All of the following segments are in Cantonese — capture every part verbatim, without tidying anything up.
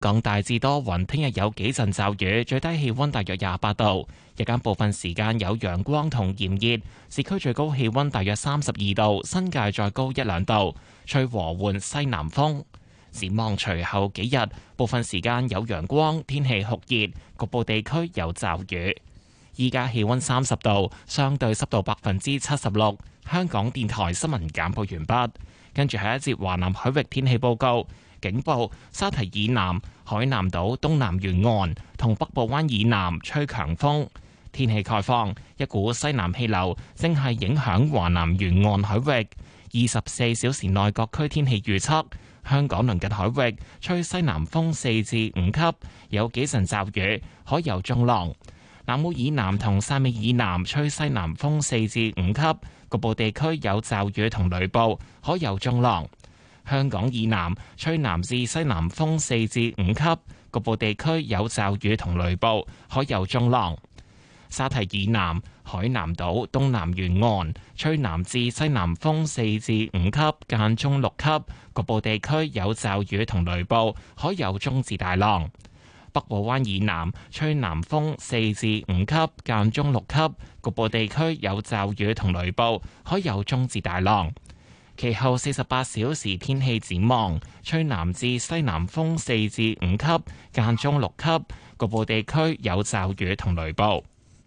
港大致多雲，聽日有幾陣驟雨，最低氣溫大約廿八度。日間部分時間有陽光同炎熱，市區最高氣溫大約三十二度，新界再高一兩度，吹和緩西南風。展望隨後幾日，部分時間有陽光，天氣酷熱，局部地區有驟雨。依家氣溫三十度，相對濕度百分之七十六。香港電台新聞簡報完畢，跟住係一節華南海域天氣報告。警報：沙堤以南、海南島東南沿岸同北部灣以南吹強風。天氣概況：一股西南氣流正係影響華南沿岸海域。二十四小時內各區天氣預測：香港鄰近海域吹西南風四至五級，有幾陣驟雨，海有中浪。南澳以南同汕尾以南吹西南風四至五級，局部地區有驟雨同雷暴，海有中浪。香港以南吹南至西南風四至五級，局部地區有驟雨同雷暴，海有中浪。沙堤以南、海南島東南沿岸吹南至西南風四至五級，間中六級，局部地區有驟雨同雷暴，海有中至大浪。北部灣以南吹南風四至五級，間中六級，局部地區有驟雨同雷暴，海有中至大浪。其後四十八小時天氣展望，吹南至西南風四至五級，間中六級，局部地區有驟雨同雷暴。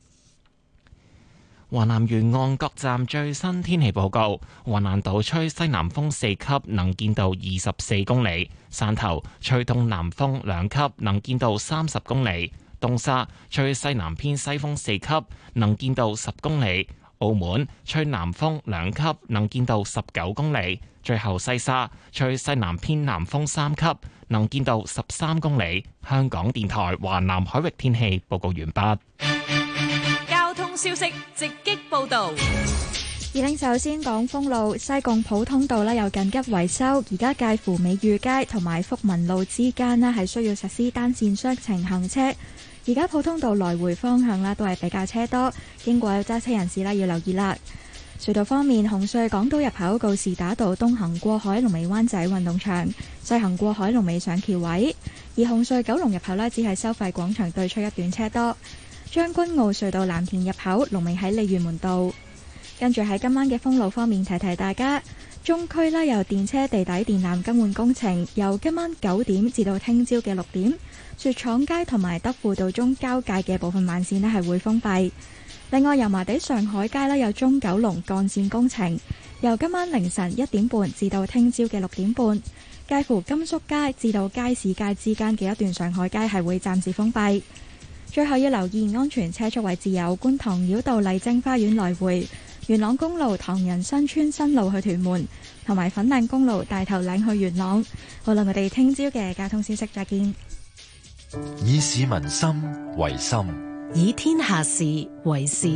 華南沿岸各站最新天氣報告：華南島吹西南風四級，能見度二十四公里；汕頭吹東南風兩級，能見度三十公里；東沙吹西南偏西風四級，能見度十公里。澳門吹南風兩級，能見度十九公里；最後西沙吹西南偏南風三級，能見度十三公里。香港電台華南海域天氣報告完畢。 交通消息直擊報道。 而令首先講封路，西貢普通道呢有緊急維修，而家介乎美裕街同埋福民路之間呢係需要實施單線雙程行車。而家普通道來回方向呢都係比較車多，經過有揸車人士呢要留意啦。隧道方面，紅隧港島入口告士打道東行過海龍尾灣仔運動場，西行過海龍尾上橋位；而紅隧九龍入口呢只係收費廣場對出一段車多。將軍澳隧道藍田入口龍尾喺鯉魚門道。跟住喺今晚嘅封路方面，提提大家，中區呢由電車地底電纜更換工程，由今晚九點至到聽朝嘅六點。雪廠街同埋德輔道中交界嘅部分慢線呢係會封閉。另外，油麻地上海街呢有中九龍幹線工程，由今晚凌晨一點半至到聽朝嘅六點半，介乎甘肅街至到街市街之間嘅一段上海街係會暫時封閉。最後要留意安全車速位置有觀塘繞道麗晶花園來回、元朗公路唐人新村新路去屯門，同埋粉嶺公路大頭嶺去元朗。好啦，我哋聽朝嘅交通消息再見。 以市民心為心， 以天下事為事。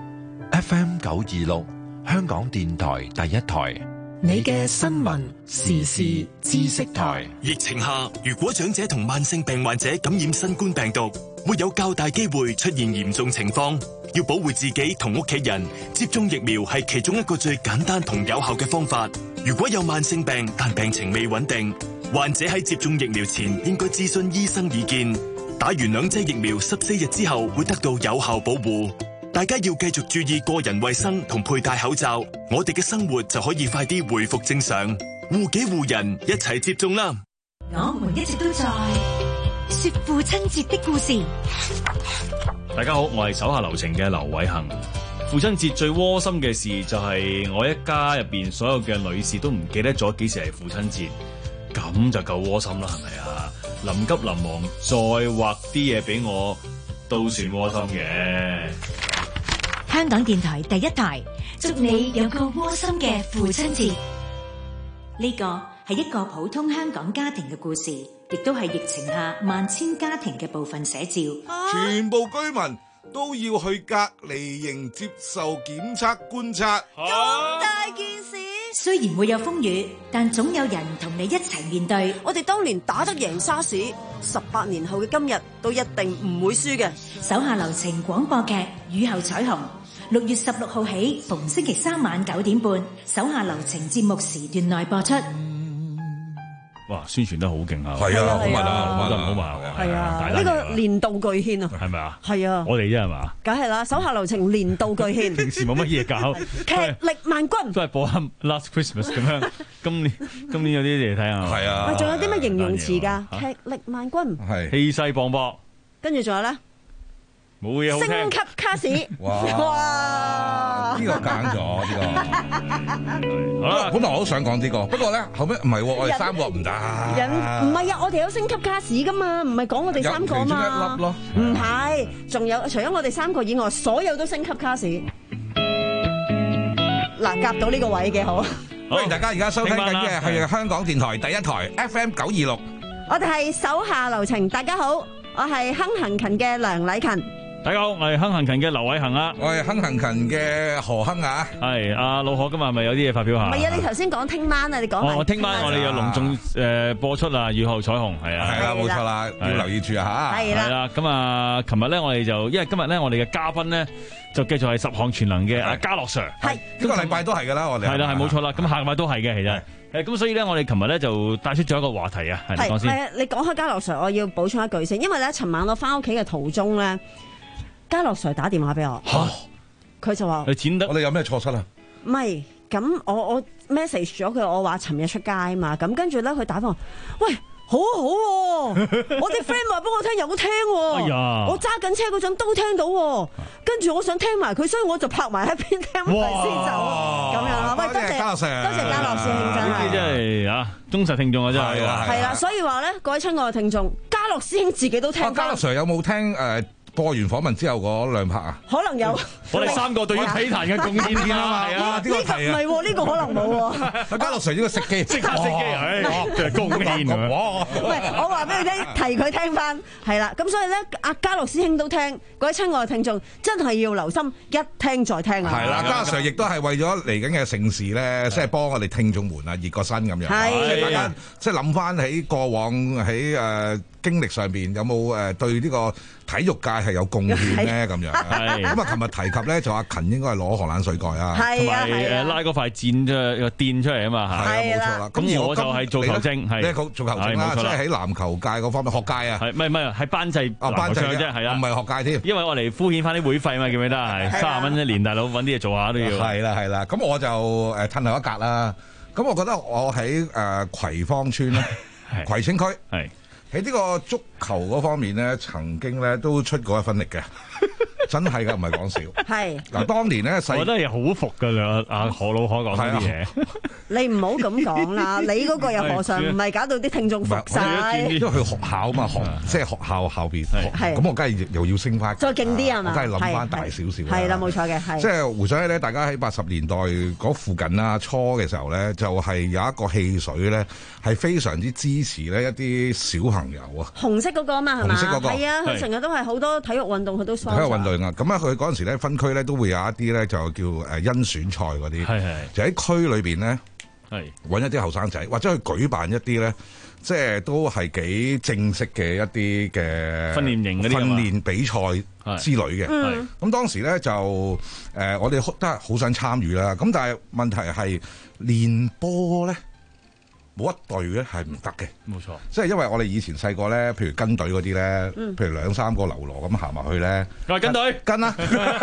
F M 九二六，香港電台第一台， 你嘅新聞時事知識台。 疫情下，如果長者同慢性病患者感染新冠病毒，會有較大機會出現嚴重情況。要保護自己同屋企人，接種疫苗係其中一個最簡單同有效嘅方法。如果有慢性病但病情未穩定，患者喺接種疫苗前應該諮詢醫生意見。打完兩劑疫苗十四日之後會得到有效保護。大家要繼續注意個人衛生同佩戴口罩，我哋嘅生活就可以快啲回復正常。護己護人，一齊接種啦！ 我們一直都在說父親節的故事。 大家好，我係手下留情嘅劉偉恒。父親節最窩心嘅事就係我一家入邊所有嘅女士都唔記得咗幾時係父親節，咁就夠窩心啦，係咪啊？臨急臨忙再畫啲嘢俾我，都算窩心嘅。 香港電台第一台，祝你有個窩心嘅父親節。呢個係一個普通香港家庭嘅故事，亦都係疫情下萬千家庭嘅部分寫照。 全部居民都要去隔離營接受檢測觀察。 咁大件事， 雖然會有風雨，但總有人同你一齊面對。 我哋當年打得贏沙士，十八年後嘅今日都一定唔會輸嘅。 手下留情廣播劇《雨後彩虹》，六月十六號起，逢星期三晚九點半，手下留情節目時段內播出。 哇，宣傳得好勁啊！ 係啊，好密係啊啊，好密啊， 真係好麻係啊， 大單嘢呢個年度巨獻啊， 係咪啊？ 係啊， 我哋啫係嘛？ 梗係啦，手下留情年度巨獻， 平時冇乜嘢搞， 劇力萬鈞。 都係播下 Last Christmas 咁樣。今年今年有啲嘢睇下， 係啊喂，仲有啲乜形容詞㗎？ 嚇劇力萬鈞， 係氣勢磅礴， 跟住仲有咧， 冇嘢好聽。 升級卡士， 哇！ 哇！ 呢個揀咗呢個。 好啦， 本來我都想講呢個，不過咧後尾唔係喎，我哋三個唔得。 人唔係啊，我哋有升級卡士噶嘛，唔係講我哋三個有其中嘛。 一粒咯唔係，仲有除咗我哋三個以外，所有都升級卡士。嗱，夾到呢個位嘅好。 歡迎大家而家收聽緊嘅係香港電台第一台 F M 九二六。 我哋係手下留情，大家好，我係亨行勤嘅梁禮勤。 大家好，我係亨行勤嘅劉偉恒啊。 我係亨行勤嘅何亨啊。 係阿老何今日係咪有啲嘢發表下？ 唔係啊，你頭先講聽晚啊，你講埋哦，聽晚我哋有隆重誒播出啊，雨後彩虹係啊。 係啦，冇錯啦，要留意住啊嚇。 係啦係啦，咁啊，琴日咧我哋就因為今日咧我哋嘅嘉賓咧就繼續係十項全能嘅阿嘉樂 Sir。 係呢個禮拜都係㗎啦，我哋係啦，係冇錯啦。咁下個禮拜都係嘅，其實誒咁，所以咧我哋琴日咧就帶出咗一個話題啊，係你講先。 誒，你講開嘉樂 Sir，我要補充一句先，因為咧，尋晚我翻屋企嘅途中咧，嘉樂 Sir 打電話俾我， 嚇， 佢就話你剪得我哋有咩錯失啊？ 唔係，咁我我 message 咗佢，我話尋日出街嘛，咁跟住咧佢打翻我，喂。好好喎、啊！我啲 friend 話俾我聽有聽喎、啊， 哎呀我揸緊車嗰陣都聽到喎、啊，跟住我想聽埋佢，所以我就拍埋一邊聽埋先走，咁樣啦。喂，多謝嘉樂 Sir， 多謝嘉樂師兄真呢啲真係。 係啊忠實聽眾啊，真係係啦係啦，所以話咧，各位親愛嘅聽眾，嘉樂師兄自己都聽啊，嘉翻樂，Sir 有冇聽誒播完訪問之後嗰兩 part 啊？ 可能有。 我哋三個對於體壇嘅貢獻啊，係啊， 呢個題啊唔係喎，呢個可能冇喎。 阿嘉樂 Sir 呢個熄機， 即刻熄機，唉，貢獻啊！ 哇！ 唔係，我話俾佢聽，提佢聽翻，係啦。咁所以咧，阿嘉樂師兄都聽，各位親愛嘅聽眾真係要留心，一聽再聽啊！ 係啦，嘉樂 Sir 亦都係為咗嚟緊嘅盛事咧，即係幫我哋聽眾們啊熱個身咁樣。 係即係大家即係諗翻起過往喺誒經歷上邊有冇誒對呢個體育界係有貢獻咧咁樣。 係咁啊，琴日提及咧就阿勤應該係攞荷蘭水蓋啊。 同係啊， 埋係啊， 誒拉嗰塊箭出個墊出嚟啊嘛嚇。 係啊，冇錯啦。 咁我就今係做球證，係你咧做球證啦， 係冇錯啦即係喺籃球界嗰方面學界啊。 係唔係唔係係班制啊，班制籃球啫，係啦唔。係學界添。 因為我嚟敷衍翻啲會費嘛，記唔記得啊？係三十蚊一年，大佬揾啲嘢做下都要。 係啦係啦，咁我就誒褪後一格啦。咁我覺得我喺誒葵芳村咧， 係葵青區係喺呢個足球嗰方面咧，曾經咧都出過一分力嘅，真係㗎，唔係講笑。 係嗱，當年咧我細覺得係好服㗎啦，阿何老可講呢啲嘢。 你唔好咁講啦，你嗰個又何嘗唔係搞到啲聽眾服晒？ 因為去學校嘛，學即係學校後邊， 係咁我梗係又要升翻， 再勁啲係嘛？ 我梗係諗翻大少少。 係啦，冇錯嘅，係。 即係回想起咧，大家喺八十年代嗰附近啦，初嘅時候咧，就係有一個汽水咧，係非常之支持咧一啲小朋友啊。 紅色嗰個啊嘛，係嘛？ 紅色嗰個係啊，佢係成日都係好多體育運動，佢都體育運動啊，咁啊，佢嗰陣時咧分區咧都會有一啲咧就叫誒甄選賽嗰啲， 係係就喺區裏邊咧係揾一啲後生仔，或者去舉辦一啲咧，即係都係幾正式嘅一啲嘅訓練營嗰啲啊嘛訓練比賽之類嘅。 係咁當時咧就誒、呃，我哋都係好想參與啦。咁但係問題係練波咧冇一隊咧係唔得嘅。 冇錯。 即係因為我哋以前細個咧，譬如跟隊嗰啲咧， 嗯譬如兩三個流羅咁行埋去咧， 喂，跟隊跟啦。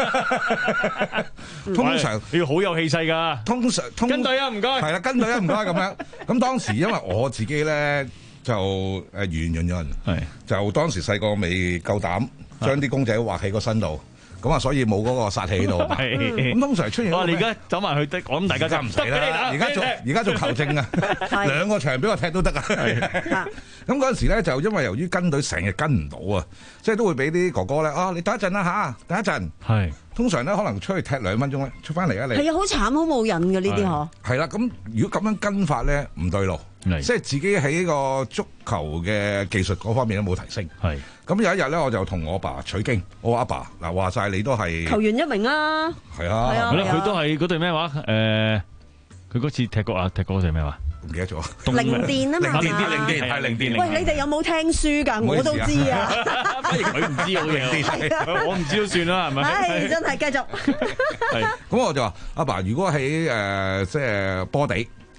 通常喂你要好有氣勢㗎。 通常通跟隊啊，唔該。 係啦，跟隊啊，唔該咁樣。咁當時因為我自己咧就誒圓潤潤， 係就當時細個未夠膽將啲公仔畫喺個身度，咁啊所以冇嗰個殺氣喺度。 係。 咁通常出現嗰個哇！你而家走埋去的，我諗大家而家唔使啦，而家做而家做球證啊， 係兩個場俾我踢都得啊。咁嗰陣時咧就因為由於跟隊成日跟唔到啊，即係都會俾啲哥哥咧啊，你等一陣啦嚇，等一陣。 係通常咧可能出去踢兩分鐘咧，出翻嚟啊你。 係啊，好慘，好冇癮嘅呢啲嗬。 係啦，咁如果咁樣跟法咧唔對路， 係即係自己喺個足球嘅技術嗰方面都冇提升。 係咁有一日咧，我就同我爸取經，我話阿爸嗱話晒你都係球員一名啊， 係啊， 係啊係咯，佢都係嗰隊咩話？誒，佢嗰次踢過啊，踢過嗰隊咩話？ 唔記得咗。 零電啊嘛， 零電係嘛零電係零電零喂，你哋有冇聽書㗎？我都知啊。 反而佢唔知好嘢，我唔知都算啦，係咪？ 唉，真係繼續。 係咁我就話阿爸，如果喺誒即係波地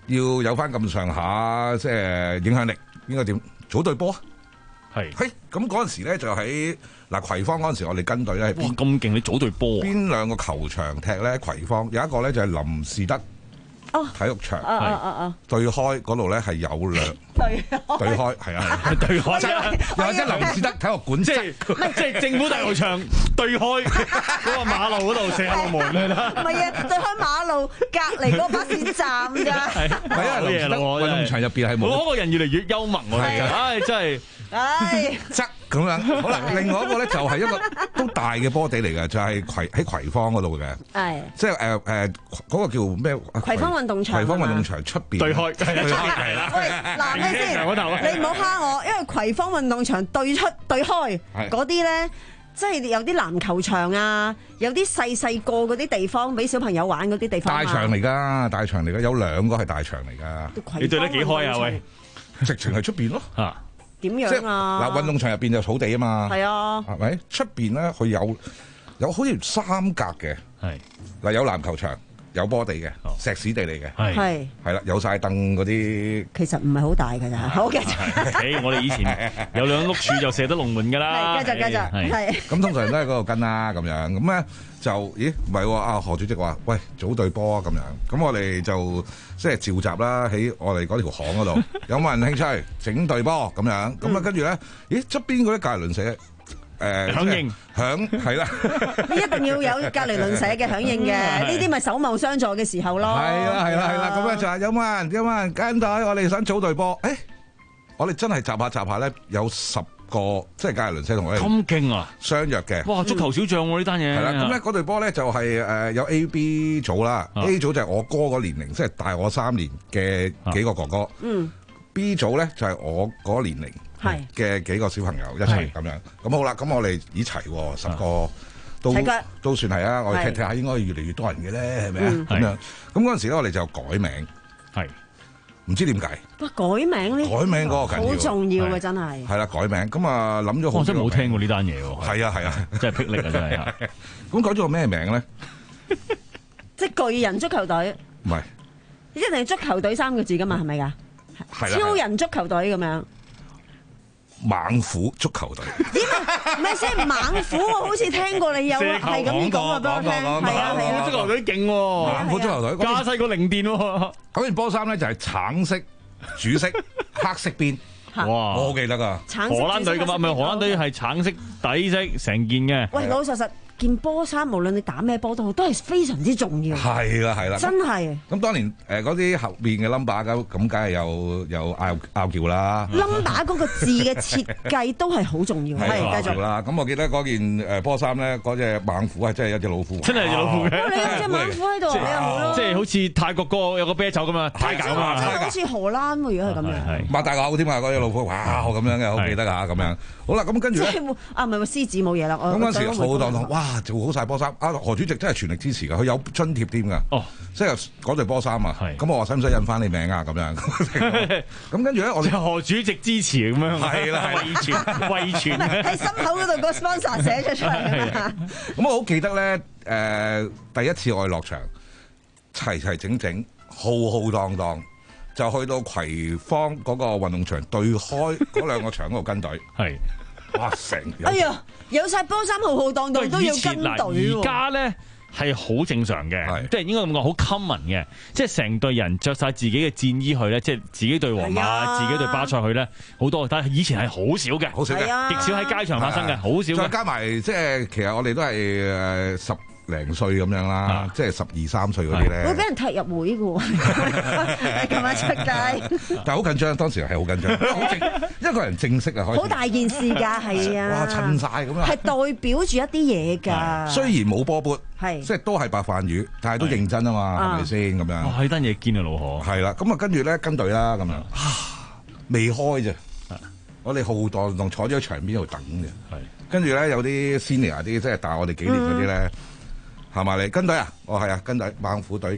要有翻咁上下即係影響力，應該點組隊波啊？ 係嘿，咁嗰陣時咧就喺嗱葵芳嗰陣時，我哋跟隊咧係哇邊咁勁，你組隊波啊？ 邊兩個球場踢咧？葵芳有一個咧就係林士德哦體育場啊啊啊啊！ 對開嗰度咧係有兩對對開係啊， 對開即係又或者林士德體育館即係即係政府大球場對開嗰個馬路嗰度射下個門去啦。 唔係啊，對開馬路隔離嗰個巴士站咋。 係啊，林士德運動場入邊係冇嗰個人越嚟越幽默喎， 係啊唉真係。 唉， 側咁樣，好啦，另外一個咧就係一個都大嘅波地嚟嘅，就係葵喺葵芳嗰度嘅， 係即係誒誒嗰個叫咩？ 葵芳運動場葵芳運動場出邊對開係對開係啦。 喂，嗱你先， 嗰頭啊你唔好蝦我，因為葵芳運動場對出對開係嗰啲咧，即係有啲籃球場啊，有啲細細個嗰啲地方俾小朋友玩嗰啲地方啊大場嚟㗎，大場嚟㗎，有兩個係大場嚟㗎， 你對得幾開啊？喂， 直情係出邊咯。 嚇點即係樣啊？ 嗱，運動場入邊就草地啊嘛， 係啊， 係咪？出邊咧佢有有好似三格嘅， 係嗱有籃球場，有波地嘅哦， 石屎地嚟嘅， 係。 係係啦，有晒凳嗰啲。 其實唔係好大㗎咋。好嘅， 誒，我哋以前有兩碌柱就射得龍門㗎啦。 係繼續繼續係係。 咁通常都喺嗰度跟啦，咁樣咁咧就，咦唔係喎？啊何主席話：喂，組隊波啊咁樣。咁我哋就即係召集啦，喺我哋嗰條巷嗰度，有冇人興趣整隊波咁樣？咁啊跟住咧，咦側邊嗰啲隔離鄰舍誒響應響係啦， 一定要有隔離鄰舍嘅響應嘅，呢啲咪守望相助嘅時候咯。 係啦係啦係啦，咁咧就話有冇人有冇人跟隊？我哋想組隊波。誒，我哋真係集下集下咧，有十個即係隔離鄰舍同我哋咁勁啊！ 相約嘅。 哇，足球小將喎呢單嘢。 係啦，咁咧嗰隊波咧就係誒有 A、B 組啦。 啊 A 組就係我哥個年齡，即係大我三年嘅幾個哥哥。 嗯 B 組咧就係我嗰年齡係嘅幾個小朋友一齊咁樣。咁好啦，咁我哋以齊喎，十個都齊腳都算係啊。我哋係踢踢下應該越嚟越多人嘅咧，係咪啊？ 嗯咁樣咁嗰陣時咧，我哋就改名， 係唔知點解哇，改名呢？ 改名嗰個緊要好重要係嘅，真係。 係啦，改名咁啊諗咗好我真係冇聽過。 過呢單嘢喎。 係啊係啊， 真係霹靂啊！真係。 咁改咗個咩名咧？ 即係巨人足球隊， 唔係一定係足球隊三個字噶嘛，係咪㗎？ 係啦， 超人足球隊咁樣。 猛虎足球隊。 唔係先猛虎，我好似聽過你有射球係咁講啊，俾我聽。 講過講過係啊係啊足。球隊勁喎， 猛虎足球隊嗰加細個零電喎。 嗰件波衫咧就係橙色主色黑色邊， 哇！ 我好記得噶。 橙色荷蘭隊噶嘛，唔係荷蘭隊係橙色底色成件嘅。 喂，老老實實件波衫，無論你打咩波都好，都係非常之重要。 係啦係啦。 真係咁當年誒嗰啲後面嘅 number 咁，咁梗係有有拗拗撬啦。 number 嗰個字嘅設計都係好重要。 係係繼續。 拗撬啦。咁我記得嗰件誒波衫咧，嗰隻猛虎係真係一隻老虎。 真係隻老虎嘅。 哇！你有隻猛虎喺度，你又好咯。 即係好似泰國嗰個有個啤酒咁啊，泰格啊嘛。 真係好似荷蘭喎，如果係咁樣。 係擘大口添啊！嗰隻老虎，哇咁樣嘅，好記得啊咁樣。好啦，咁跟住咧。 即係啊，唔係喎，獅子冇嘢啦。我咁嗰陣時浩浩蕩蕩， 我哇！做好晒波衫，啊何主席真係全力支持㗎，佢有津貼添㗎。 哦， 即係嗰隊波衫啊。 係咁我話使唔使印翻你名啊？咁樣。咁跟住咧，我哋何主席支持咁樣。 係啦係啦遺傳遺傳唔係喺心口嗰度個 sponsor 寫咗出嚟啊嘛。 咁我好記得咧，誒、第一次我哋落場，齊齊整整、浩浩蕩蕩，就去到葵芳嗰個運動場對開嗰兩個場嗰度跟隊。 係。 哇！成哎呀，有晒波衫浩浩蕩蕩都要跟隊喎。 而家咧係好正常嘅， 係即係應該咁講，好 common 嘅，即係成隊人着晒自己嘅戰衣去咧，即係自己隊皇馬、 係啊自己隊巴塞去咧，好多。但係以前係好少嘅， 好少嘅， 係啊極少喺街場發生嘅，好少再嘅。 加埋即係其實我哋都係誒十零歲咁樣啦， 啊即係十二三歲嗰啲咧。 會俾人踢入會嘅喎，咁樣出街， 但係好緊張，當時係好緊張，好正，一個人正式啊，開始好大件事㗎，係啊， 哇襯晒咁啊係！代表住一啲嘢㗎。 雖然冇波撥， 係即係都係白飯魚，但係都認真啊嘛，係咪先咁樣？ 哇！呢單嘢堅啊，老何。 係啦，咁啊跟住咧跟隊啦咁樣，未開啫，我哋浩蕩蕩坐咗喺場邊度等嘅， 係跟住咧有啲 senior 啲即係大我哋幾年嗰啲咧，行埋嚟跟隊啊，我係啊跟隊猛虎隊，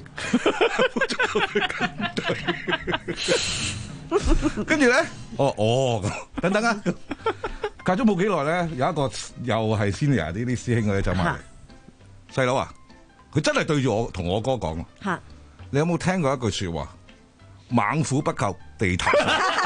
跟住咧，哦哦咁，等等啊，隔咗冇幾耐咧，有一個又係 senior 啲啲師兄嗰啲走埋嚟，細佬啊，佢真係對住我同我哥講， 嚇， 你有冇聽過一句説話？ 猛虎不及地頭。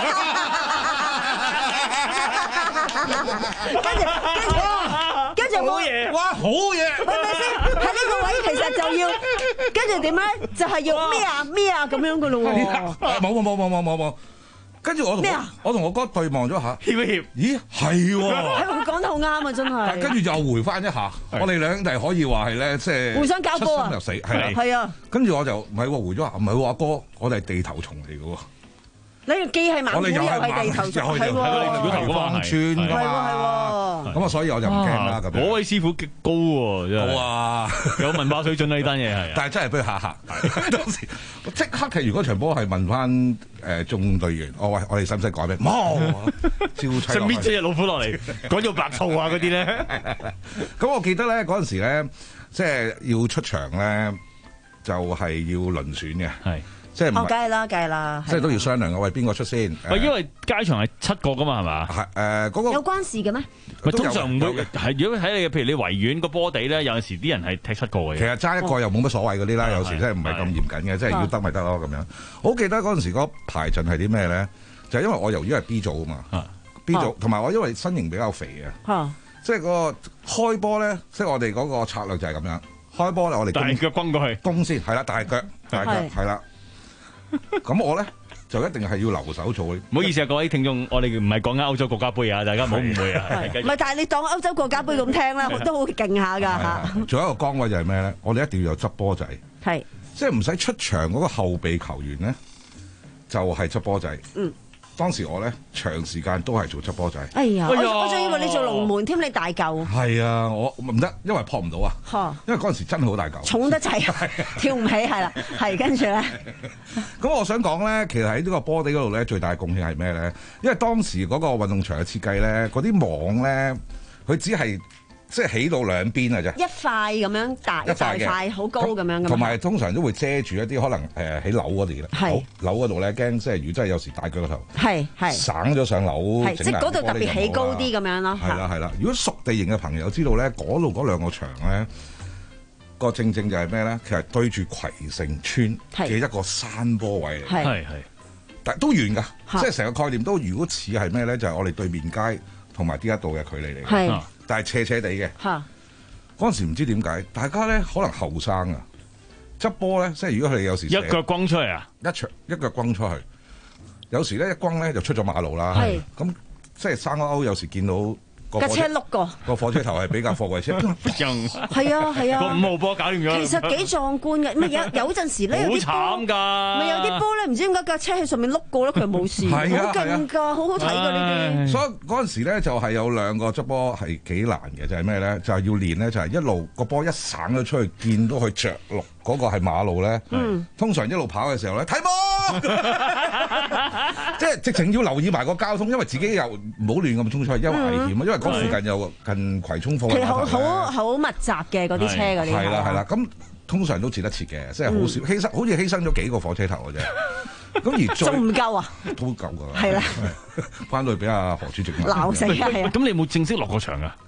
跟住跟住跟住我。 哇，好嘢！ 係咪先？喺呢個位其實就要跟住點咧？就係要咩啊咩啊咁樣噶咯喎！ 冇冇冇冇冇冇冇，跟住我同咩啊我同我哥對望咗下， 協一協， 咦係喎！ 係佢講得好啱啊！真係。 跟住又回翻一下，我哋兩兄弟可以話係咧，即係互相交波啊出生入死係啦。 係啊， 跟住我就唔係喎，回咗下，唔係喎，阿哥，我哋係地頭蟲嚟嘅喎。 你既係猛虎又係地頭蟲，係喎， 地方村㗎係喎係嘛。 喎。 咁啊，所以我就唔驚啦。咁嗰位師傅極高喎，真係。 哇！ 有文化水準啊！呢單嘢係。 但係真係俾佢嚇嚇。當時即刻係，如果場波係問翻誒眾隊員，我喂，我哋使唔使改咩？冇，照砌。 就搣咗隻老虎落嚟，講到白醋啊嗰啲咧。 咁我記得咧嗰陣時咧，即係要出場咧，就係要輪選嘅。係。即係唔哦，梗係啦，梗係啦， 即係都要商量嘅，喂邊個出先？ 喂，因為街場係七個噶嘛，係嘛？ 係誒嗰個有關事嘅咩？ 咪通常唔會係，如果睇你嘅，譬如你維園個波地咧，有陣時啲人係踢七個嘅。 其實爭一個又冇乜所謂嗰啲啦，有時真係唔係咁嚴謹嘅，即係要得咪得咯咁樣。我好記得嗰陣時嗰排陣係啲咩咧？就係因為我由於係 B 組啊嘛，B 組同埋我因為身形比較肥嘅，即係嗰個開波咧，即係我哋嗰個策略就係咁樣，開波咧我哋大腳轟過去， 攻先係啦，大腳大腳係啦。咁我咧就一定係要留守做。唔好意思啊，各位聽眾，我哋唔係講緊歐洲國家杯啊，大家唔好誤會啊。 唔係，但係你當歐洲國家杯咁聽啦，都好勁下㗎嚇。 仲有一個崗位就係咩咧？我哋一定要有執波仔， 係即係唔使出場嗰個後備球員咧，就係執波仔。嗯。當時我咧長時間都係做執波仔。 哎呀，我我仲以為你做龍門添，你大嚿。 係啊，我唔得，因為撲唔到啊。嚇！因為嗰陣時真係好大嚿。重得滯， 跳唔起係啦，係跟住咧。 咁我想講咧，其實喺呢個波地嗰度咧，最大嘅貢獻係咩咧？因為當時嗰個運動場嘅設計咧，嗰啲網咧，佢只係即係起到兩邊啊啫， 一塊咁樣大，一大塊好高咁樣。 同埋通常都會遮住一啲可能誒喺樓嗰啲咧，樓嗰度咧驚即係如果真係有時大腳個頭，係係省咗上樓， 即係嗰度特別起高啲咁樣咯。係啦係啦， 如果熟地形嘅朋友知道咧，嗰度嗰兩個場咧，個正正就係咩咧？其實對住葵盛村嘅一個山坡位嚟，係係，但都遠㗎，即係成個概念都如果似係咩咧？就係我哋對面街同埋呢一度嘅距離嚟嘅。但係斜斜地嘅，嗰陣時唔知點解，大家咧可能後生啊，執波咧，即係如果佢哋有時一腳轟出嚟啊， 一場一腳轟出去，有時咧一轟咧就出咗馬路啦，咁即係生勾勾，有時見到架車碌過個火車頭係比較貨櫃車， 係啊係啊， 個五號波搞掂咗， 其實幾壯觀嘅，咪有有陣時咧好慘㗎， 咪有啲波咧唔知點解架車喺上面碌過咧，佢冇事，好勁㗎，好好睇㗎呢啲。 所以嗰陣時咧就係有兩個執波係幾難嘅，就係咩咧？就係要練咧，就係一路個波一省咗出去，見到佢着陸嗰個係馬路咧，通常一路跑嘅時候咧睇波，即係直情要留意埋個交通，因為自己又唔好亂咁衝出去，因為危險啊，因為嗰附近有近葵涌貨運碼頭， 其實好好好密集嘅嗰啲車嗰啲， 係啦係啦，咁通常都截得切嘅，即係好少犧牲，好似犧牲咗幾個火車頭嘅啫。咁而仲唔夠啊？ 都夠㗎。 係啦， 翻到去俾阿何主席鬧死啊！係啊。 咁你有冇正式落過場啊？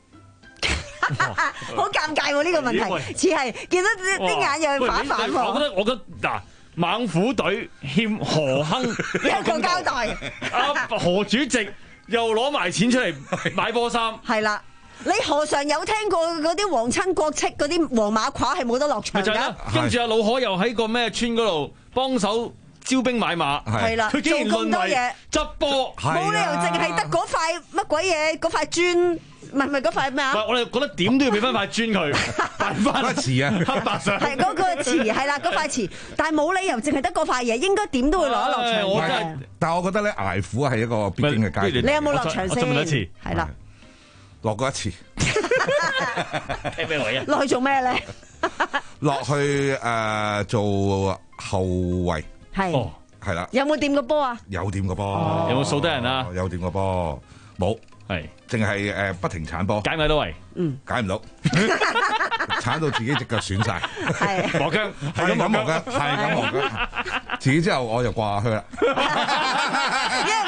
好尷尬喎！呢個問題，似係見到啲眼又反反喎。 我覺得我覺得嗱，猛虎隊欠何亨一個交代， 阿何主席又攞埋錢出嚟買波衫， 係啦。你何嘗有聽過嗰啲皇親國戚嗰啲黃馬褂係冇得落場㗎？ 跟住阿老可又喺個咩村嗰度幫手招兵買馬， 係啦， 佢竟然做咁多嘢執波， 冇理由淨係得嗰塊乜鬼嘢嗰塊磚。唔係唔係嗰塊咩啊？ 我哋覺得點都要俾翻塊磚佢，擺翻個瓷啊， 黑白上係嗰個瓷係啦，嗰塊瓷，但係冇理由淨係得嗰塊嘢，應該點都會攞一落場嘅。 但係我覺得咧，捱苦係一個必經嘅階段。 你有冇落場先？ 我問一次， 係啦， 落過一次。 聽咩位啊？ 落去做咩咧？ 落去誒做後衞。 係。 係啦。 有冇掂個波啊？ 有掂個波。 有冇掃得人啊？ 有掂個波。冇。係，淨係誒不停鏟波， 解咪都位， 嗯， 解唔到，鏟到自己隻腳損晒， 係磨腳， 係咁磨腳，係咁磨腳，自己之後我就掛靴啦， 因為因為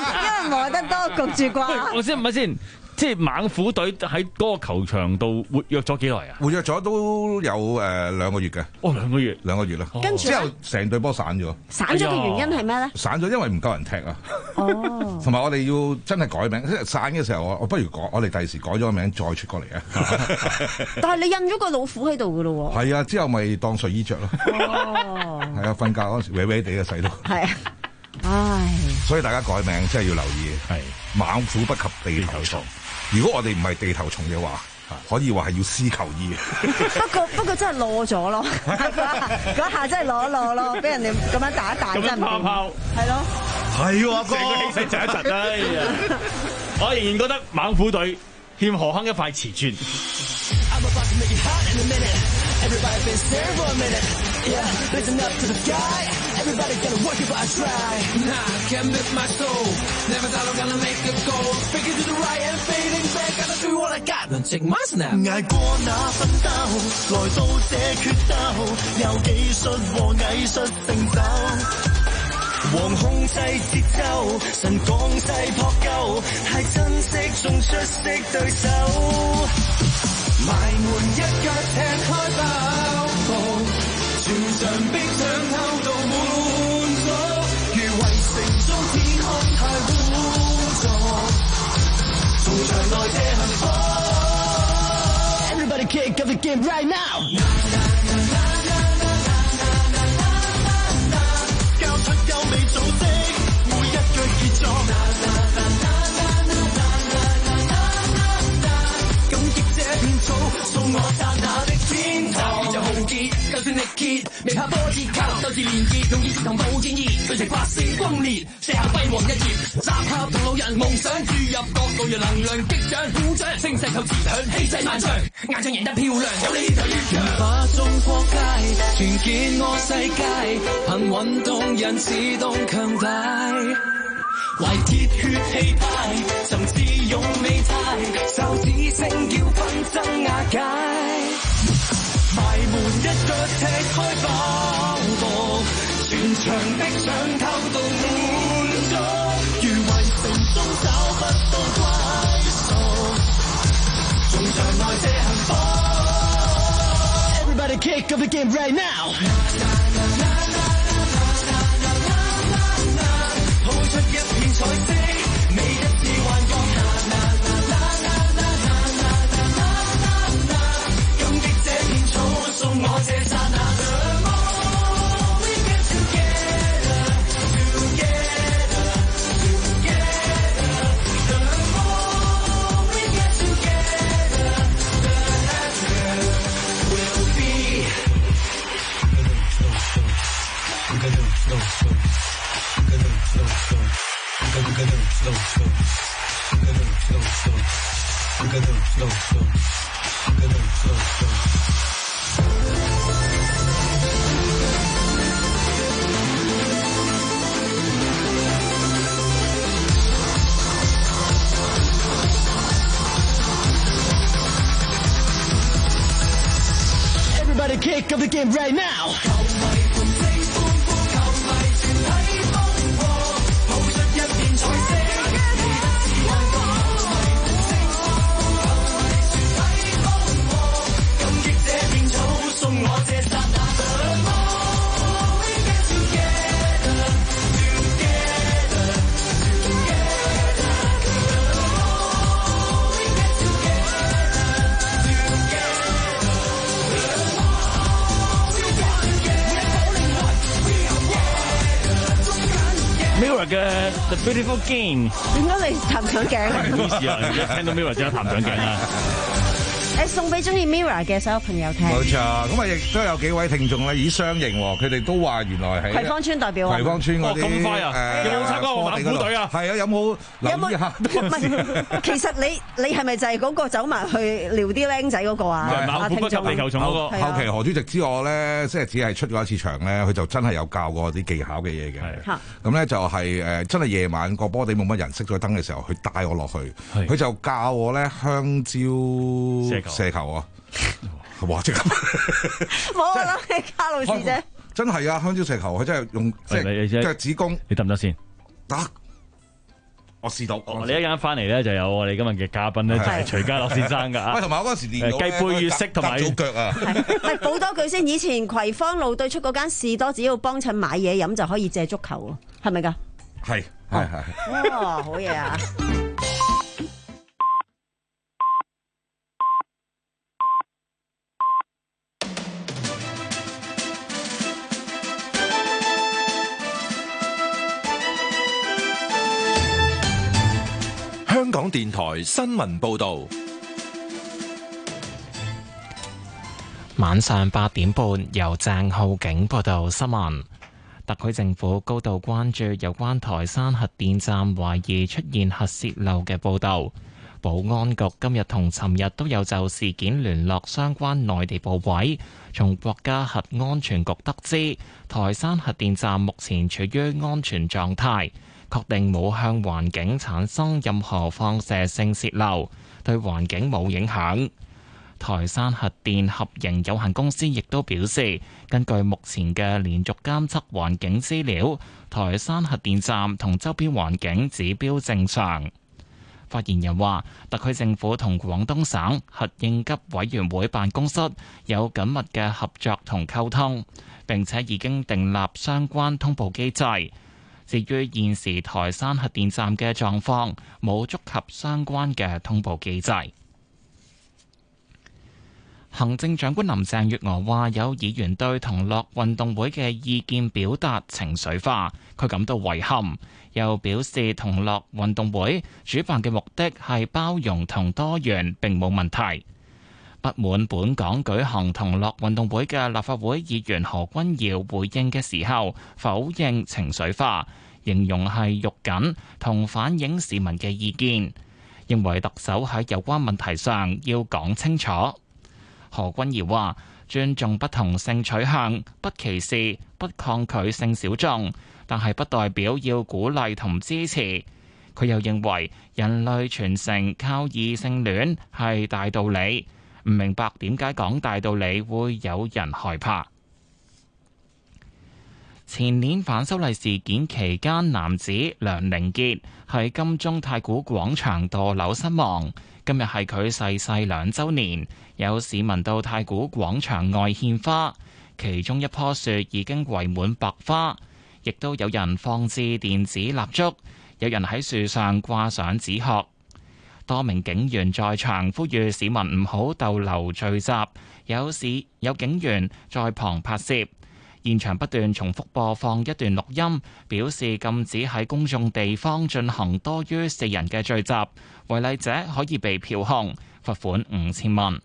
磨得多焗住啩。 我先唔係先，即係猛虎隊喺嗰個球場度活躍咗幾耐啊？ 活躍咗都有誒兩個月嘅。 哦，兩個月， 兩個月啦。 跟住之後成隊波散咗。 散咗嘅原因係咩咧？ 散咗，因為唔夠人踢啊。 哦。 同埋我哋要真係改名，即係散嘅時候，我我不如改，我哋第時改咗個名再出過嚟啊。 但係你印咗個老虎喺度㗎咯喎。 係啊，之後咪當睡衣着咯。哦。係啊，瞓覺嗰陣時歪歪地嘅細到。係啊。唉。所以大家改名真係要留意。係。猛虎不及地頭蟲。如果我哋唔係地頭蟲嘅話，可以話係要絲球衣。 不過不過真係攞咗咯，嗰下真係攞攞咯，俾人哋咁樣打一打真係唔掂。係咯， 係喎，哥，成個氣勢窒一窒啦！哎呀，我仍然覺得猛虎隊欠何坑一塊瓷磚。Yeah, listen up to the sky. Everybody gotta work if I try. Nah, can't lift my soul. Never thought I'm gonna make a goal. Speaking to the right and fading back. Gotta do what I got. Don't take my snap. 捱過那奮鬥，來到這決鬥，有技術和藝術成就。王控制節奏，神降世撲救，太珍惜仲出色對手。埋門一腳踢開爆破。全場逼搶偷到滿座，如圍城中天空太污濁，從場內這幸福。Everybody kick up the game right now。交出優美組織，每一腳傑作。感激這片草，送我剎那的天堂。就浩劫。就算力竭，未怕波折扣，鬥志連結，用意志同步建議，隨情發射轟烈，寫下輝煌一頁。集合同路人，夢想注入各路人能量，擊掌鼓掌，聲勢夠磁響，氣勢萬丈，硬仗贏得漂亮，有你就越強。把中國界，團結我世界，憑運動人自動強大。懷鐵血氣派，甚至勇美態，手指聲叫紛爭瓦解。埋門一腳踢開爆破，全場的搶偷到滿座，如圍城中找不到歸宿，從場內這幸福。Everybody kick up the game right now。抱出一片彩色，每一次幻覺。送我這剎那的夢 We get together, together, together. The more we get together, the happier we'll be. Everybody kick up the game right now。 球迷同聲歡呼，球迷全體瘋狂，抱出一片彩色，你得自幻覺。球迷同聲歡呼，球迷全體瘋狂，感激這片草，送我這剎那的夢。We get together, together, together. We get together, together. Mirror 嘅 The Beautiful Game， 點解你彈上鏡？ 唔好意思啊，而家聽到 Mirror 即刻彈上鏡啦。 誒，送俾中意 Mirror 嘅所有朋友聽。 冇錯，咁啊亦都有幾位聽眾咧，以雙型喎，佢哋都話原來係葵芳村代表啊， 葵芳村嗰啲咁快啊！有冇參加過猛虎隊啊？ 係啊，有冇留意下？ 唔係，其實你你係咪就係嗰個走埋去撩啲僆仔嗰個啊？ 猛虎不及地球蟲嗰個。 後期何主席知我咧，即係只係出過一次場咧，佢就真係有教過啲技巧嘅嘢嘅。咁咧就係誒，真係夜晚個波地冇乜人，熄咗燈嘅時候，佢帶我落去，佢就教我咧香蕉射球啊！哇！即刻冇我諗係卡路士啫， 真係啊！香蕉射球佢真係用即係腳趾公， 你得唔得先？ 得， 我試到。 我哋一陣間翻嚟咧，就有我哋今日嘅嘉賓咧，就係徐家樂先生噶。 喂，同埋我嗰時練到雞背月式同埋夾腳啊。 係補多句先，以前葵芳路對出嗰間士多，只要幫襯買嘢飲就可以借足球喎，係咪㗎？ 係係係。 哇，好嘢啊！ 香港電台新聞報道， 晚上八點半由鄭浩景報道新聞。特區政府高度關注有關台山核電站懷疑出現核洩漏嘅報道。保安局今日同尋日都有就事件聯絡相關內地部委，從國家核安全局得知，台山核電站目前處於安全狀態，確定冇向環境產生任何放射性洩漏，對環境冇影響。台山核電合營有限公司亦都表示，根據目前嘅連續監測環境資料，台山核電站同周邊環境指標正常。發言人話，特區政府同廣東省核應急委員會辦公室有緊密嘅合作同溝通，並且已經訂立相關通報機制。至於現時台山核電站嘅狀況，冇觸及相關嘅通報機制。行政長官林鄭月娥話：有議員對同樂運動會嘅意見表達情緒化，佢感到遺憾，又表示同樂運動會主辦嘅目的係包容同多元，並冇問題。不滿本港舉行同樂運動會嘅立法會議員何君堯回應嘅時候，否認情緒化，形容係肉緊同反映市民嘅意見，認為特首喺有關問題上要講清楚。何君堯話：尊重不同性取向，不歧視，不抗拒性小眾，但係不代表要鼓勵同支持。佢又認為人類傳承靠異性戀係大道理，唔明白點解講大道理會有人害怕。前年反修例事件期間，男子梁凌傑喺金鐘太古廣場墮樓身亡。今日係佢逝世兩週年，有市民到太古廣場外獻花，其中一棵樹已經圍滿白花，亦都有人放置電子蠟燭，有人喺樹上掛上紙鶴。多名警員在場呼籲市民唔好逗留聚集，有市有警員在旁拍攝。現場不斷重複播放一段錄音，表示禁止喺公眾地方進行多於四人嘅聚集，違例者可以被票控，罰款五千蚊。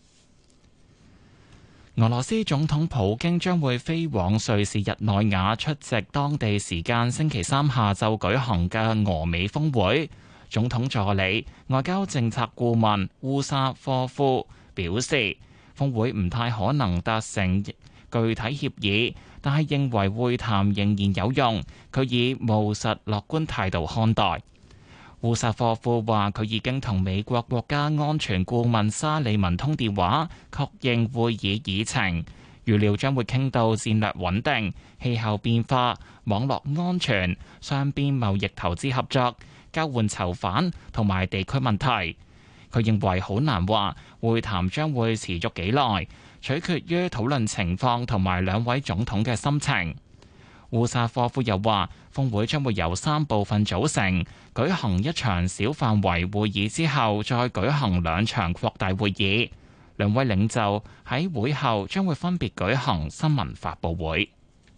俄羅斯總統普京將會飛往瑞士日內瓦出席當地時間星期三下晝舉行嘅俄美峰會。總統助理、外交政策顧問烏沙科夫表示，峰會唔太可能達成具體協議，但係認為會談仍然有用。佢以務實樂觀態度看待。烏薩科夫話：佢已經同美國國家安全顧問沙利文通電話，確認會議議程，預料將會傾到戰略穩定、氣候變化、網絡安全、雙邊貿易投資合作、交換囚犯同埋地區問題。佢認為好難話會談將會持續幾耐，取決於討論情況同埋兩位總統嘅心情。烏薩科夫又話，峰會將會由三部分組成，舉行一場小範圍會議之後，再舉行兩場擴大會議。兩位領袖喺會後將會分別舉行新聞發佈會。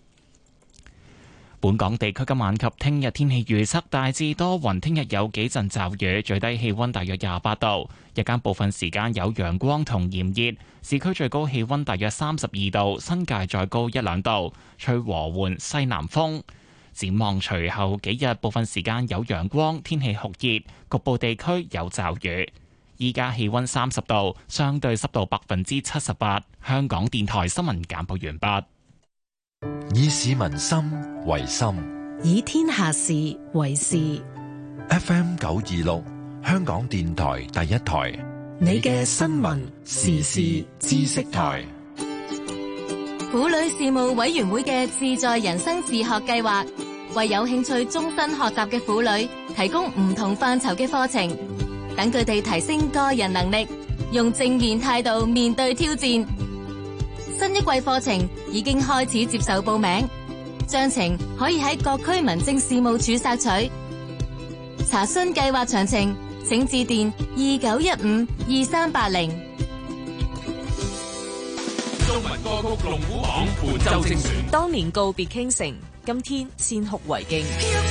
本港地區今晚及聽日天氣預測大致多雲，聽日有幾陣驟雨，最低氣溫大約廿八度，日間部分時間有陽光同炎熱，市區最高氣溫大約三十二度，新界再高一兩度，吹和緩西南風。展望隨後幾日部分時間有陽光，天氣酷熱，局部地區有驟雨。依家氣溫三十度，相對濕度百分之七十八。香港電台新聞簡報完畢。 以市民心為心， 以天下事為事。 F M 九二六，香港電台第一台， 你嘅新聞時事知識台。 婦女事務委員會嘅自在人生自學計劃，為有興趣終身學習嘅婦女提供唔同範疇嘅課程，等佢哋提升個人能力，用正面態度面對挑戰。新一季課程已經開始接受報名，詳情可以喺各區民政事務處索取。查詢計劃詳情，請致電二九一五二三八零。 中文歌曲龍虎榜本周精選。 當年告別傾城，今天先哭為敬。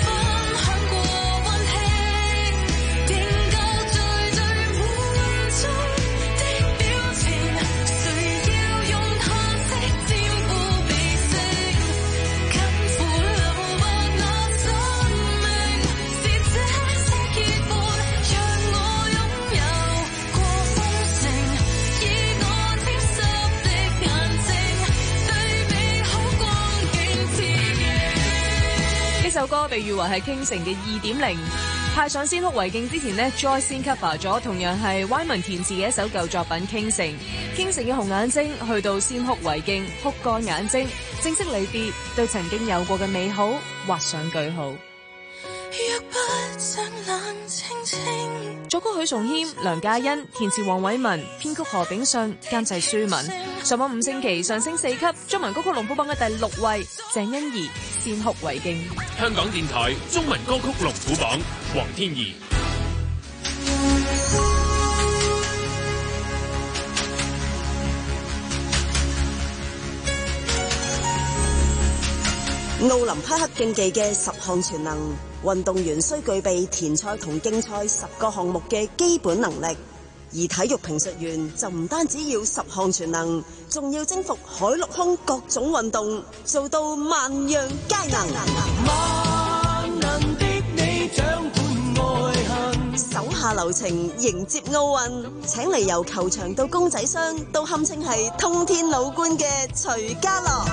呢首歌被譽為係傾城嘅二點零，派上先哭為敬之前呢 Joy 先 cover 咗同樣係 Wyman 填詞嘅一首舊作品《傾城》。傾城嘅紅眼睛去到先哭為敬，哭乾眼睛，正式離別，對曾經有過嘅美好畫上句號。若不想冷清清，作曲許崇謙、梁嘉欣，填詞黃偉文，編曲何炳信，監製舒文。上網五星期上升四級，中文歌曲龍虎榜嘅第六位，鄭欣宜先哭為敬。 香港電台中文歌曲龍虎榜，黃天怡。 奧林匹克競技嘅十項全能，運動員需具備田賽同競賽十個項目嘅基本能力，而體育評述員就唔單止要十項全能，仲要征服海陸空各種運動，做到萬樣皆能。萬能的你掌管愛恨，手下留情迎接奧運，請嚟由球場到公仔箱都堪稱係通天老倌嘅徐家樂。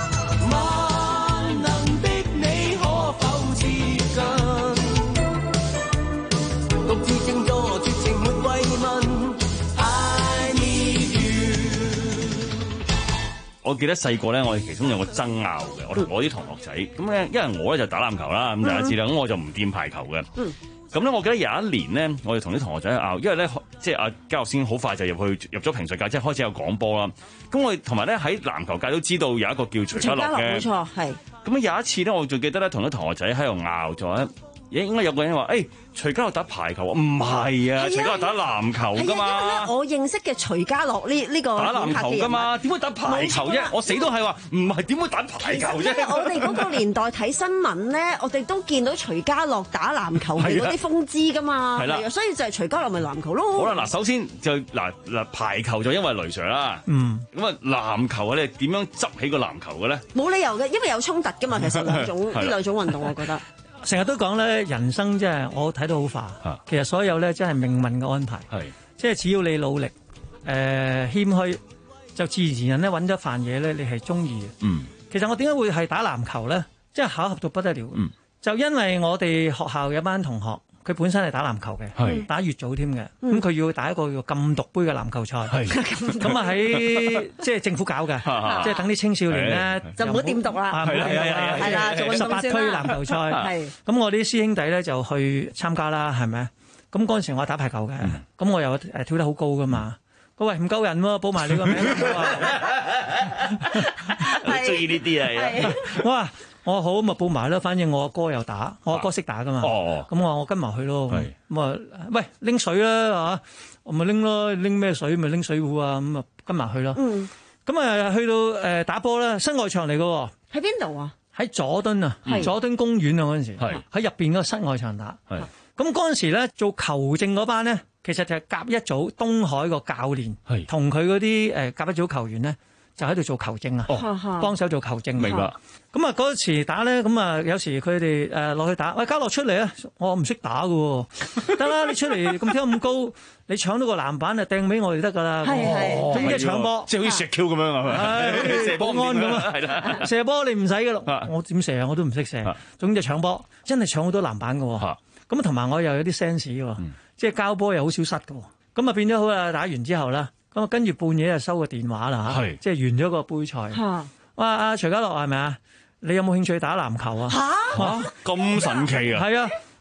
我記得細個咧，我哋其中有個爭拗嘅，我同我啲同學仔咁咧，因為我咧就打籃球啦，咁大家知啦，咁我就唔掂排球嘅。咁咧，我記得有一年咧，我哋同啲同學仔拗，因為咧即係阿嘉樂先好快就入去入咗評述界，即係開始有廣播啦。咁我哋同埋咧喺籃球界都知道有一個叫徐家樂嘅， 冇錯係。 咁有一次咧，我仲記得咧，同啲同學仔喺度拗咗，咦應該有個人話，誒、欸、徐家樂打排球啊？唔係啊，徐家樂打籃球噶嘛。 因為咧，我認識嘅徐家樂呢呢個打籃球噶嘛，點會打排球啫？我死都係話唔係，點會打排球啫？ 因為我哋嗰個年代睇新聞咧，我哋都見到徐家樂打籃球係嗰啲風姿噶嘛。係啦，所以就係徐家樂咪籃球咯。 好啦，嗱，首先就嗱嗱排球就因為雷 Sir 啦。嗯。咁啊，籃球你點樣執起個籃球嘅咧？冇理由嘅，因為有衝突噶嘛。其實兩種呢兩種運動，我覺得。 成日都講咧，人生即係我睇到好化，其實所有咧真係命運嘅安排，即係只要你努力，誒、呃、謙虛，就自然而然咧揾咗飯嘢咧，你係中意嘅。嗯，其實我點解會係打籃球咧？即係巧合到不得了。嗯，就因為我哋學校有班同學。佢本身係打籃球嘅，打乙組添嘅，咁佢、嗯、要打一個叫禁毒杯嘅籃球賽，咁啊喺即係政府搞嘅，即係等啲青少年咧就唔好掂毒啦， 係啦係啦係啦，做十八區籃球賽，咁我啲師兄弟咧就去參加啦，係咪？咁嗰陣時我打排球嘅，咁、嗯、我又誒跳得好高噶嘛，佢話唔夠人喎，報埋你個名， 中意呢啲啊， 我話。我話好咪報埋啦，反正我阿哥又打，我阿哥識打噶嘛。哦，咁我話我跟埋去咯。咁啊，喂拎水啦嚇，我咪拎咯，拎咩水咪拎水壺啊，咁啊跟埋去咯。嗯。咁啊去到誒打波啦，室外場嚟嘅喎。 喺邊度啊？ 喺佐敦啊，佐敦公園啊嗰陣時。係。喺入邊嗰個室外場打。係。咁嗰陣時咧做球證嗰班咧，其實就係甲一組東海個教練，係同佢嗰啲誒甲一組球員咧。就喺度做球證啊，哦、幫手做球證。明白。咁啊嗰時打咧，咁啊有時佢哋誒落去打，喂嘉樂出嚟啊！我唔識打㗎喎，得啦，你出嚟咁跳咁高，你搶到個籃板啊，掟俾我哋得㗎啦。係係。總之搶波， 即係好似石 Q 咁樣係咪？ 係，射波安咁啊。係啦。射波你唔使㗎啦，我點射啊？我都唔識射。總之就搶波，真係搶好多籃板㗎喎。咁啊同埋我又有啲 sense 喎，即係交波又好少失㗎喎。咁啊變咗好啦，打完之後啦。咁啊，跟住半夜就收個電話啦嚇，即係完咗個杯賽。哇！阿徐家樂係咪啊？你有冇興趣打籃球啊？嚇嚇咁神奇啊！ 係啊！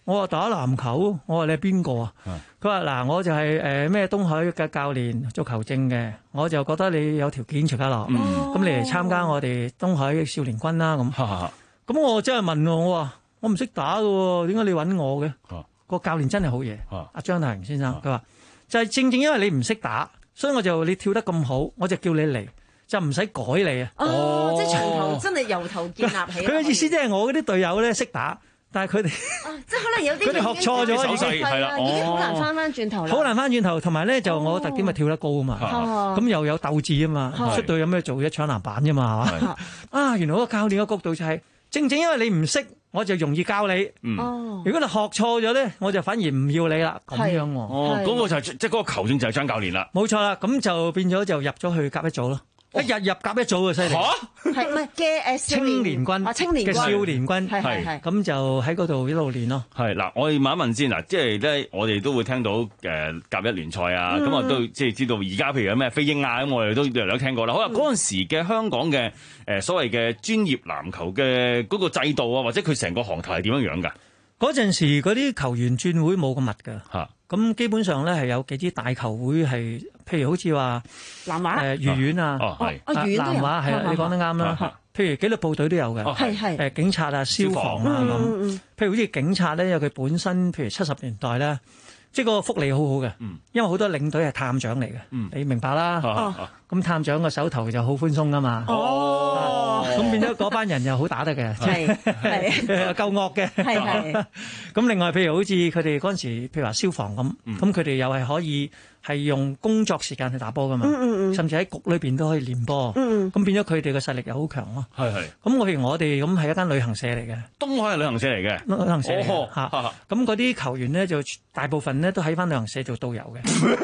我話打籃球，我話你係邊個啊？佢話嗱，我就係誒咩東海嘅教練，做球證嘅，我就覺得你有條件徐家樂，咁、嗯、你嚟參加我哋東海少年軍啦咁。咁我真係問我，我話我唔識打嘅喎，點解你揾我嘅？個教練真係好嘢，阿張大榮先生，佢話就係正正因為你唔識打，所以我就你跳得咁好，我就叫你嚟，就唔使改你啊。 哦，哦即係從頭真係由頭建立起。 佢嘅意思即係我嗰啲隊友咧識打。但係佢哋， 即係可能有啲佢哋學錯咗， 手勢係啦，已經好難翻翻轉頭啦。 好難翻轉頭，同埋咧就我特點係跳得高啊嘛，咁又有鬥志啊嘛，出到有咩做一搶籃板啫嘛，係嘛？啊，原來嗰個教練嘅角度就係正正因為你唔識，我就容易教你。如果你學錯咗咧，我就反而唔要你啦。咁樣喎。 哦，嗰個就係即係嗰個球證就係張教練啦。 冇錯啦，咁就變咗就入咗去甲一組咯。一日入甲一組啊，犀利！ 嚇，係唔係嘅誒青年軍啊，青年嘅少年軍係係係， 咁就喺嗰度一路練咯。 係嗱，我哋問一問先嗱，即係咧，我哋都會聽到誒甲一聯賽啊，咁啊都即係知道而家譬如有咩飛鷹啊，咁我哋都略略聽過啦。好啦，嗰陣時嘅香港嘅誒所謂嘅專業籃球嘅嗰個制度啊，或者佢成個行頭係點樣樣㗎？ 嗰陣時嗰啲球員轉會冇咁密㗎。嚇。咁基本上咧係有幾支大球會係，譬如好似話南華、 誒愉園啊，南華係啊，你講得啱啦。譬如紀律部隊都有嘅， 係係誒警察啊、消防啊咁。譬如好似警察咧，有佢本身，譬如七十年代咧，即係個福利好好嘅，因為好多領隊係探長嚟嘅，你明白啦。咁探長個手頭就好寬鬆噶嘛。哦，咁變咗嗰班人又好打得嘅，係係夠惡嘅。係係。咁另外譬如好似佢哋嗰陣時，譬如話消防咁，咁佢哋又係可以係用工作時間去打波噶嘛。甚至喺局裏邊都可以練波。咁變咗佢哋嘅實力又好強咯。係係。咁我譬如我哋咁係一間旅行社嚟嘅。東海係旅行社嚟嘅。旅行社嚇。咁嗰啲球員咧就大部分咧都喺翻旅行社做導遊嘅。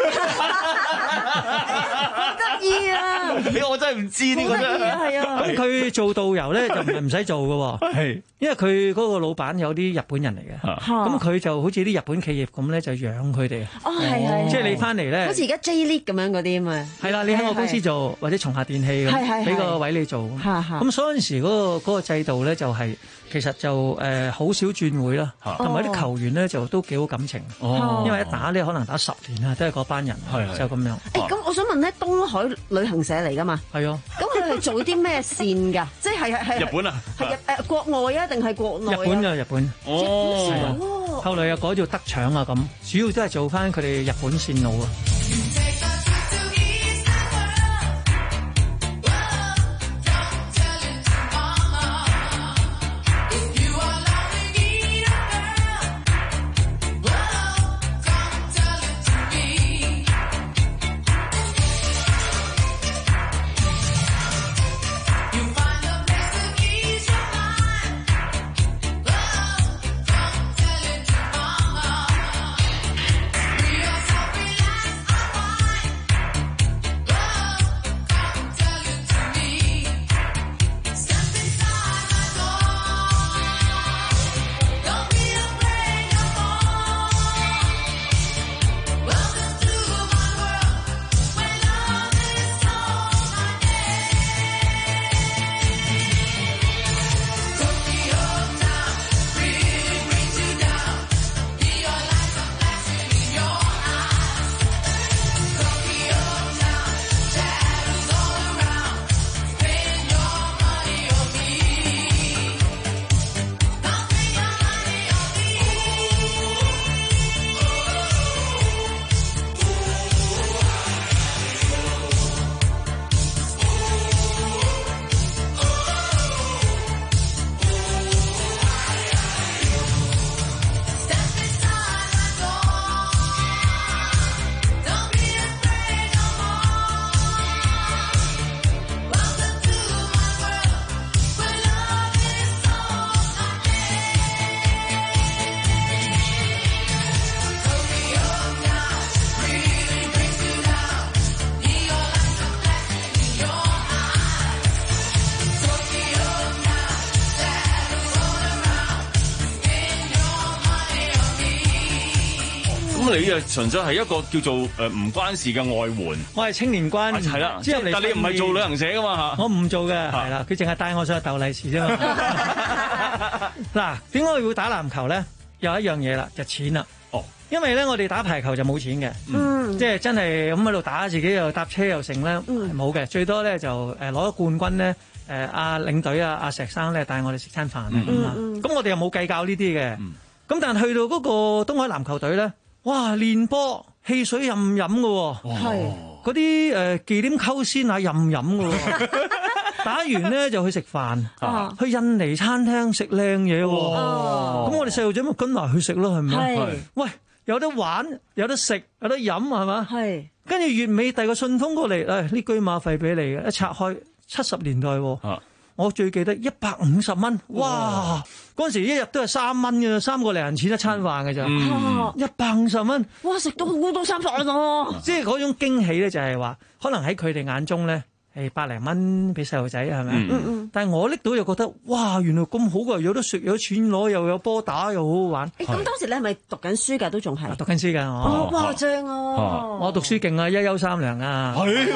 得意啊！ 我真係唔知呢個啫。 係啊。 咁佢做導遊咧就唔係唔使做嘅，係因為佢嗰個老闆有啲日本人嚟嘅，咁佢就好似啲日本企業咁咧就養佢哋。 哦，係係。 即係你翻嚟咧， 好似而家 J-League 咁樣嗰啲啊嘛。係啦，你喺我公司做或者松下電器咁，俾個位你做。咁所以嗰陣時嗰個嗰個制度咧就係其實就誒好少轉會啦，同埋啲球員咧就都幾好感情。哦。因為一打咧可能打十年啊，都係嗰班人，就咁樣。 誒，咁我想問咧，東海旅行社嚟㗎嘛？ 係啊。 咁佢係做啲咩線㗎？即係係係日本啊？ 係日誒國外啊，定係國內啊？ 日本就日本。 哦。 哦。後來又改做德腸啊咁，主要都係做翻佢哋日本線路啊。 你啊，純粹係一個叫做誒唔關事嘅外援。 我係青年軍， 係啦，但係你唔係做旅行社噶嘛嚇？ 我唔做嘅，係啦，佢淨係帶我上去鬥利是啫嘛。嗱，點解我會打籃球咧？ 有一樣嘢啦，就錢啦。 哦， 因為咧我哋打排球就冇錢嘅， 嗯， 即係真係咁喺度打，自己又搭車又成咧，係冇嘅。最多咧就誒攞咗冠軍咧，誒阿領隊啊阿石生咧帶我哋食餐飯啊咁啊。咁我哋又冇計較呢啲嘅。咁但係去到嗰個東海籃球隊咧，哇練波汽水任飲嘅喎，係嗰啲誒忌廉溝鮮奶任飲嘅喎。打完咧就去食飯，啊、去印尼餐廳食靚嘢喎。咁、哦、我哋細路仔咪跟埋去食咯，係咪？係。喂，有得玩，有得食，有得飲，係嘛？係。跟住月尾遞個信封過嚟，誒、哎，呢車馬費俾你嘅，一拆開七十年代喎。啊、我最記得一百五十蚊，哇！嗰陣時一日都係三蚊嘅，三個零銀錢一餐飯嘅咋。一百五十蚊，哇！食到好多餐飯咯。即係嗰種驚喜咧，就係話，可能喺佢哋眼中咧。係百零蚊俾細路仔係咪？嗯嗯。但係我拎到又覺得，哇！原來咁好㗎，有得食，有錢攞，又有波打，又好好玩。 誒，咁當時你係咪讀緊書㗎？都仲係讀緊書㗎。 哦，哇，正啊！ 我讀書勁啊，一優三良啊。 係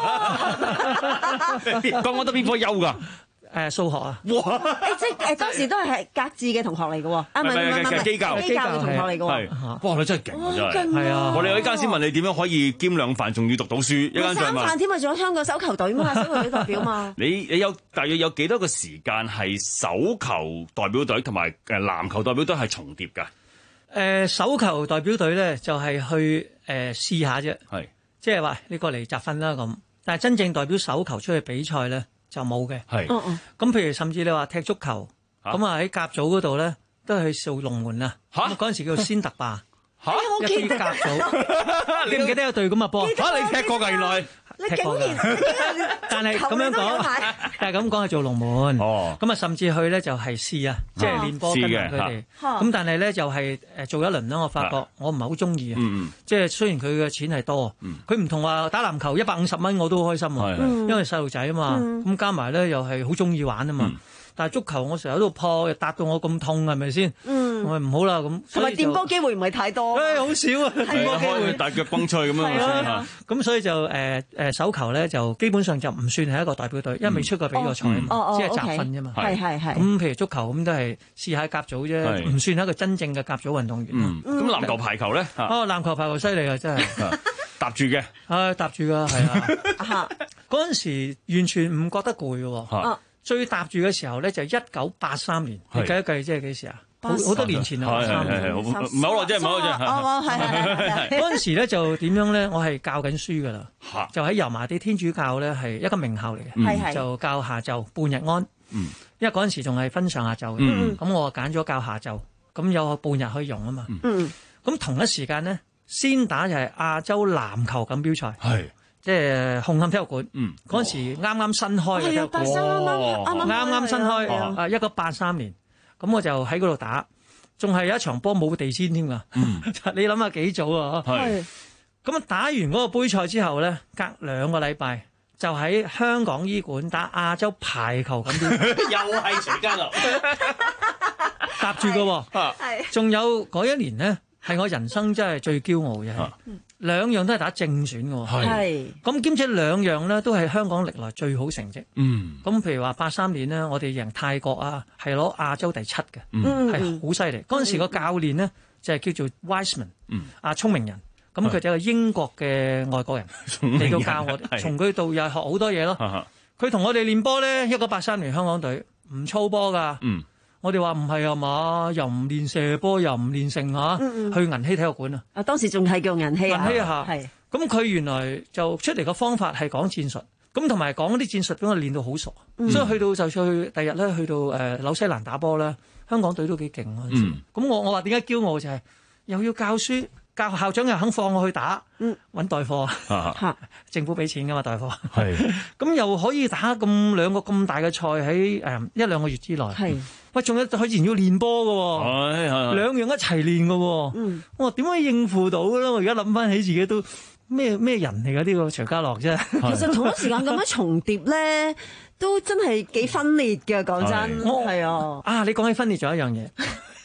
喎。講我得邊科優㗎？ 誒數學啊！ 哇！誒即係誒當時都係係格致嘅同學嚟嘅喎，啊唔係唔係唔係基教基教嘅同學嚟嘅喎。 哇！你真係勁啊！真係。係啊！ 我哋有一間先問你點樣可以兼兩飯，仲要讀到書，一間再問。 三飯添啊！仲有香港手球隊嘛，手球隊代表嘛。 你你有大約有幾多個時間係手球代表隊同埋誒籃球代表隊係重疊㗎？ 誒手球代表隊咧就係去誒試下啫，係即係話你過嚟集訓啦咁。但係真正代表手球出去比賽咧。就冇嘅，係，咁譬如甚至你話踢足球，咁啊喺甲組嗰度咧，都係去做龍門啊，咁嗰陣時叫做先特霸，嚇，我記得甲組，記唔記得有隊咁嘅波？ 嚇，你踢過㗎原來， 踢過㗎，但係咁樣講，但係咁講係做龍門，哦，咁啊甚至去咧就係試啊，即係練波跟埋佢哋，咁但係咧就係誒做一輪啦，我發覺我唔係好中意啊，即係雖然佢嘅錢係多，佢唔同話打籃球一百五十蚊我都好開心喎，因為細路仔啊嘛，咁加埋咧又係好中意玩啊嘛。但係足球我成日喺度破，又搭到我咁痛，係咪先？嗯，我話唔好啦咁。 同埋掂波機會唔係太多。 誒，好少啊！掂波機會大腳崩脆咁樣。 咁所以就誒誒手球咧，就基本上就唔算係一個代表隊，因為未出過比賽，只係集訓啫嘛。 係係係。 咁譬如足球咁都係試下甲組啫，唔算係一個真正嘅甲組運動員。 咁籃球排球咧？ 哦，籃球排球犀利啊，真係搭住嘅。 係搭住㗎，係啊。嗰陣時完全唔覺得攰喎。最搭住嘅時候咧，就係一九八三年，你計一計即係幾時啊？好好多年前啊，八三年，唔係好耐啫，唔係好耐啫。 哦，係係係。 嗰陣時咧就點樣咧？我係教緊書噶啦，就喺油麻地天主教咧係一個名校嚟嘅，就教下晝半日安。嗯，因為嗰陣時仲係分上下晝嘅，咁我揀咗教下晝，咁有半日可以用啊嘛。嗯，咁同一時間咧，先打就係亞洲籃球錦標賽。係。即係紅磡體育館，嗰陣、嗯、時啱啱新開嘅體育館，啱啱新開，啊一九八三年，咁我就喺嗰度打，仲係有一場波冇地氈添㗎，嗯、你諗下幾早啊？係，咁啊打完嗰個杯賽之後咧，隔兩個禮拜就喺香港醫館打亞洲排球錦標賽， 又係徐家樂搭住㗎喎，仲有嗰一年咧，係我人生真係最驕傲嘅。嗯兩樣都係打正選嘅喎，係咁兼且兩樣咧都係香港歷來最好成績。嗯，咁譬如話八三年咧，我哋贏泰國啊，係攞亞洲第七嘅，係好犀利。嗰陣時個教練咧就係叫做 Wiseman，嗯，啊聰明人，咁佢就係個英國嘅外國人嚟到教我哋，從佢度又係學好多嘢咯。佢同我哋練波咧，一九八三年香港隊唔操波㗎。嗯。我哋話唔係啊嘛，又唔練射波，又唔練成嚇，嗯嗯去銀禧體育館啊！ 啊，當時仲係叫銀禧啊！ 銀禧啊，係。咁佢原來就出嚟個方法係講戰術，咁同埋講啲戰術俾我練到好熟，嗯、所以去到就去第日咧，去到誒、呃、紐西蘭打波咧，香港隊都幾勁啊！咁、嗯、我我話點解驕傲就係、是、又要教書。教校長又肯放我去打，揾代課，啊、政府俾錢噶嘛代課，咁又可以打咁兩個咁大嘅賽喺誒一兩個月之內，喂仲有佢以前要練波嘅，兩樣一齊練嘅，嗯、我話點可以應付到咧？我而家諗翻起自己都咩咩人嚟㗎？呢個徐家樂啫， 其實同一時間咁樣重疊咧，都真係幾分裂嘅。講真，係啊， 啊你講起分裂咗一樣嘢。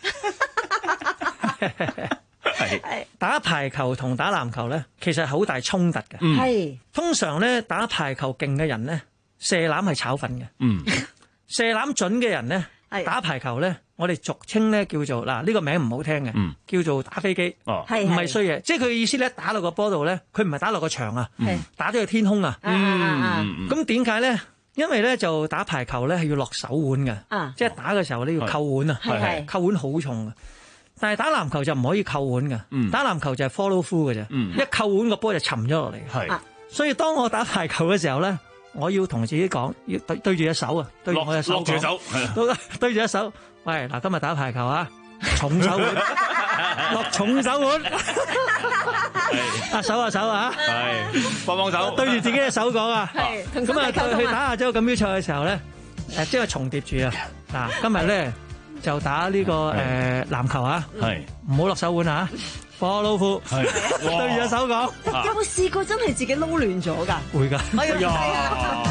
係打排球同打籃球咧，其實好大衝突嘅。係、嗯、通常咧打排球勁嘅人咧，射籃係炒粉嘅。嗯，射籃準嘅人咧，打排球咧， 我哋俗稱咧叫做嗱呢個名唔好聽嘅， 嗯、 叫做打飛機， 哦、 唔係衰嘢，即係佢意思咧打落個波度咧，佢唔係打落個牆啊， 嗯、 打咗去天空啊。 嗯， 咁點解咧？因為咧就打排球咧係要落手腕嘅， 啊、 即係打嘅時候你要扣腕啊，扣腕好重嘅。但係打籃球就唔可以扣腕嘅， 嗯、 打籃球就係 follow through 嘅啫， 嗯、 一扣腕個波就沉咗落嚟。 係， 所以當我打排球嘅時候咧，我要同自己講，要對對住隻手啊，對住我隻手， 落住手， 對住隻手。喂，嗱，今日打排球啊，重手腕，落重手腕，啊手啊手啊， 係幫幫手， 對住自己嘅手講啊。咁啊，去打亞洲錦標賽嘅時候咧，誒，即係重疊住啊。嗱，今日咧就打呢個誒籃球啊， 係唔好落手腕啊。波老夫，對住隻手講。 有冇試過真係自己撈亂咗㗎？ 會㗎。 哎呀！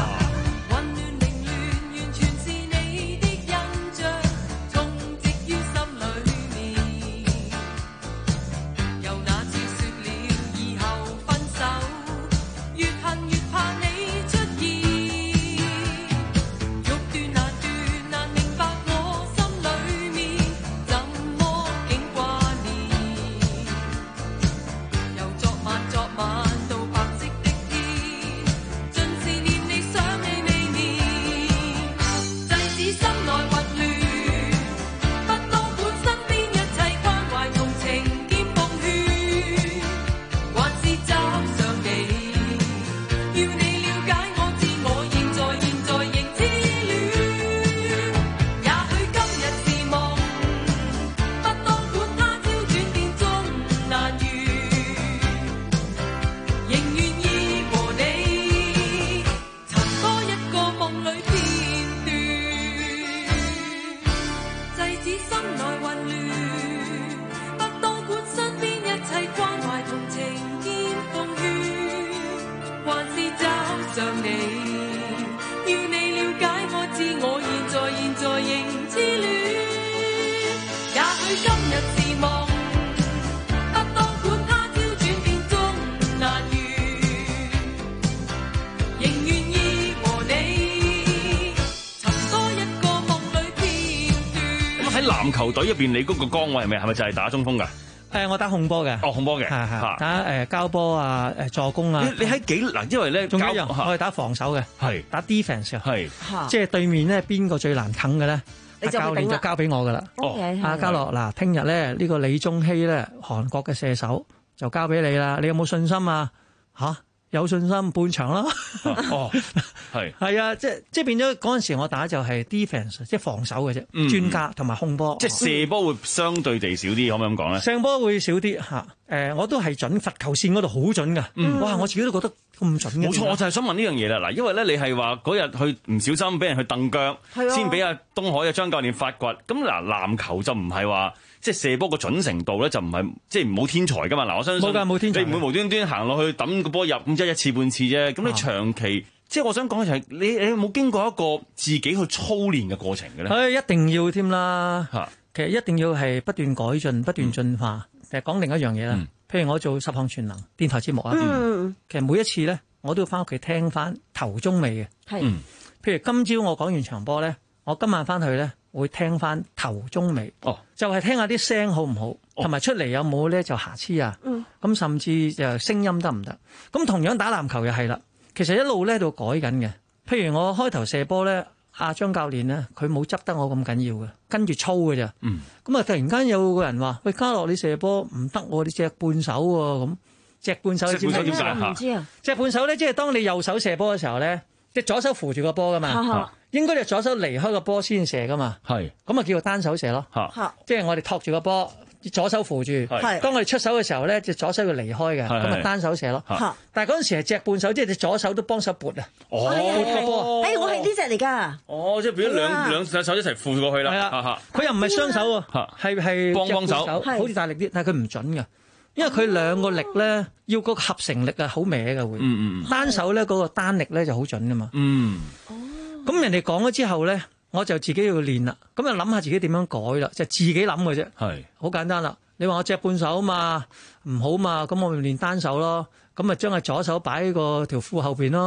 籃球隊入邊，你嗰個崗位係咪係咪就係打中鋒㗎？ 誒，我打控波嘅。 哦，控波嘅， 係係打誒交波啊，誒助攻啊。 你喺幾嗱？因為咧， 仲有一樣，我係打防守嘅， 係打 defence 嘅， 係即係對面咧邊個最難啃嘅咧？ 你就教練就交俾我㗎啦。 哦， 阿嘉樂嗱，聽日咧呢個李宗熙咧，韓國嘅射手就交俾你啦。你有冇信心啊？嚇？有信心半場啦。 哦，係係啊，即係即係變咗嗰陣時，我打就係 defence，即係防守嘅啫， 嗯、 專家同埋控波， 即係射波會相對地少啲，可唔可以咁講咧？ 射波會少啲嚇。誒，我都係準罰球線嗰度好準㗎。嗯、哇！我自己都覺得咁準嘅。 冇錯，我就係想問呢樣嘢啦。嗱，因為咧，你係話嗰日去唔小心俾人去蹬腳，先俾阿東海嘅張教練發掘。咁嗱，籃球就唔係話。即係射波個準程度咧，就唔係即係唔好天才噶嘛。嗱，我相信冇㗎，冇天才， 你唔會無端端行落去揼個波入，咁即係一次半次啫。咁你長期，啊、即係我想講嘅就係你你有冇經過一個自己去操練嘅過程嘅咧？ 誒，一定要添啦。嚇，其實一定要係不斷改進、不斷進化。其實講另一樣嘢啦，嗯、譬如我做十項全能電台節目啊，嗯、其實每一次咧，我都要翻屋企聽翻頭中尾嘅。係，嗯、譬如今朝我講完場波咧，我今晚翻去咧。會聽翻頭中尾，哦，就係聽下啲聲好唔好，同埋、哦、出嚟有冇咧就瑕疵啊，咁、嗯、甚至就聲音得唔得？咁同樣打籃球又係啦，其實一路咧喺度改緊嘅。譬如我開頭射波咧，阿張教練咧佢冇執得我咁緊要嘅，跟住操嘅咋，咁啊、嗯、突然間有個人話：喂，嘉樂你射波唔得喎，你隻半手喎，咁隻半手你知唔知點解？唔知啊，隻半手咧即係當你右手射波嘅時候咧，隻左手扶住個波噶嘛。啊應該你左手離開個波先射噶嘛，係咁啊叫做單手射咯，啊、即係我哋托住個波，左手扶住，係當我哋出手嘅時候咧，隻左手要離開嘅，咁啊單手射咯。啊、但係嗰陣時係隻半手，即係隻左手都幫手撥啊， 哦， 撥個波。 哎，我係呢隻嚟㗎。 哦，即係變咗兩兩兩手一齊扶過去啦。係啊， 佢又唔係雙手喎，係係幫幫手， 好似大力啲，但係佢唔準㗎。因為佢兩個力咧，要個合成力啊，好歪嘅會。嗯嗯。單手咧嗰個單力咧就好準㗎嘛。嗯。咁人哋講咗之後咧，我就自己要練啦。咁就諗下自己點樣改啦，就自己諗嘅啫。係，好簡單啦。你話我隻半手嘛，唔好嘛，咁我咪練單手咯。咁咪將個左手擺喺個條褲後邊咯。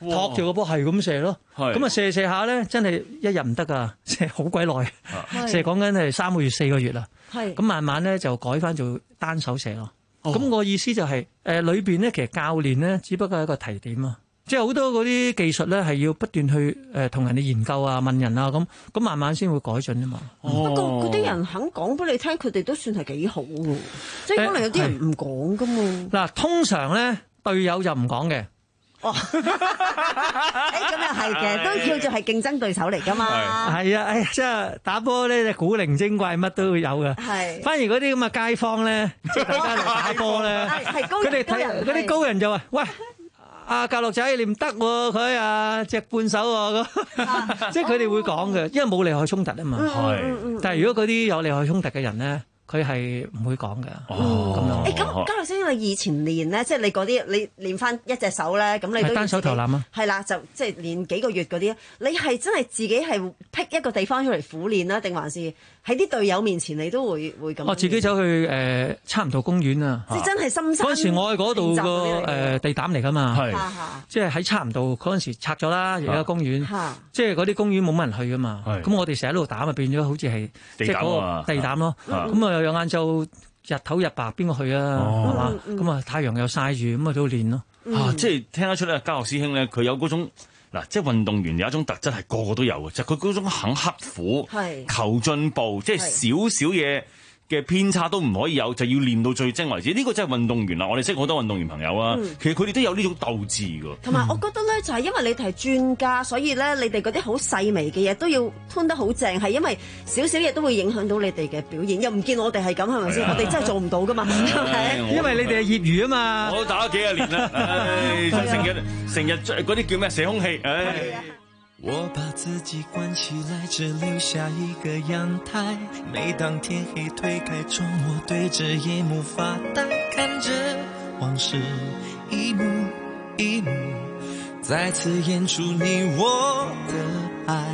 托住個波係咁射咯。咁啊射射下咧，真係一日唔得噶，射好鬼耐，射講緊係三個月四個月啦。咁慢慢咧就改翻做單手射咯。咁我意思就係誒裏邊咧，其實教練咧只不過係一個提點啊。即係好多嗰啲技術咧，係要不斷去誒同、呃、人哋研究啊、問人啊咁，咁慢慢先會改進啊嘛。 哦、不過嗰啲人肯講俾你聽，佢哋都算係幾好喎。即係可能有啲人唔講噶嘛。嗱、 呃，通常咧隊友就唔講嘅。 哦，誒咁又係嘅，都叫做係競爭對手嚟噶嘛。 係啊，誒即係打波咧，古靈精怪乜都會有嘅。係。反而嗰啲咁嘅街坊咧，即係大家嚟打波咧，佢哋睇嗰啲高人就話：喂！啊，格樂仔你唔得喎，佢啊隻半手喎，咁即係佢哋會講嘅，因為冇利害衝突啊嘛。係，但係如果嗰啲有利害衝突嘅人咧，佢係唔會講嘅。哦，咁樣。誒，咁嘉樂先，你以前練咧，即係你嗰啲，你練翻一隻手咧，咁你都單手投籃啊？ 係啦，就即係練幾個月嗰啲，你係真係自己係闢一個地方出嚟苦練啦，定還是喺啲隊友面前你都會會咁？ 我自己走去誒差唔多公園啊！ 即係真係深山。嗰陣時我喺嗰度個誒地膽嚟㗎嘛，係即係喺差唔多嗰陣時拆咗啦，而家公園，即係嗰啲公園冇乜人去㗎嘛。咁我哋成日喺度打啊，變咗好似係即係嗰個地膽咯。咁啊，有晏晝日頭日白，邊個去啊？係嘛？咁啊，太陽又曬住，咁啊都練咯。 啊，即係聽得出咧，嘉樂師兄咧，佢有嗰種。嗱，即係運動員有一種特質係個個都有嘅，就係佢嗰種肯刻苦、求進步，即係少少嘢嘅偏差都唔可以有，就要練到最精為止。呢個真係運動員啦，我哋識好多運動員朋友啊，嗯、其實佢哋都有呢種鬥志㗎。 同埋我覺得咧，就係因為你哋係專家，所以咧你哋嗰啲好細微嘅嘢都要吞得好正，係因為少少嘢都會影響到你哋嘅表現。又唔見我哋係咁，係咪先？我哋真係做唔到㗎嘛，係咪？ 因為你哋係業餘啊嘛。 我都打咗幾廿年啦，唉，成日成日嗰啲叫咩射空氣，唉。 我把自己關起來，只留下一個陽台。每當天黑推開窗，我對着夜幕發呆，看着往事一幕一幕，再次演出你我的愛。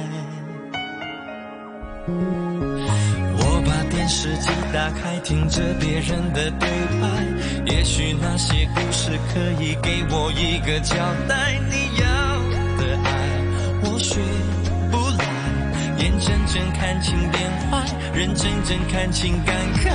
我把電視機打開，聽着別人的對白，也許那些故事可以給我一個交代。你要的愛我學不來，眼睜睜看情變壞，人真正看情感慨。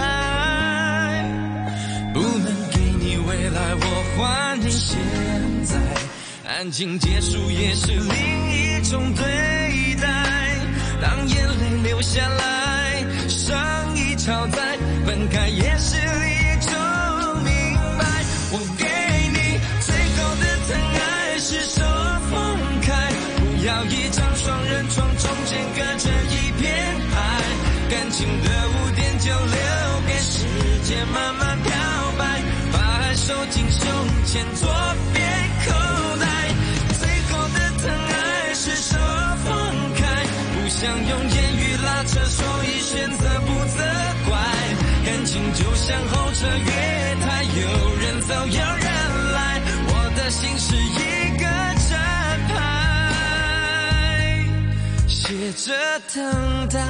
不能給你未來，我還你現在。安靜結束也是另一種對待。當眼淚流下來，傷已超載，分開也是一種明白。我給你最後的疼愛是手放開，不要一張雙人床，中間隔着一片海，感情的污點就留給時間慢慢漂白，把愛收進胸前左邊口袋。最後的疼愛是手放開，不想用言語拉扯，所以選擇不責怪。感情就像候車月台，有人走有人來，我的心是一個站牌，寫着等待。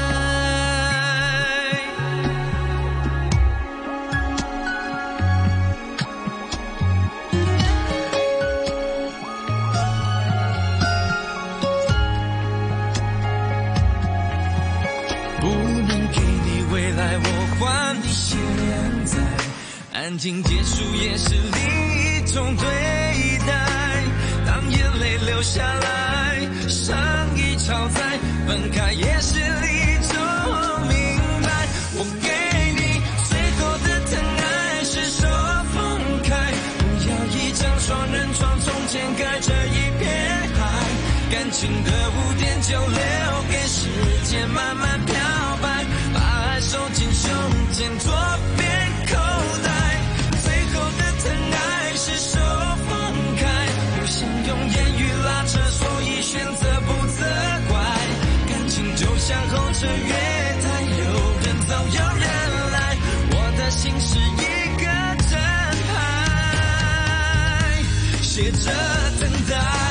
我還你現在，安靜結束也是另一種對待。當眼淚流下來，傷已超載，分開也是一種明白。我給你最後的疼愛是手放開，不要一張雙人床，中間隔着一片海，感情的污點就留給時間慢慢漂白，把愛收進胸前左邊口袋。最後的疼愛是手放開，不想用言語拉扯，所以選擇不責怪。感情就像候車月台，有人走有人來，我的心是一個站牌，寫着等待。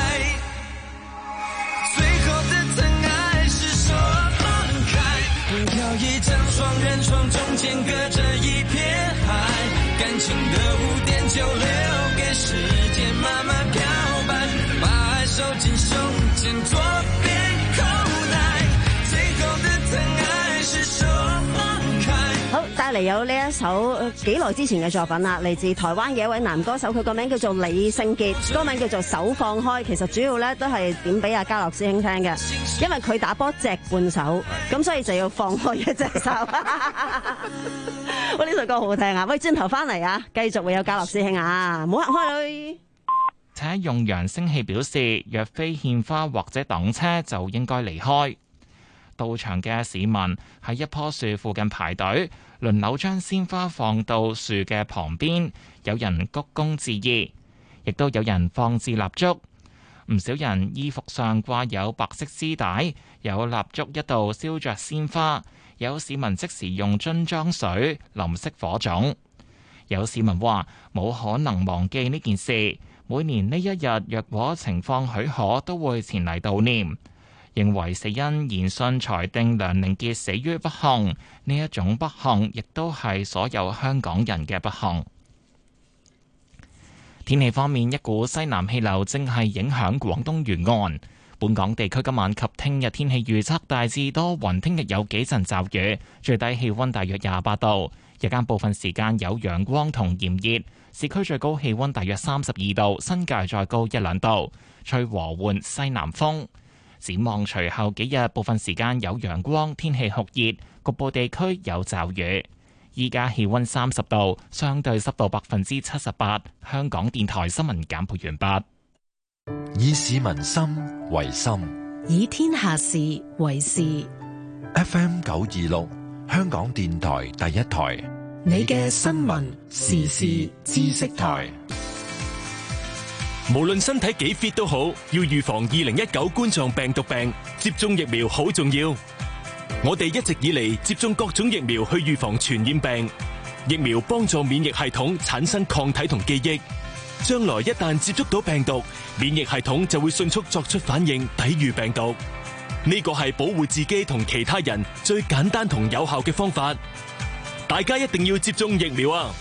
一張雙人床，中間隔着一片海，感情的污點就留給時間慢慢漂白，把手牽手間左邊口袋，最後的疼愛是說放開。 好，帶嚟有呢一首幾耐之前嘅作品啦，嚟自台灣嘅一位男歌手，佢個名叫做李聖傑，歌名叫做手放開。其實主要咧都係點俾阿嘉樂師兄聽嘅，因為佢打波隻半手，咁所以就要放開一隻手。喂，呢首歌好好聽啊！喂，轉頭翻嚟啊，繼續會有嘉樂師兄啊，唔好行開去。 且用揚聲器表示，若非獻花或者等車，就應該離開。到場嘅市民喺一棵樹附近排隊，輪流將鮮花放到樹嘅旁邊，有人鞠躬致意，亦都有人放置蠟燭。唔少人衣服上掛有白色絲帶，有蠟燭一度燒着鮮花，有市民即時用樽裝水淋熄火種。有市民話冇可能忘記呢件事，每年呢一日若果情況許可，都會前嚟悼念。認為死因研訊裁定梁凌傑死於不幸，呢一種不幸亦都係所有香港人嘅不幸。天氣方面，一股西南氣流正係影響廣東沿岸。本港地區今晚及聽日天氣預測大致多雲，聽日有幾陣驟雨，最低氣溫大約廿八度，日間部分時間有陽光同炎熱，市區最高氣溫大約三十二度，新界再高一兩度，吹和緩西南風。展望隨後幾日，部分時間有陽光，天氣酷熱，局部地區有驟雨。依家氣溫三十度，相對濕度百分之七十八。香港電台新聞簡報完畢。 以市民心為心， 以天下事為事。 F M 九二六，香港電台第一台， 你嘅新聞時事知識台。 無論身體幾 fit 都好，要預防二零一九冠狀病毒病，接種疫苗好重要。我哋一直以嚟接種各種疫苗去預防傳染病，疫苗幫助免疫系統產生抗體同記憶，將來一旦接觸到病毒，免疫系統就會迅速作出反應，抵禦病毒。呢個係保護自己同其他人最簡單同有效嘅方法，大家一定要接種疫苗啊！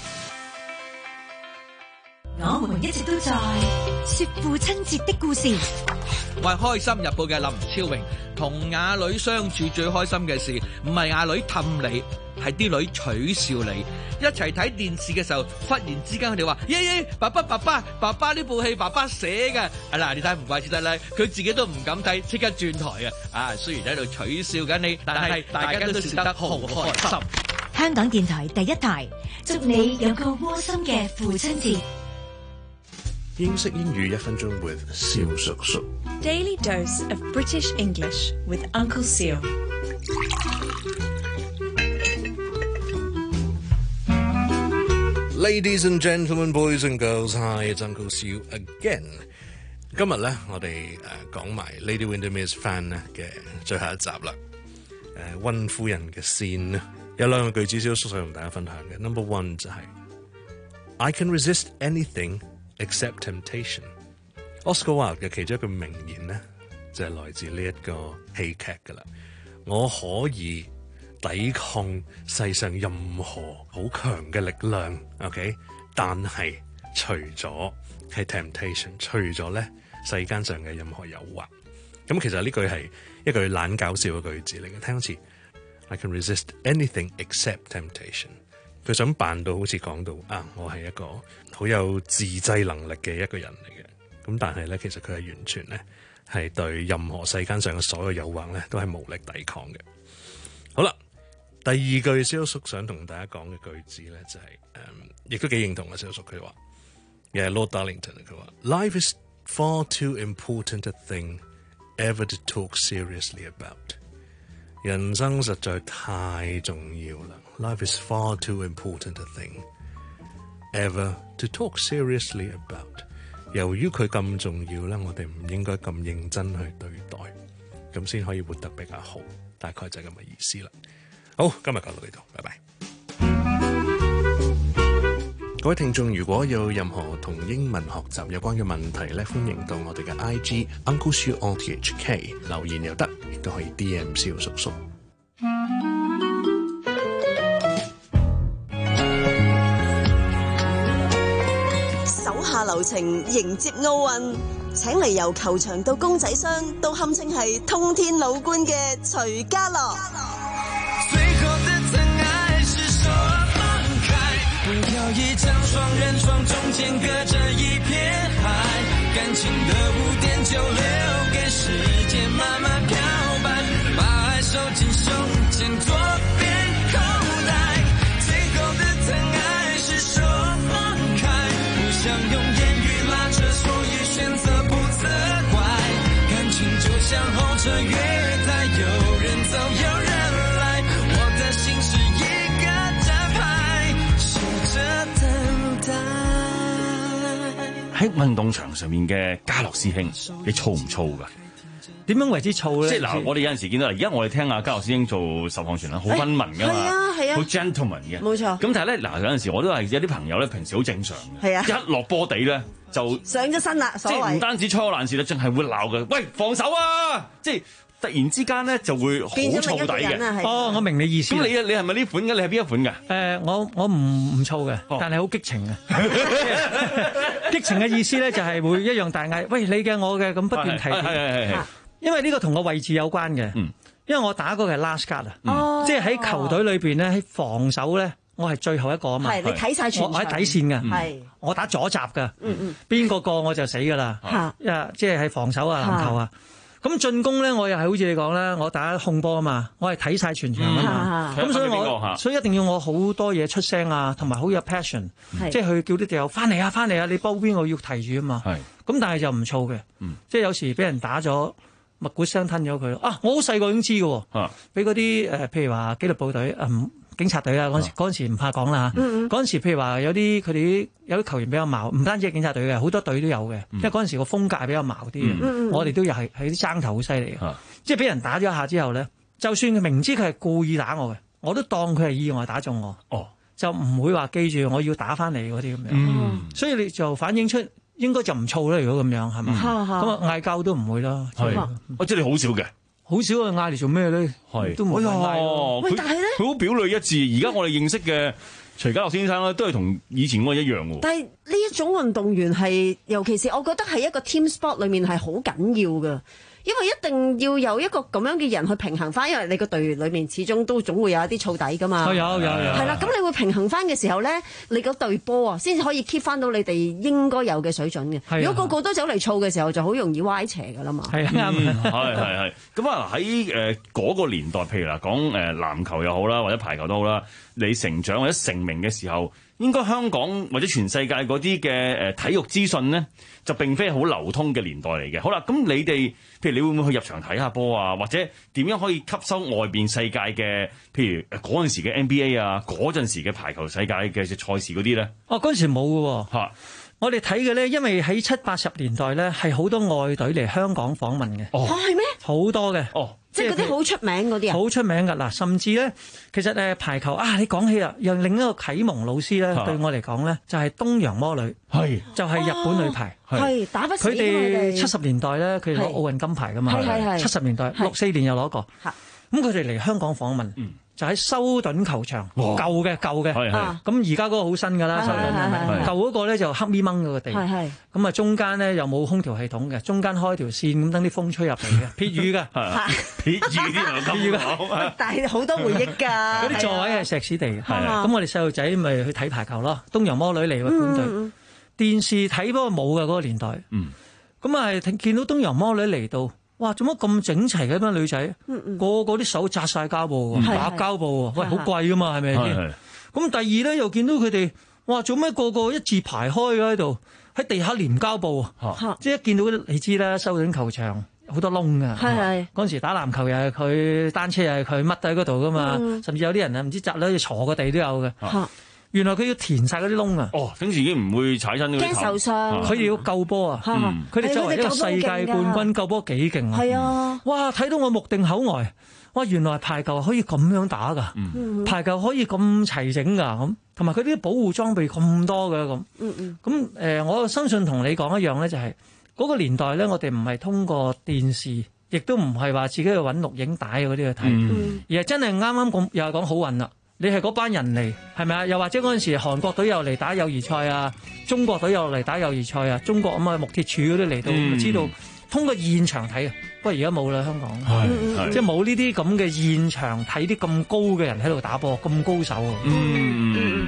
我們一直都在說父親節的故事。 我係開心日報嘅林超榮，同阿女相處最開心嘅事，唔係阿女氹你，係啲女取笑你。一齊睇電視嘅時候，忽然之間佢哋話：耶耶，爸爸爸爸爸爸呢部戲爸爸寫嘅。啊嗱，你睇唔怪之得咧，佢自己都唔敢睇，即刻轉台啊！啊，雖然喺度取笑緊你，但係大家都笑得好開心。 香港電台第一台，祝你有個窩心嘅父親節。 英式英語一分鐘 with 蕭叔叔。 Daily dose of British English with Uncle Seal. Ladies and gentlemen, boys and girls, hi, it's Uncle Seal again. 今日咧，我哋誒講埋 Lady Windermere's Fan 咧嘅最後一集啦。誒，溫夫人嘅線有兩個句子，蕭叔叔同大家分享嘅。Number one 就係 I can resist anything.Except temptation。 Oscar Wilde 嘅其中一句名言咧，就係、是、來自呢一個戲劇噶啦。我可以抵抗世上任何好強嘅力量 ，OK？ 但係除咗係 temptation， 除咗咧世間上嘅任何誘惑。咁其實呢句係一句懶搞笑嘅句子嚟嘅。聽多次 I can resist anything except temptation。佢想扮到好似講到啊，我係一個好有自制能力嘅一個人嚟嘅。咁但係咧，其實佢係完全咧係對任何世間上嘅所有誘惑咧都係無力抵抗嘅。好啦，第二句蕭叔想同大家講嘅句子咧就係、是、誒，亦、嗯、都幾認同嘅。蕭叔佢話，嘅、yeah, Lord Darlington 佢話 Life is far too important a thing ever to talk seriously about。人生實在太重要啦。Life is far too important a thing ever to talk seriously about。由於佢咁重要咧，我哋唔應該咁認真去對待，咁先可以活得比較好。大概就係咁嘅意思啦。好，今日講到呢度，拜拜。各位聽眾，如果有任何同英文學習有關嘅問題咧，歡迎到我哋嘅 I G Uncle Siu O T H K 留言又得，亦都可以 D M 蕭叔叔。 手下留柔情迎接奧運，請嚟由球場到公仔箱都堪稱係通天老倌嘅徐家樂。 不要一張雙人床，中間隔着一片海，感情的污點就留給時間慢慢漂白，把愛收進胸前左邊口袋，最後的疼愛是說放開，不想用言語拉扯，所以選擇不責怪，感情就像候車月台，有人走有人來，我的心是一個站牌，守着等待。 喺運動場上面嘅家樂師兄，你燥唔燥噶？ 點樣為之燥咧？ 即係嗱，我哋有陣時見到，而家我哋聽阿家樂師兄做十項全能，好溫文噶嘛， 係啊係啊， 好 gentleman 嘅， 冇錯。 咁但係咧，嗱有陣時我都係有啲朋友咧，平時好正常嘅， 係啊， 一落波地咧就上咗身啦，所謂即係唔單止初爛事咧，淨係會鬧嘅，喂防守啊！即係突然之間咧就會好燥底嘅。 哦，我明你意思。 咁你你係咪呢款嘅？你係邊一款嘅？ 誒，我我唔唔燥嘅，但係好激情嘅。激情嘅意思咧就係會一樣大嗌，喂你嘅我嘅咁不斷提。係係係。因為呢個同個位置有關嘅，因為我打嗰個係 last guard 啊，即係喺球隊裏邊咧，喺防守咧，我係最後一個啊嘛。 係你睇晒全場， 我喺底線嘅， 係我打左閘嘅， 嗯嗯， 邊個過我就死噶啦，啊，即係喺防守啊籃球啊，咁進攻咧我又係好似你講啦，我打控波啊嘛，我係睇晒全場啊嘛，咁所以我所以一定要我好多嘢出聲啊，同埋好有 passion，即係去叫啲隊友翻嚟啊翻嚟啊，你包邊我要提住啊嘛，咁但係就唔燥嘅，即係有時俾人打咗。物管傷吞咗佢啊！我好細個已經知嘅喎，俾嗰啲誒，譬如話紀律部隊啊、嗯，警察隊啊，嗰陣時嗰陣時唔怕講啦嚇。嗰陣時譬如話有啲佢哋有啲球員比較矛，唔單止係警察隊嘅，好多隊都有嘅。因為嗰陣時個風格係比較矛啲嘅，嗯、我哋都又係喺啲爭頭好犀利嘅。嗯、即係俾人打咗一下之後咧，就算佢明知佢係故意打我嘅，我都當佢係意外打中我。哦，就唔會話記住我要打翻嚟嗰啲咁樣。嗯、所以你就反映出。應該就唔燥啦，如果咁樣係嘛？咁啊嗌交都唔會啦。 係，我知你好少嘅， 好少啊！嗌嚟做咩咧？係都冇嗌。 喂，但係咧， 佢好表裏一致。而家我哋認識嘅徐家樂先生咧，都係同以前嗰個一樣喎。 但係呢一種運動員係，尤其是我覺得係一個 team sport 裏面係好緊要㗎。因為一定要有一個咁樣嘅人去平衡翻，因為你個隊員裏面始終都總會有一啲燥底噶嘛。有有有。係啦，咁你會平衡翻嘅時候咧，你個隊波啊，先至可以 keep 翻到你哋應該有嘅水準嘅。如果個個都走嚟燥嘅時候，就好容易歪斜噶啦嘛。係啊，啱。 係係係。咁啊喺誒嗰個年代，譬如嗱講誒籃球又好啦，或者排球都好啦，你成長或者成名嘅時候，應該香港或者全世界嗰啲嘅誒體育資訊咧，就並非好流通嘅年代嚟嘅。好啦，咁你哋譬如你會唔會去入場睇下波啊？或者點樣可以吸收外邊世界嘅，譬如嗰陣時嘅 N B A 啊，嗰陣時嘅排球世界嘅賽事嗰啲咧？ 哦，嗰陣時冇嘅喎。我哋睇嘅咧，因為喺七八十年代咧，係好多外隊嚟香港訪問嘅。 哦，係咩？ 好多嘅。 哦。 即係嗰啲好出名嗰啲啊！ 好出名㗎嗱，甚至咧，其實誒排球啊，你講起啊，又另一個啟蒙老師咧，啊、對我嚟講咧，就係、是、東洋魔女，係就係日本女排， 係、哦、打不死佢哋七十年代咧，佢哋攞奧運金牌㗎嘛，七十年代六四年又攞過，咁佢哋嚟香港訪問。嗯就喺修頓球場，舊嘅舊嘅，咁而家嗰個好新㗎啦。修頓舊嗰個咧就黑咪掹嗰個地，咁啊中間咧又冇空調系統嘅，中間開條線咁等啲風吹入嚟嘅，撇雨㗎， 撇雨啲撇雨㗎， 但係好多回憶㗎。 嗰啲座位係石屎地嘅，咁我哋細路仔咪去睇排球咯。東洋魔女嚟嘅本隊，電視睇不過冇㗎嗰個年代，咁啊係見到東洋魔女嚟到。哇！做乜咁整齊嘅班女仔？嗯嗯、個個啲手紮晒膠布喎，白膠布喎，喂，好貴噶嘛，係咪先？咁第二咧，又見到佢哋，哇！做咩個個一字排開嘅喺度，喺地下黏膠布啊！即係一見到你知啦，修頓球場好多窿噶。係係嗰陣時打籃球又係佢，單車又係佢，乜都喺嗰度噶嘛。嗯、甚至有啲人啊，唔知紮咧坐個地都有嘅。啊原來佢要填晒嗰啲窿啊！ 哦，等自己唔會踩親嗰啲頭。 驚受傷。 佢哋要救波啊！佢哋作為一個世界冠軍，救波幾勁啊！係啊！哇！睇到我目定口呆。哇！原來排球可以咁樣打㗎，嗯、排球可以咁齊整㗎咁，同埋佢啲保護裝備咁多嘅咁。嗯嗯。咁誒、呃，我相信同你講一樣咧，就係、是、嗰個年代咧，我哋唔係通過電視，亦都唔係話自己去揾錄影帶嗰啲去睇，嗯、而係真係啱啱咁又係講好運啦。 你係嗰班人嚟，係咪啊？又或者嗰陣時韓國隊又嚟打友誼賽啊，中國隊又嚟打友誼賽啊，中國咁啊木鐵柱嗰啲嚟到，嗯、知道通過現場睇啊。不過而家冇啦，香港， 係即係冇呢啲咁嘅現場睇啲咁高嘅人喺度打波，咁高手啊！ 嗯嗯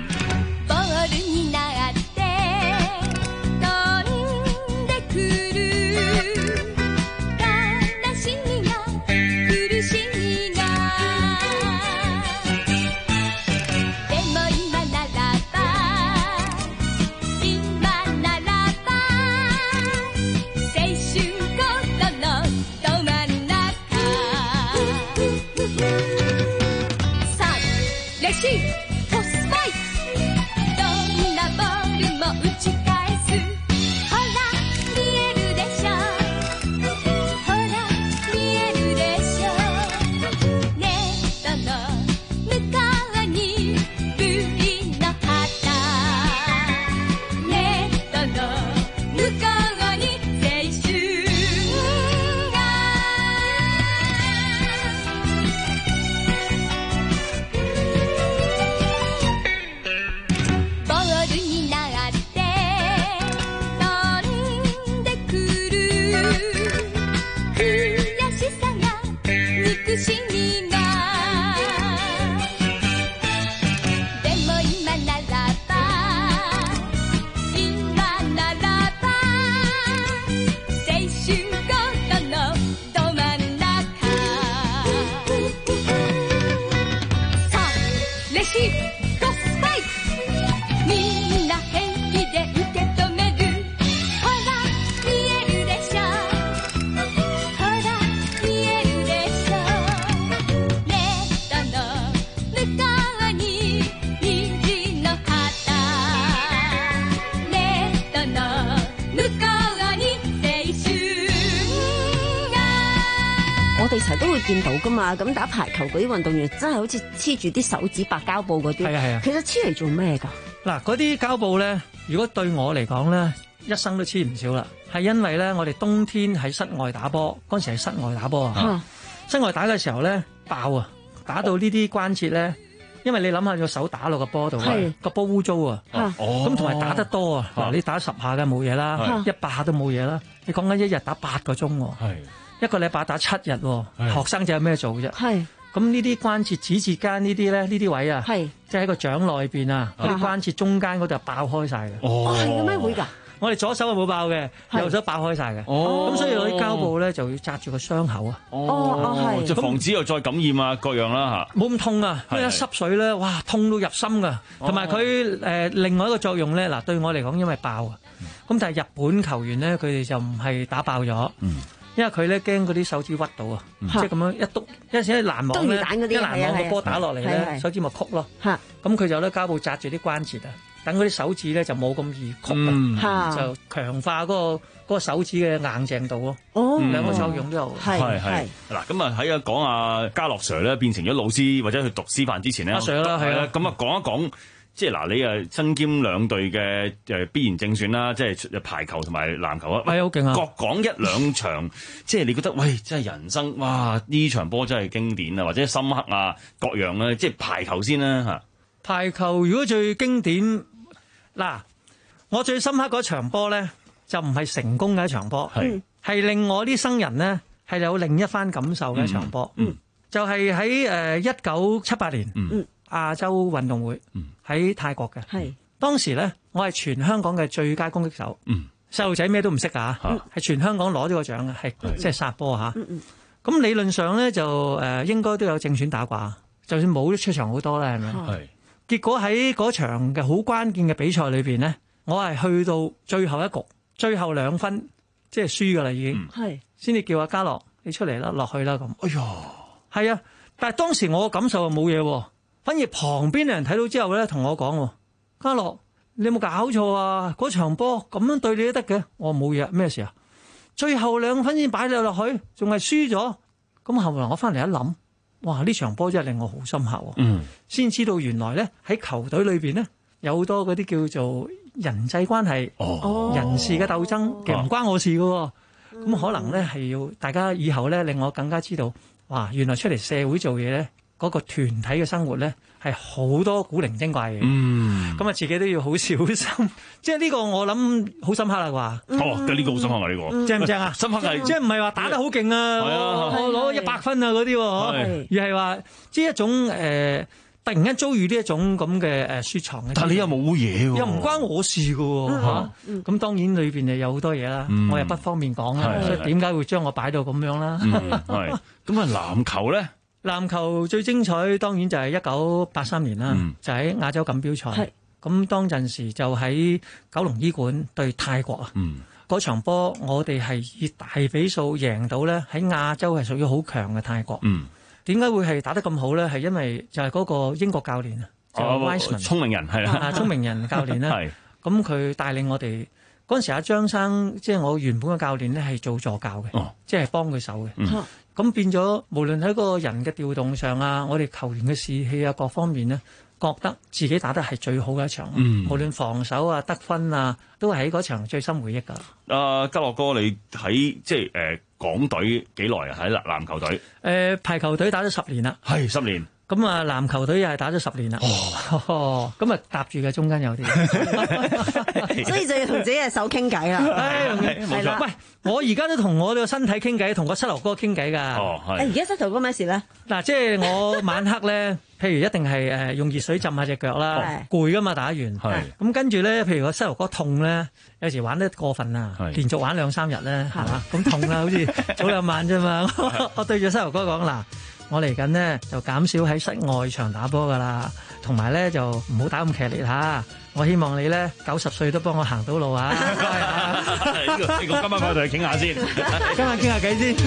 成日都會見到噶嘛，咁打排球嗰啲運動員真係好似黐住啲手指白膠布嗰啲， 係啊係啊， 其實黐嚟做咩㗎？嗱， 嗰啲膠布咧，如果對我嚟講咧，一生都黐唔少啦。係因為咧，我哋冬天喺室外打波，嗰陣時喺室外打波啊，室外打嘅時候咧爆啊，打到呢啲關節咧，因為你諗下個手打落個波度啊，個波污糟啊，咁同埋打得多啊，嗱你打十下嘅冇嘢啦，一百下都冇嘢啦，你講緊一日打八個鐘喎。一個禮拜打七日，學生仔有咩做啫？係咁呢啲關節指節間呢啲咧，呢啲位啊，係即係喺個掌內邊啊，嗰啲關節中間嗰度爆開晒嘅。 哦，係嘅咩？會㗎？ 我哋左手係冇爆嘅，右手爆開晒嘅。哦，咁所以攞啲膠布咧就要紮住個傷口啊。 哦哦，係。 就防止又再感染啊，各樣啦嚇。 冇咁痛啊，因為一濕水咧，哇，痛到入心㗎。同埋佢誒另外一個作用咧，嗱對我嚟講，因為爆啊。咁但係日本球員咧，佢哋就唔係打爆咗。嗯。因為佢咧驚嗰啲手指屈到啊，即係咁樣一篤，有陣時攔網咧，一攔網個波打落嚟咧，手指咪曲咯。咁佢就咧膠布紮住啲關節啊，等嗰啲手指咧就冇咁易曲啊，就強化嗰個嗰個手指嘅硬淨度咯。哦，兩個作用都有。 係係嗱，咁啊喺啊講阿嘉樂 Sir 咧變成咗老師或者去讀師範之前咧， 阿 Sir 啦係啦， 咁啊講一講。即係嗱，你啊身兼兩隊嘅誒必然正選啦，即係排球同埋籃球啊， 係好勁啊！ 各講一兩場，即係你覺得喂，真係人生哇！呢場波真係經典啊，或者深刻啊，各樣咧，即係排球先啦嚇。 排球如果最經典嗱，我最深刻嗰場波咧，就唔係成功嘅一場波，係係令我啲生人呢係有另一番感受嘅一場波，嗯，就係喺誒一九七八年，嗯。亞洲運動會喺泰國嘅，係當時咧，我係全香港嘅最佳攻擊手，細路仔咩都唔識㗎，係全香港攞咗個獎嘅，係即係殺波嚇。咁理論上咧就誒應該都有正選打掛，就算冇都出場好多啦，係咪？係結果喺嗰場嘅好關鍵嘅比賽裏邊咧，我係去到最後一局，最後兩分即係輸㗎啦已經，係先至叫阿嘉樂你出嚟啦，落去啦咁。哎呀，係啊，但係當時我嘅感受就冇嘢喎。反而旁邊嘅人睇到之後咧，同我講：嘉樂，你有冇搞錯啊？嗰場波咁樣對你都得嘅？我冇嘢，咩事啊？最後兩分先擺咗落去，仲係輸咗。咁後來我翻嚟一諗，哇！呢場波真係令我好深刻喎。嗯，先知道原來咧喺球隊裏邊咧有好多嗰啲叫做人際關係、哦、人事嘅鬥爭，其實唔關我事嘅。咁、嗯、可能咧係要大家以後咧令我更加知道，哇！原來出嚟社會做嘢咧。 嗰個團體嘅生活咧係好多古靈精怪嘅， 嗯， 咁啊自己都要好小心。即係呢個我諗好深刻啦啩。 哦，呢個好深刻啊呢個， 正唔正啊？ 深刻係即係唔係話打得好勁啊？我攞一百分啊嗰啲，而係話即係一種誒。突然間遭遇呢一種咁嘅誒雪藏嘅， 但係你又冇嘢喎， 又唔關我事㗎喎嚇。咁當然裏邊誒有好多嘢啦，我又不方便講啦。所以點解會將我擺到咁樣啦？ 係咁啊！籃球咧， 籃球最精彩當然就係一九八三年啦，就喺亞洲錦標賽。咁當陣時就喺九龍醫館對泰國啊。嗰場波我哋係以大比數贏到咧，喺亞洲係屬於好強嘅泰國。點解會係打得咁好咧？係因為就係嗰個英國教練啊，就係 Wiseman 聰明人係啦， 聰明人教練咧。咁佢帶領我哋嗰陣時，阿張生即係我原本嘅教練咧，係做助教嘅，即係幫佢手嘅。咁變咗，無論喺個人嘅調動上啊，我哋球員嘅士氣啊，各方面咧，覺得自己打得係最好嘅一場。無論防守啊、得分啊，都係喺嗰場最深回憶㗎。 阿嘉樂哥，你喺即係誒港隊幾耐啊？喺籃籃球隊？ 誒排球隊打咗十年啦。 係十年。 咁啊，籃球隊又係打咗十年啦。哦，咁啊搭住嘅中間有啲， 所以就要同自己嘅手傾偈啦。 係啦，喂，我而家都同我個身體傾偈，同個膝頭哥傾偈㗎。 哦，係。 而家膝頭哥咩事咧？ 嗱，即係我晚黑咧，譬如一定係誒用熱水浸下隻腳啦，攰㗎嘛打完。係。咁跟住咧，譬如個膝頭哥痛咧，有時玩得過分啊，連續玩兩三日咧，係嘛？咁痛啦，好似早兩晚啫嘛。我對住膝頭哥講嗱。我嚟緊呢，就減少喺室外場打波噶啦，同埋咧就唔好打咁劇烈嚇。我希望你咧九十歲都幫我行到路啊！ 呢個呢個今晚翻去同你傾下先， 今晚傾下偈先。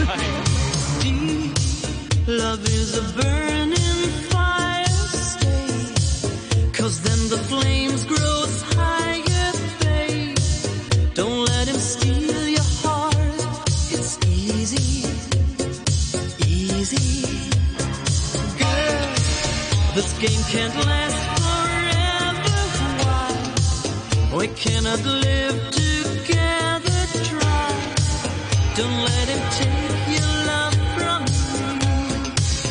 This game can't last forever. Why? We cannot live together. Try. Don't let him take your love from me.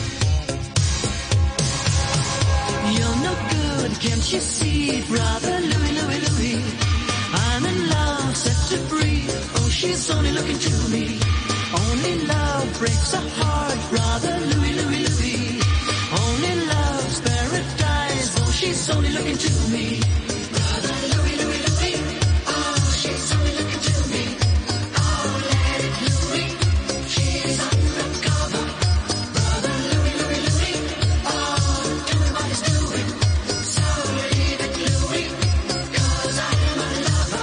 You're no good, can't you see, brother Louie, Louie, Louie? I'm in love, set to free. Oh, she's only looking to me. Only love breaks a heart, brother Louie, Louie, Louie. Only love's paradise. Oh, she's only looking to me. Brother Louie, Louie, Louie. Oh, she's only looking to me. Oh, let it Louie. She's undercover. Brother Louie, Louie, Louie. Oh, doing what he's doing. So leave it Louie, 'cause I am a lover.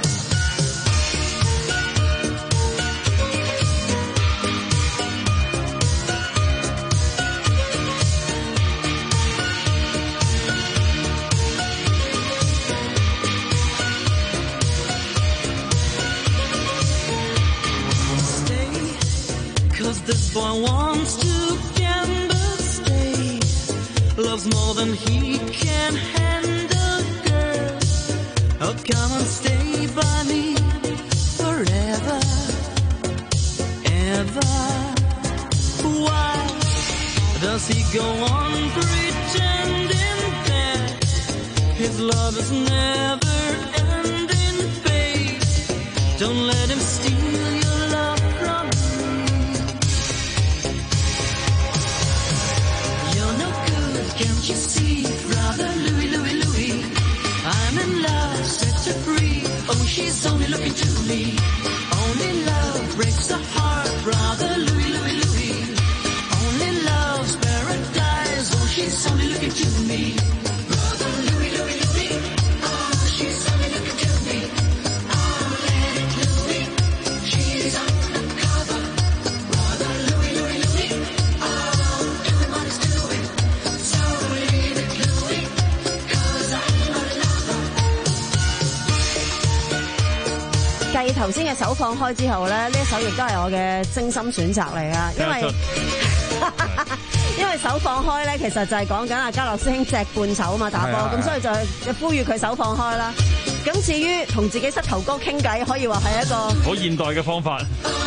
Cause this boy wants to gamble, stay. Loves more than he can handle, girl. Oh, come and stay by me forever, ever. Why does he go on pretending that his love is never ending, babe? Don't let him steal your love from me. Can't you see, brother Louie, Louie, Louie? I'm in love, set her free. Oh, she's only looking to me. Only love breaks a heart, brother Louie, Louie, Louie. Only love's paradise. Oh, she's only looking to me. Brother Louie, Louie, Louie. Oh, she's only looking to me. Oh, let it Louie. She's undercover. Brother Louie, Louie, Louie. Oh, doing what he's doing. 繼頭先嘅手放開之後咧，呢一首亦都係我嘅精心選擇嚟噶，因為因為手放開咧，其實就係講緊阿嘉樂師兄隻半手啊嘛打波，咁所以就呼籲佢手放開啦。咁至於同自己膝頭哥傾偈，可以話係一個好現代嘅方法。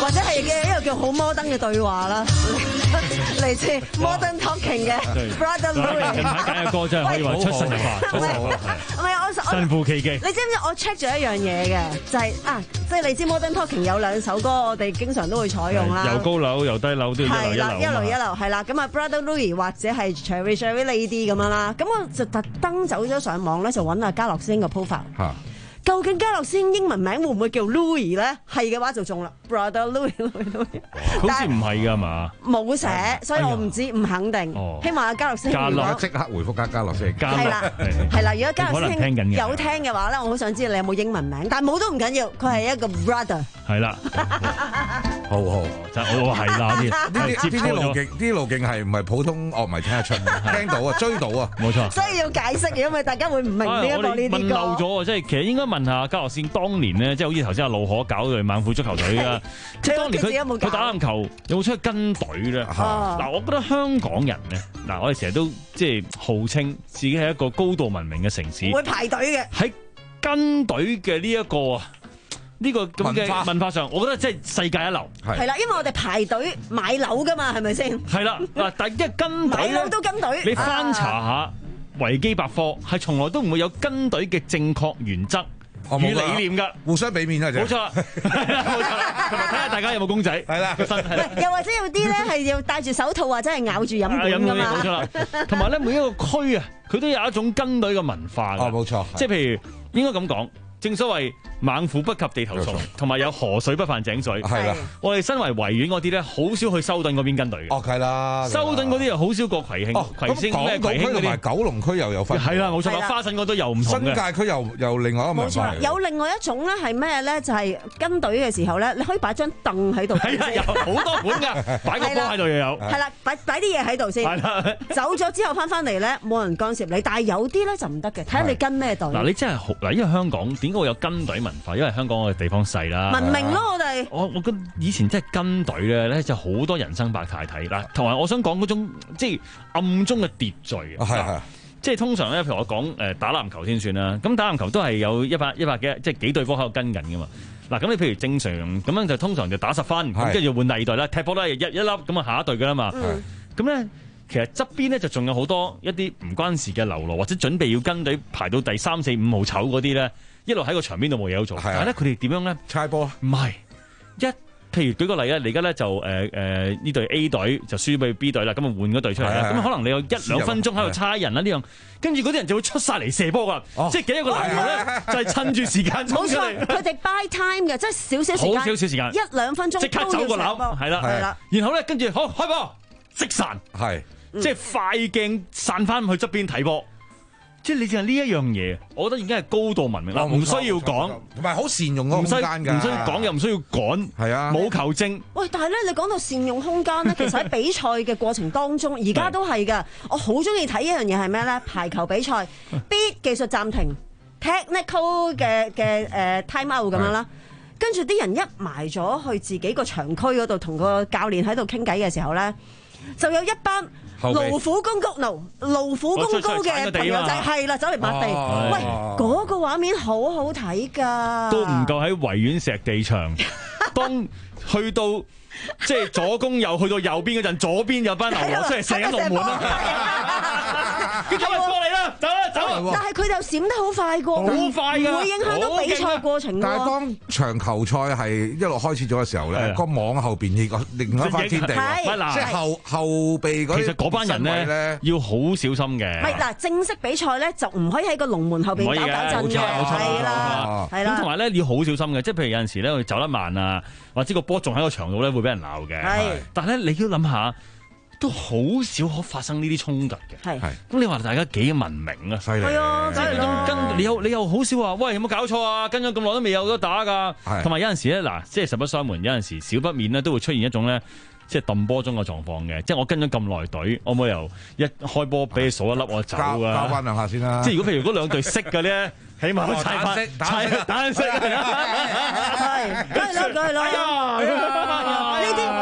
或者係嘅一個叫好摩登嘅對話啦，嚟自 Modern Talking 嘅 Brother Louis。 近排揀嘅歌真係可以話出神入化，好好唔係我神乎其技。 你知唔知我 check 咗一樣嘢嘅，就係啊，即係你知 Modern Talking 有兩首歌，我哋經常都會採用啦。 由高樓由低樓都要一樓一樓一樓係啦。咁啊 Brother Louis 或者係 Cherry Cherry Lady 咁樣啦。咁我就特登走咗上網咧，就揾阿家樂師兄嘅 profile。究竟家樂師兄英文名會唔會叫 Louis 咧？係嘅話就中啦 ，Brother Louis，Louis Louis。 好似唔係㗎嘛？ 冇寫，所以我唔知，唔肯定。希望阿家樂師兄家樂即刻回覆家家樂師兄。 係啦，係啦。如果家樂師兄有聽嘅話咧，我好想知道你有冇英文名，但係冇都唔緊要，佢係一個 brother。 係啦， 好好， 就我係啦啲呢啲啲路徑，啲路徑係唔係普通樂迷聽得出？聽到啊，追到啊， 冇錯。 所以要解釋，因為大家會唔明呢一個呢啲歌。 問漏咗啊！即係其實應該問下家樂師兄當年咧，即係好似頭先阿路可搞對猛虎足球隊啊，即係當年佢佢打籃球有冇出去跟隊咧？嗱，我覺得香港人咧，嗱，我哋成日都即係號稱自己係一個高度文明嘅城市， 會排隊嘅喺跟隊嘅呢一個。呢個咁嘅文化上，我覺得真係世界一流。 係啦，因為我哋排隊買樓噶嘛，係咪先？ 係啦，嗱，但係一跟隊買樓都跟隊。 你翻查下維基百科，係從來都唔會有跟隊嘅正確原則與理念㗎， 互相俾面啊！ 冇錯，係啦，冇錯。同埋睇下大家有冇公仔， 係啦， 個身係。 又或者有啲咧係要戴住手套或者係咬住飲管㗎嘛。 冇錯啦。同埋咧，每一個區啊，佢都有一種跟隊嘅文化。 哦，冇錯。 即係譬如應該咁講。正所謂猛虎不及地頭蟲，同埋有河水不犯井水。 係啦， 我哋身為維園嗰啲咧，好少去修頓嗰邊跟隊嘅。 哦，係啦， 修頓嗰啲又好少過葵興、葵星咩葵興嗰啲。 同埋九龍區又有分。 係啦，冇錯啦，花神嗰度又唔同嘅。 新界區又又另外一個文化。 冇錯，有另外一種咧係咩咧？就係跟隊嘅時候咧，你可以擺張凳喺度。 係啊，有好多款㗎，擺個波喺度又有。 係啦，擺擺啲嘢喺度先。係啦，走咗之後翻翻嚟咧，冇人干涉你。但係有啲咧就唔得嘅，睇下你跟咩隊。 嗱，你真係好嗱，因為香港點解會有跟隊文？因為香港嘅地方細啦， 文明咯我哋。 我我覺得以前真係跟隊咧，咧就好多人生百態睇嗱，同埋我想講嗰種即係暗中嘅秩序啊，係係，即係通常咧，譬如我講誒打籃球先算啦，咁打籃球都係有一百一百幾即係幾隊波喺度跟緊噶嘛。嗱，咁你譬如正常咁樣就通常就打十分，咁跟住換第二隊啦，踢波都係一一粒咁啊下一隊噶啦嘛。咁咧其實側邊咧就仲有好多一啲唔關事嘅流羅，或者準備要跟隊排到第三四五號籌嗰啲咧。一路喺個場邊度冇嘢好做，但係咧佢哋點樣咧？ 猜波唔係一，譬如舉個例咧，你而家咧就誒誒呢隊 A 隊就輸俾 B 隊啦，咁啊換嗰隊出嚟啦，咁可能你有一兩分鐘喺度猜人啦呢樣，跟住嗰啲人就會出晒嚟射波噶，即係幾多個籃球咧就係趁住時間衝出嚟。 佢哋 buy time 嘅，即係少少時間， 好少少時間， 一兩分鐘即刻走個籃，係啦，係啦，然後咧跟住好開波即散， 係即係快鏡散翻去側邊睇波。即係你淨係呢一樣嘢，我覺得已經係高度文明啦，唔需要講， 同埋好善用嗰個空間㗎， 唔需要講又唔需要趕， 係啊， 冇球證。 喂，但係咧，你講到善用空間咧，其實喺比賽嘅過程當中，而家都係㗎。我好中意睇一樣嘢係咩咧？排球比賽 ，B 技術暫停 ，technical 嘅嘅誒 time out 咁樣啦。跟住啲人一埋咗去自己個場區嗰度，同個教練喺度傾偈嘅時候咧，就有一班勞苦功高，勞勞苦功高嘅朋友仔係啦，走嚟抹地。喂，嗰個畫面好好睇㗎， 都唔夠喺維園石地場。當去到即係左攻右去到右邊嗰陣，左邊有班流羅出嚟射緊龍門啦。佢今日過嚟啦，走啦走。 但係佢就閃得好快過， 好快㗎， 唔會影響到比賽過程。 但係當場球賽係一路開始咗嘅時候咧，個網後邊呢個另一番天地，即係後後備嗰啲。其實嗰班人咧要好小心嘅。 唔係嗱，正式比賽咧就唔可以喺個龍門後邊搞搞震嘅，係啦，係啦。 咁同埋咧要好小心嘅，即係譬如有陣時咧佢走得慢啊，或者個波仲喺個場度咧會俾人鬧嘅。係，但係咧你要諗下。都好少可發生呢啲衝突嘅，係，咁你話大家幾文明啊？犀利，係啊，即係咁跟，你又你又好少話，喂有冇搞錯啊？跟咗咁耐都未有得打㗎，同埋有陣時咧，嗱，即係實不相瞞，有陣時少不免咧都會出現一種咧，即係揼波中嘅狀況嘅，即係我跟咗咁耐隊，我冇由一開波俾你數一粒我走㗎， 交翻兩下先啦。 即係如果譬如嗰兩隊識嘅咧，起碼都踩翻，踩單色，係， 梗係啦，梗係啦，呢啲呢啲咧。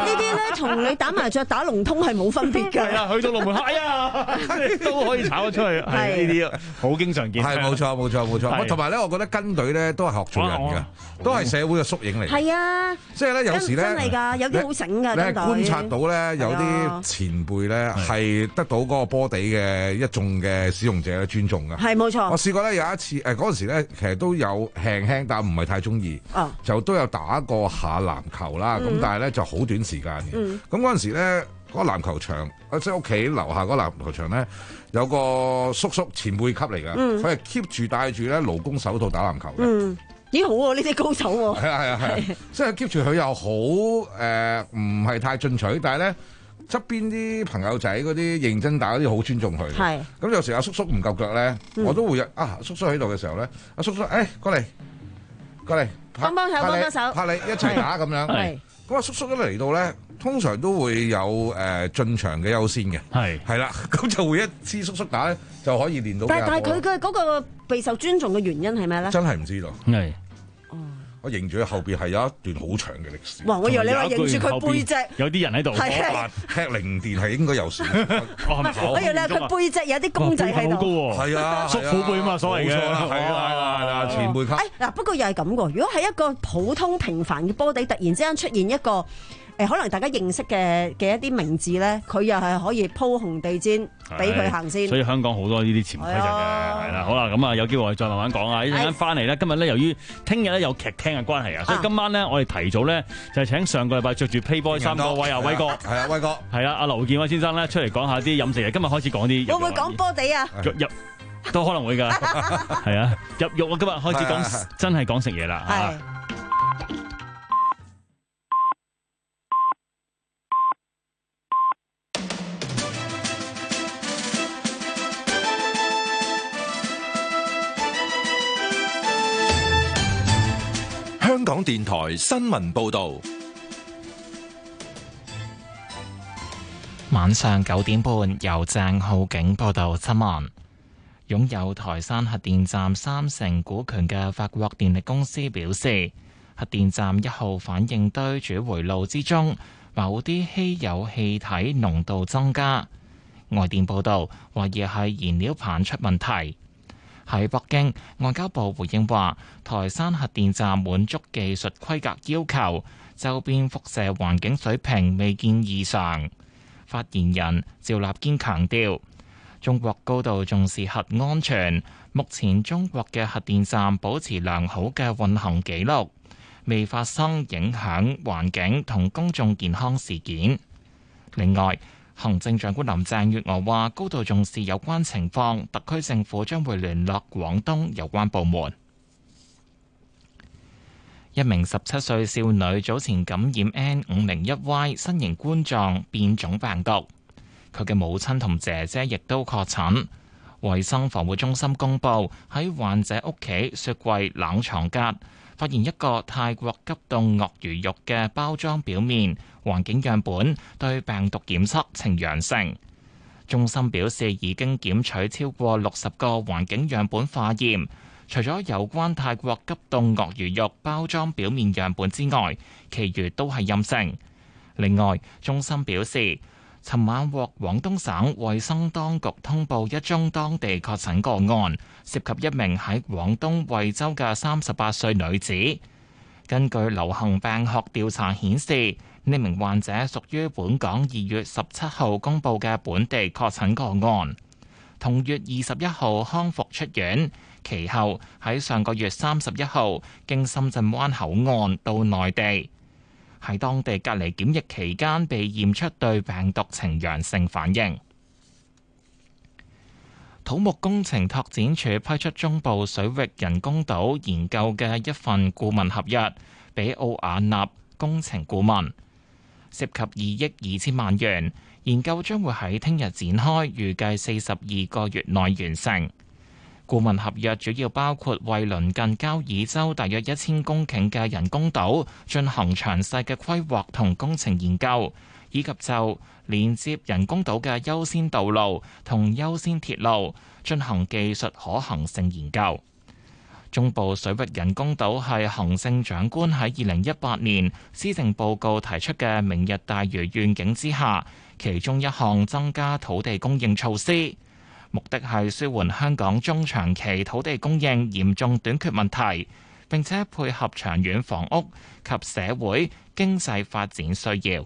同你打麻雀打龍通係冇分別㗎。 係啊，去到龍門口，哎呀，都可以炒得出去。係呢啲好經常見。 係冇錯冇錯冇錯。同埋咧，我覺得跟隊咧都係學做人嘅，都係社會嘅縮影嚟。 係啊， 即係咧有時咧真係㗎，有啲好醒㗎。 你係觀察到咧，有啲前輩咧係得到嗰個波地嘅一眾嘅使用者嘅尊重㗎。 係冇錯。 我試過咧有一次誒嗰陣時咧，其實都有輕輕，但唔係太中意，就都有打過下籃球啦。咁但係咧就好短時間嘅。咁嗰陣時咧，嗰個籃球場，即係屋企樓下嗰個籃球場咧，有個叔叔前輩級嚟㗎，佢係 keep 住戴住咧勞工手套打籃球嘅。 嗯，咦好喎，呢啲高手喎。 係啊係啊係，即係 keep 住佢又好誒，唔係太進取，但係咧側邊啲朋友仔嗰啲認真打嗰啲好尊重佢。係。咁有時阿叔叔唔夠腳咧，我都會啊叔叔喺度嘅時候咧，阿叔叔誒過嚟過嚟幫幫手幫幫手， 拍你一齊打咁樣。係。咁啊叔叔一嚟到咧，通常都會有誒進場嘅優先嘅，係係啦，咁就會一支叔叔打咧就可以練到。但係但係佢嘅嗰個備受尊重嘅原因係咩咧？真係唔知道。係，我認住佢後邊係有一段好長嘅歷史。哇！我以為你話認住佢背脊， 有啲人喺度。 係踢零電係應該有選。 我以為你話佢背脊有啲公仔喺度。 好高喎！係啊，叔父輩啊嘛，所謂嘅。冇錯啦，係啦係啦，前輩級。 誒嗱，不過又係咁喎。如果係一個普通平凡嘅波地，突然之間出現一個。誒可能大家認識嘅嘅一啲名字咧，佢又係可以鋪紅地氈俾佢行先。 所以香港好多呢啲潛規則嘅，係啦。好啦，咁啊有機會我哋再慢慢講啊。一陣間翻嚟咧，今日咧由於聽日咧有劇聽嘅關係啊，所以今晚咧我哋提早咧就係請上個禮拜着住 Playboy 衫個威啊威哥，係啊威哥，係啊阿劉建威先生咧出嚟講下啲飲食嘢。今日開始講啲會唔會講波地啊？ 入入都可能會㗎，係啊入肉啊！今日開始講真係講食嘢啦嚇。 香港電台新聞報道， 晚上九點半由鄭浩景報道新聞。擁有台山核電站三成股權嘅法國電力公司表示，核電站一號反應堆主回路之中某啲稀有氣體濃度增加。外電報道，懷疑係燃料棒出問題。喺北京，外交部回應話，台山核電站滿足技術規格要求，周邊輻射環境水平未見異常。發言人趙立堅強調，中國高度重視核安全，目前中國嘅核電站保持良好嘅運行記錄，未發生影響環境同公眾健康事件。另外，行政長官林鄭月娥話高度重視有關情況，特區政府將會聯絡廣東有關部門。一名十七歲少女早前感染 N 五零一 Y 新型冠狀變種病毒，佢嘅母親同姐姐亦都確診。衛生防護中心公布喺患者屋企雪櫃冷藏格發現一個泰國急凍鱷魚肉嘅包裝表面環境樣本對病毒檢測呈陽性。中心表示已經檢取超過六十個環境樣本化驗，除咗有關泰國急凍鱷魚肉包裝表面樣本之外，其餘都係陰性。另外，中心表示，尋晚獲廣東省衛生當局通報一宗當地確診個案，涉及一名喺廣東惠州嘅三十八歲女子。根據流行病學調查顯示，呢名患者屬於本港二月十七號公佈嘅本地確診個案，同月二十一號康復出院，其後喺上個月三十一號經深圳灣口岸到內地。喺當地隔離檢疫期間被驗出對病毒呈陽性反應。土木工程拓展署批出中部水域人工島研究嘅一份顧問合約，俾奧雅納工程顧問，涉及二億二千萬元。研究將會喺聽日展開，預計四十二個月內完成。顧問合約主要包括為鄰近交椅洲大約一千公頃嘅人工島進行詳細嘅規劃同工程研究，以及就連接人工島嘅優先道路同優先鐵路進行技術可行性研究。 中部水域人工島係行政長官喺二零一八年施政報告提出嘅明日大嶼願景之下，其中一項增加土地供應措施，目的係舒緩香港中長期土地供應嚴重短缺問題，並且配合長遠房屋及社會經濟發展需要。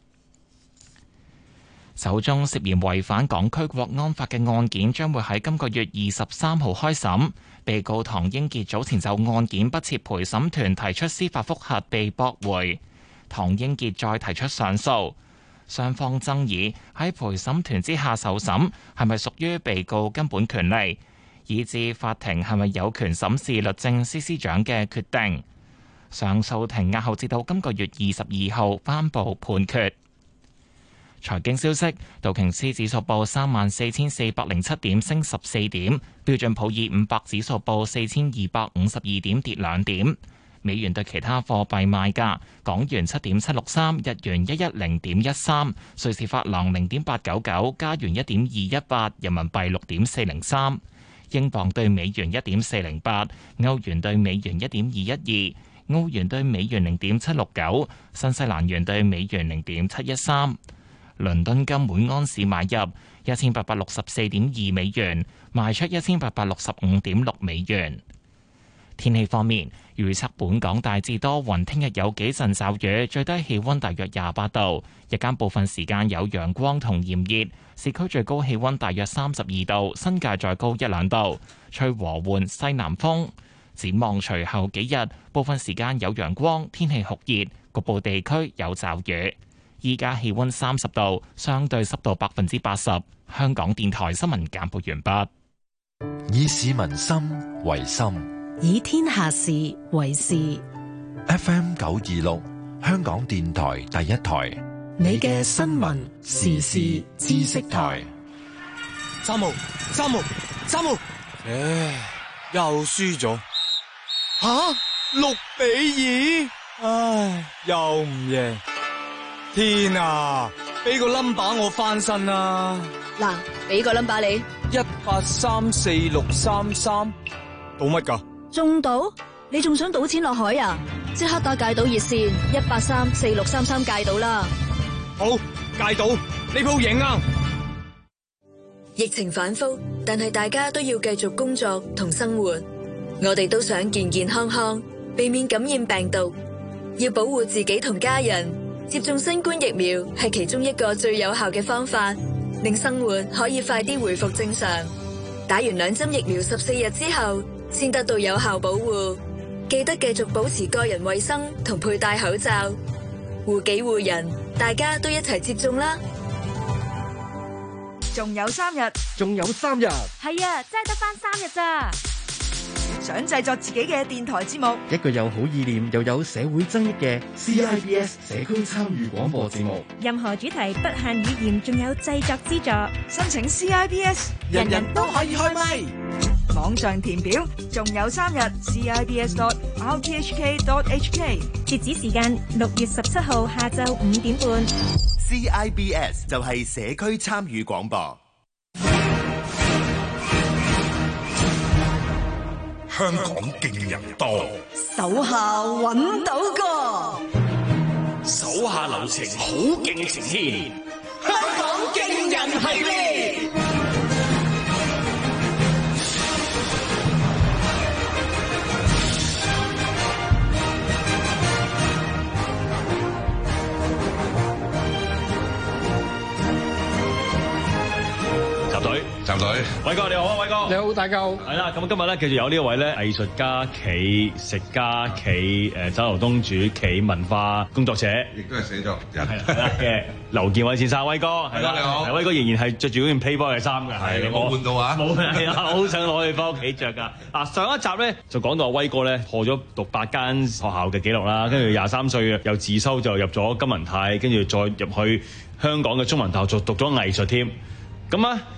首宗涉嫌違反港區國安法嘅案件將會喺今個月二十三號開審。被告唐英傑早前就案件不設陪審團提出司法覆核被駁回，唐英傑再提出上訴。雙方爭議喺陪審團之下受審係咪屬於被告根本權利，以至法庭係咪有權審視律政司司長嘅決定。上訴庭押後至到今個月二十二號頒布判決。財經消息，道瓊斯指數報三萬四千四百零七點，升十四點；標準普爾五百指數報四千二百五十二點，跌兩點。美元對其他貨幣賣價：港元七點七六三，日元一一零點一三，瑞士法郎零點八九九，加元一點二一八，人民幣六點四零三，英鎊對美元一點四零八，歐元對美元一點二一二，澳元對美元零點七六九，新西蘭元對美元零點七一三。倫敦金每安士買入一千八百六十四點二美元，賣出一千八百六十五點六美元。天氣方面，預測本港大致多雲，聽日有幾陣驟雨，最低氣溫大約廿八度，日間部分時間有陽光同炎熱，市區最高氣溫大約三十二度，新界再高一兩度，吹和緩西南風。展望隨後幾日，部分時間有陽光，天氣酷熱，局部地區有驟雨。依家氣溫三十度，相對濕度百分之八十。香港電台新聞簡報完畢。 以市民心為心， 以天下事為事。 F M 九二六，香港電台第一台， 你嘅新聞時事知識台。 三號，三號，三號，唉，又輸咗。吓，六比二，唉，又唔贏。天啊！俾個 number 我翻身啊！ 嗱，俾個 number 你， 一八三四六三三，賭乜噶？ 中賭？你仲想賭錢落海啊？即刻打戒賭熱線一八三四六三三戒賭啦！ 好，戒賭，呢鋪贏啊！ 疫情反覆，但係大家都要繼續工作同生活，我哋都想健健康康，避免感染病毒，要保護自己同家人。接種新冠疫苗係其中一個最有效嘅方法，令生活可以快啲回復正常。打完兩針疫苗十四日之後，先得到有效保護。記得繼續保持個人衛生同佩戴口罩，護己護人，大家都一齊接種啦！ 仲有三日， 仲有三日， 係啊，真係得返三日咋！想製作自己嘅電台節目， 一個有好意念又有社會爭議嘅 C I B S 社區參與廣播節目， 任何主題不限語言，仲有製作資助。申請 C I B S， 人人都可以開咪。網上填表，仲有三日 C I B S dot R T H K dot H K， 截止時間六月十七號下晝五點半。 C I B S 就係社區參與廣播。 香港勁人多， 手下揾到個， 手下留情，好勁呈現。 香港勁人系列。 隊集隊，偉哥你好啊，偉哥你好，大家好。 係啦，咁今日咧繼續有呢一位咧藝術家企食家企誒酒樓東主企文化工作者， 亦都係寫作人嘅劉健偉先生，偉哥係啦，你好，偉哥仍然係着住嗰件 Playboy 嘅衫㗎， 係你冇換到啊？ 冇係啊，好想攞去翻屋企着㗎。嗱，上一集咧就講到阿威哥咧破咗讀八間學校嘅紀錄啦，跟住廿三歲又自修就入咗金文泰，跟住再入去香港嘅中文大學做讀咗藝術添，咁啊。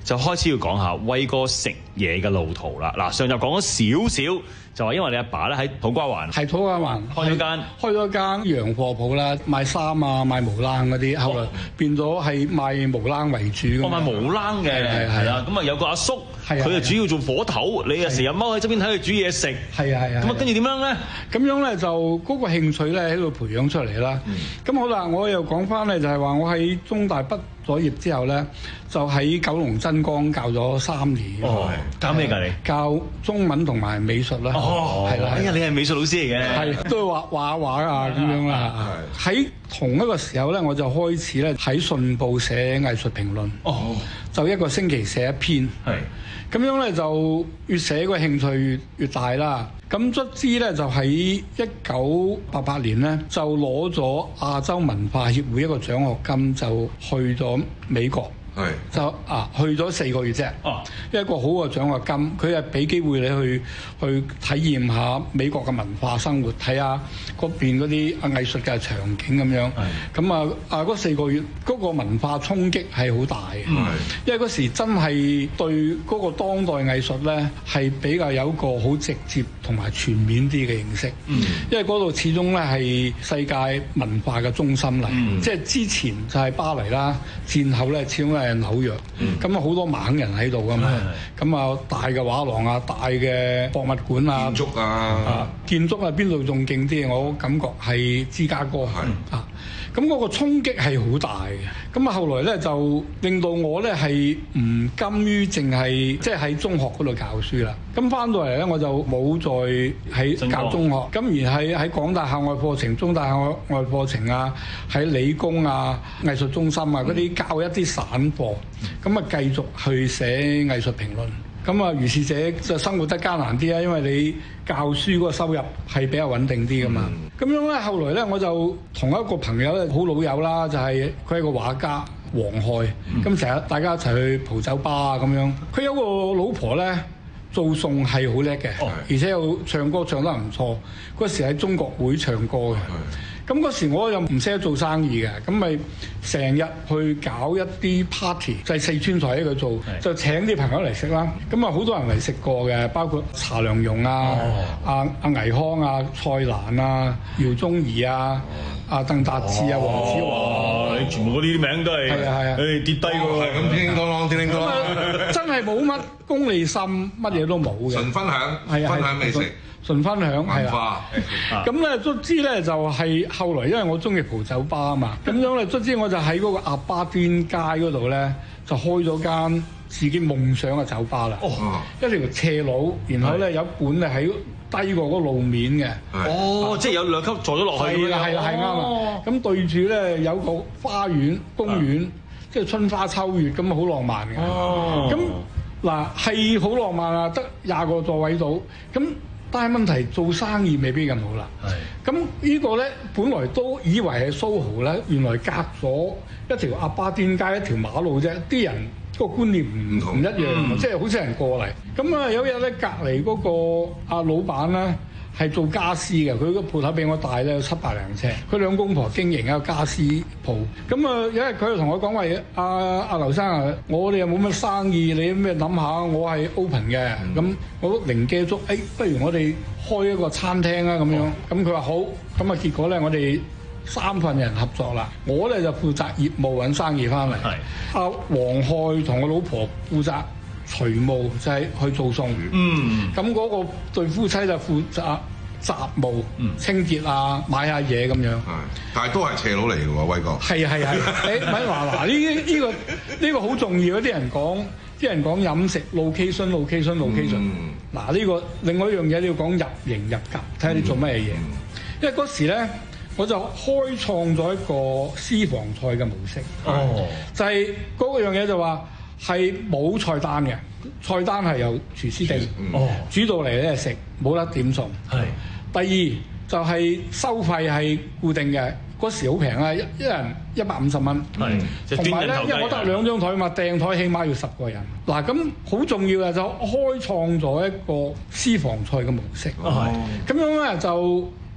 就開始要講下威哥食嘢嘅路途啦。嗱，上集講咗少少，就話因為你阿爸咧喺土瓜灣， 係土瓜灣開咗間開咗間洋貨鋪啦，賣衫啊、賣毛冷嗰啲，後來變咗係賣毛冷為主。 我賣毛冷嘅， 係係啦。咁啊有個阿叔，佢就主要做火頭，你啊成日踎喺側邊睇佢煮嘢食。 係啊係啊。 咁啊跟住點樣咧？ 咁樣咧就嗰個興趣咧喺度培養出嚟啦。咁好啦，我又講翻咧就係話我喺中大畢咗業之後咧，就喺九龍真光教咗三年。 哦，教咩㗎你？ 教中文同埋美術啦。 哦，係啦。哎呀，你係美術老師嚟嘅。 係，都係畫畫畫啊咁樣啦。喺同一個時候咧，我就開始咧喺信報寫藝術評論。哦。就一個星期寫一篇。係。咁樣咧就越寫個興趣越越大啦。咁卒之咧就喺一九八八年咧就攞咗亞洲文化協會一個獎學金，就去咗美國。係就啊去咗四個月啫，哦，一個好嘅獎學金，佢係俾機會你去去體驗下美國嘅文化生活，睇下嗰邊嗰啲啊藝術嘅場景咁樣。咁啊啊嗰四個月嗰個文化衝擊係好大嘅，因為嗰時真係對嗰個當代藝術咧係比較有一個好直接同埋全面啲嘅認識。嗯，因為嗰度始終咧係世界文化嘅中心嚟，嗯，即係之前就係巴黎啦，戰後咧始終係紐約，咁啊好多猛人喺度噶嘛，咁啊大嘅畫廊啊，大嘅博物館啊， 建築啊，啊建築啊邊度仲勁啲？我感覺係芝加哥係啊，咁嗰個衝擊係好大嘅。咁啊後來咧就令到我咧係唔甘於淨係即係喺中學嗰度教書啦。咁翻到嚟咧我就冇再喺教中學，咁而係喺廣大校外課程、中大校外課程啊，喺理工啊、藝術中心啊嗰啲教一啲散課，咁啊繼續去寫藝術評論。咁啊，如是者就生活得艱難啲啊，因為你教書嗰個收入係比較穩定啲噶嘛。咁、嗯、樣咧，後來咧我就同一個朋友咧，好老友啦，就係佢係個畫家黃海。咁成日大家一齊去蒲酒吧啊咁樣。佢有個老婆咧，做餸係好叻嘅，哦、而且又唱歌唱得唔錯。嗰時喺中國會唱歌嘅。咁嗰時我又唔識得做生意嘅，咁咪成日去搞一啲 party，就係四川菜喺度做，就請啲朋友嚟食啦。咁啊好多人嚟食過嘅，包括查良鏞啊、阿阿倪匡啊、蔡瀾啊、姚宗儀啊、阿鄧達智啊、黃子華， 你全部嗰啲名都係係啊係啊，誒跌低㗎喎，係咁叮叮當當叮叮當當， 真係冇乜功利心，乜嘢都冇嘅， 純分享，係啊，分享美食。 純分享係啊， 咁咧卒之咧就係後來，因為我中意蒲酒吧啊嘛，咁樣咧卒之我就喺嗰個鴨巴甸街嗰度咧就開咗間自己夢想嘅酒吧啦。哦，一條斜路，然後咧有一本咧喺低過嗰個路面嘅。 哦，即係有兩級坐咗落去。 係啦係啦係啱啊！咁對住咧有個花園公園，即係春花秋月咁啊，好浪漫嘅。哦，咁嗱係好浪漫啊，得廿個座位度咁。但係問題做生意未必咁好啦。係。咁呢個咧，本來都以為係蘇豪咧，原來隔咗一條鴨巴甸街一條馬路啫，啲人個觀念唔唔一樣，嗯、即係好少人過嚟。咁啊有日咧，隔離嗰個阿老闆咧係做家私嘅，佢個鋪頭比我大咧，有七百零尺。佢兩公婆經營一個家私鋪。咁啊有一日佢就同我講話：阿阿劉生啊，我哋又冇乜生意，你咩諗下？我係 open 嘅，咁、嗯、我靈機一觸，誒、哎，不如我哋開一個餐廳啊咁樣。咁佢話好，咁啊結果咧，我哋三份人合作啦。我咧就負責業務揾生意翻嚟。係。阿黃海同我老婆負責廚務，就係、是、去做餸。嗯。咁嗰個對夫妻就負責雜務、嗯、清潔啊，買下嘢咁樣。係。 但係都係斜佬嚟嘅喎，威哥。係係係。誒，咪話嗱呢呢個呢、呢個好重要，啲人講。啲人講飲食 location location location，嗱呢個另外一樣嘢你要講入型入格，睇下你做咩嘢。嗯、因為嗰時咧，我就開創咗一個私房菜嘅模式。哦，就係嗰個樣嘢就話係冇菜單嘅，菜單係由廚師定。哦，煮到嚟咧食，冇得點餸。係。第二就係、是、收費係固定嘅。嗰時好平啊，一一人一百五十蚊。係，同埋咧，因為我得兩張台嘛，訂台起碼要十個人。嗱，咁好重要嘅就開創咗一個私房菜嘅模式。係，咁樣咧就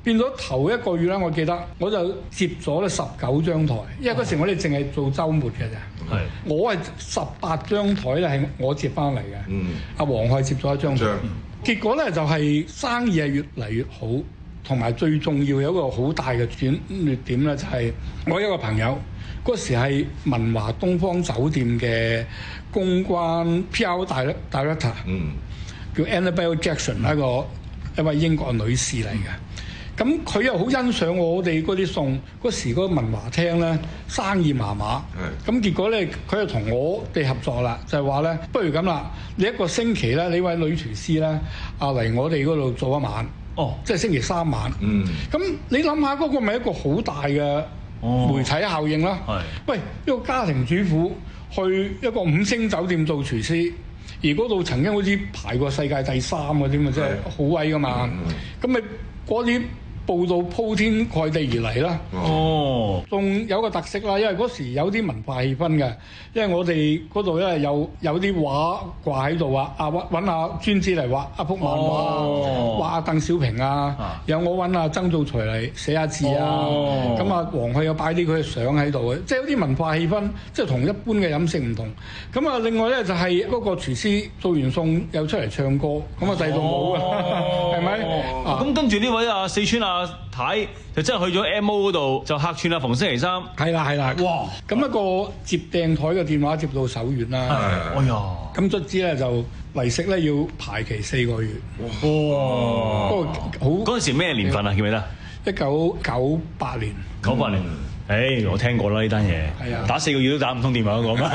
變咗頭一個月咧，我記得我就接咗咧十九張台，因為嗰時我哋淨係做週末嘅啫。係，我係十八張台咧係我接翻嚟嘅。嗯，阿黃海接咗一張台，結果咧就係生意係越嚟越好，同埋最重要有一個好大嘅轉捩點咧，就係我有一個朋友嗰時係文華東方酒店嘅公關 P R Director， 嗯，叫 Annabelle Jackson， 一個一位英國女士嚟嘅。咁佢又好欣賞我哋嗰啲餸，嗰時嗰個文華廳咧生意麻麻，咁結果咧佢就同我哋合作啦，就係話咧，不如咁啦，你一個星期咧，你位女廚師咧啊嚟我哋嗰度做一晚，哦，即係星期三晚，嗯，咁你諗下嗰個咪一個好大嘅媒體效應啦，係、哦，喂，一個家庭主婦去一個五星酒店做廚師，而嗰度曾經好似排過世界第三嗰啲嘛，即係好威噶嘛，咁咪嗰啲報道鋪天蓋地而嚟啦，哦，仲有個特色啦，因為嗰時有啲文化氣氛嘅，因為我哋嗰度咧有有啲畫掛喺度啊，啊揾揾下專資嚟畫一幅漫畫，哦、畫阿鄧小平啊，有我揾阿曾灶財嚟寫下字啊，咁啊黃去又擺啲佢嘅相喺度嘅，即係有啲文化氣氛，即係同一般嘅飲食唔同。咁啊另外咧就係嗰個廚師做完餸又出嚟唱歌，咁啊第度冇嘅，係咪？ 咁跟住呢位啊四川啊阿太就真係去咗 M O 嗰度就客串啊，逢星期三。 係啦係啦，哇！咁一個接訂台嘅電話接到手軟啦。係，哎呀！咁卒之咧就嚟食咧要排期四個月。哇！不過好嗰陣時咩年份啊？記唔記得？ 一九九八年。 九八年。誒，我聽過啦呢單嘢。係啊，打四個月都打唔通電話嗰個咩？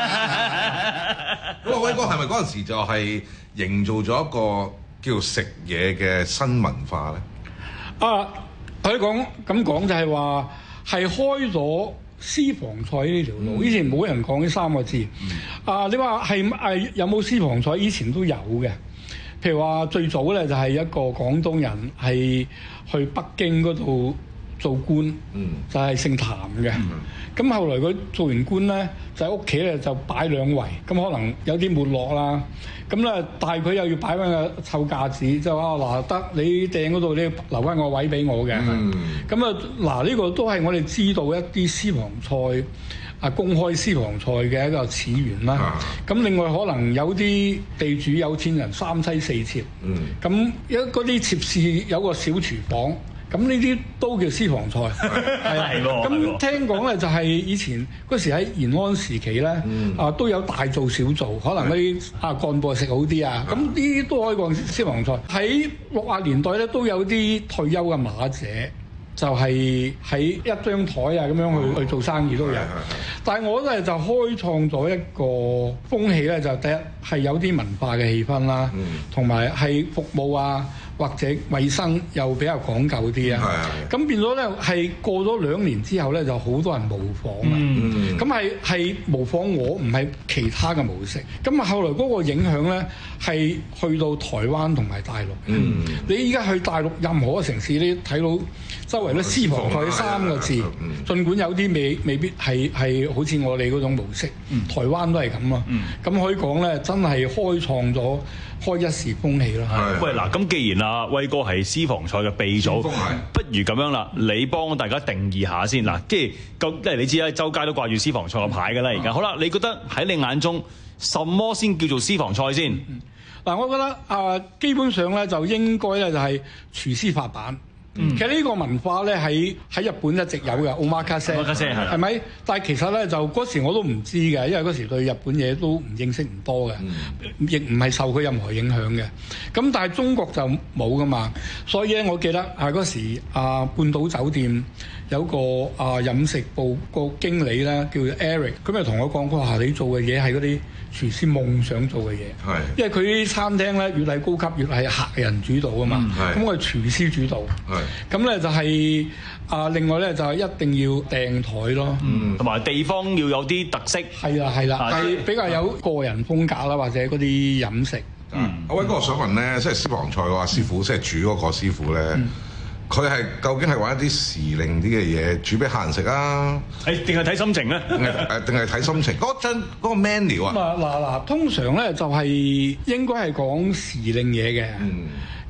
咁啊，威哥係咪嗰陣時就係營造咗一個叫食嘢嘅新文化咧？啊，佢講咁講就係話係開咗私房菜呢條路，嗯、以前冇人講呢三個字。嗯、啊，你話係係有冇私房菜？以前都有嘅。譬如話最早咧就係一個廣東人係去北京嗰度做官，嗯、就係姓譚嘅。咁、嗯、後來佢做完官咧，就喺屋企咧就擺兩圍，咁可能有啲沒落啦。咁咧，但係佢又要擺翻個臭架子，就話嗱得你訂嗰度，你留翻個位俾我嘅。咁啊嗱，呢個都係我哋知道一啲私房菜啊，公開私房菜嘅一個始源啦。咁、啊、另外可能有啲地主有錢人三妻四妾，咁一嗰啲妾侍有個小廚房。咁呢啲都叫私房菜，係啊，咁聽講咧就係以前嗰時喺延安時期咧，嗯、啊都有大做小做，可能嗰啲啊幹部食好啲啊，咁呢啲都可以講私房菜。喺六十年代咧都有啲退休嘅馬姐，就係、是、喺一張台啊咁樣去、嗯、去做生意都有。但係我咧就開創咗一個風氣咧，就第一係有啲文化嘅氣氛啦，同埋係服務啊。或者衞生又比較講究啲啊，咁變咗咧係過咗兩年之後咧，就好多人模仿啊，咁係係模仿我，唔係其他嘅模式。咁啊後來嗰個影響咧係去到台灣同埋大陸。嗯、你依家去大陸任何嘅城市，你睇到周圍都私房菜三個字，嗯、儘管有啲未未必係係好似我哋嗰種模式，嗯、台灣都係咁咯。咁、嗯、可以講咧，真係開創咗開一時風氣咯。 喂，嗱，咁既然啊威哥係私房菜嘅鼻祖，不如咁樣啦，你幫大家定義下先嗱，即係咁，即係你知啦，周街都掛住私房菜個牌㗎啦，而家、嗯、好啦，你覺得喺你眼中，什麼先叫做私房菜先？嗱、 嗯嗯，我覺得啊、呃，基本上咧就應該咧就係廚師發辦。嗯、其實呢個文化咧喺喺日本一直有嘅，omakase，係咪？但係其實咧就嗰時我都唔知嘅，因為嗰時對日本嘢都唔認識唔多嘅，亦唔係受佢任何影響嘅。咁但係中國就冇噶嘛，所以咧我記得係嗰時啊半島酒店有個啊飲食部個經理咧叫做 Eric，咁就同我講：佢話你做嘅嘢係嗰啲廚師夢想做嘅嘢，係因為佢啲餐廳咧越係高級越係客人主導啊嘛，咁我係廚師主導。咁咧就係、是、啊，另外咧就係一定要訂台咯， 同埋、嗯、地方要有啲特色。係啦係啦， 係比較有個人風格啦，或者嗰啲飲食。 嗯，阿威哥，我想問咧，即係私房菜嘅話，師傅即係煮嗰個師傅咧，佢係、嗯、究竟係玩一啲時令啲嘅嘢煮俾客人食啊？ 誒，定係睇心情咧？ 誒，定係睇心情。嗰張嗰個 menu 啊？ 嗱嗱嗱，通常咧就係應該係講時令嘢嘅。嗯。咁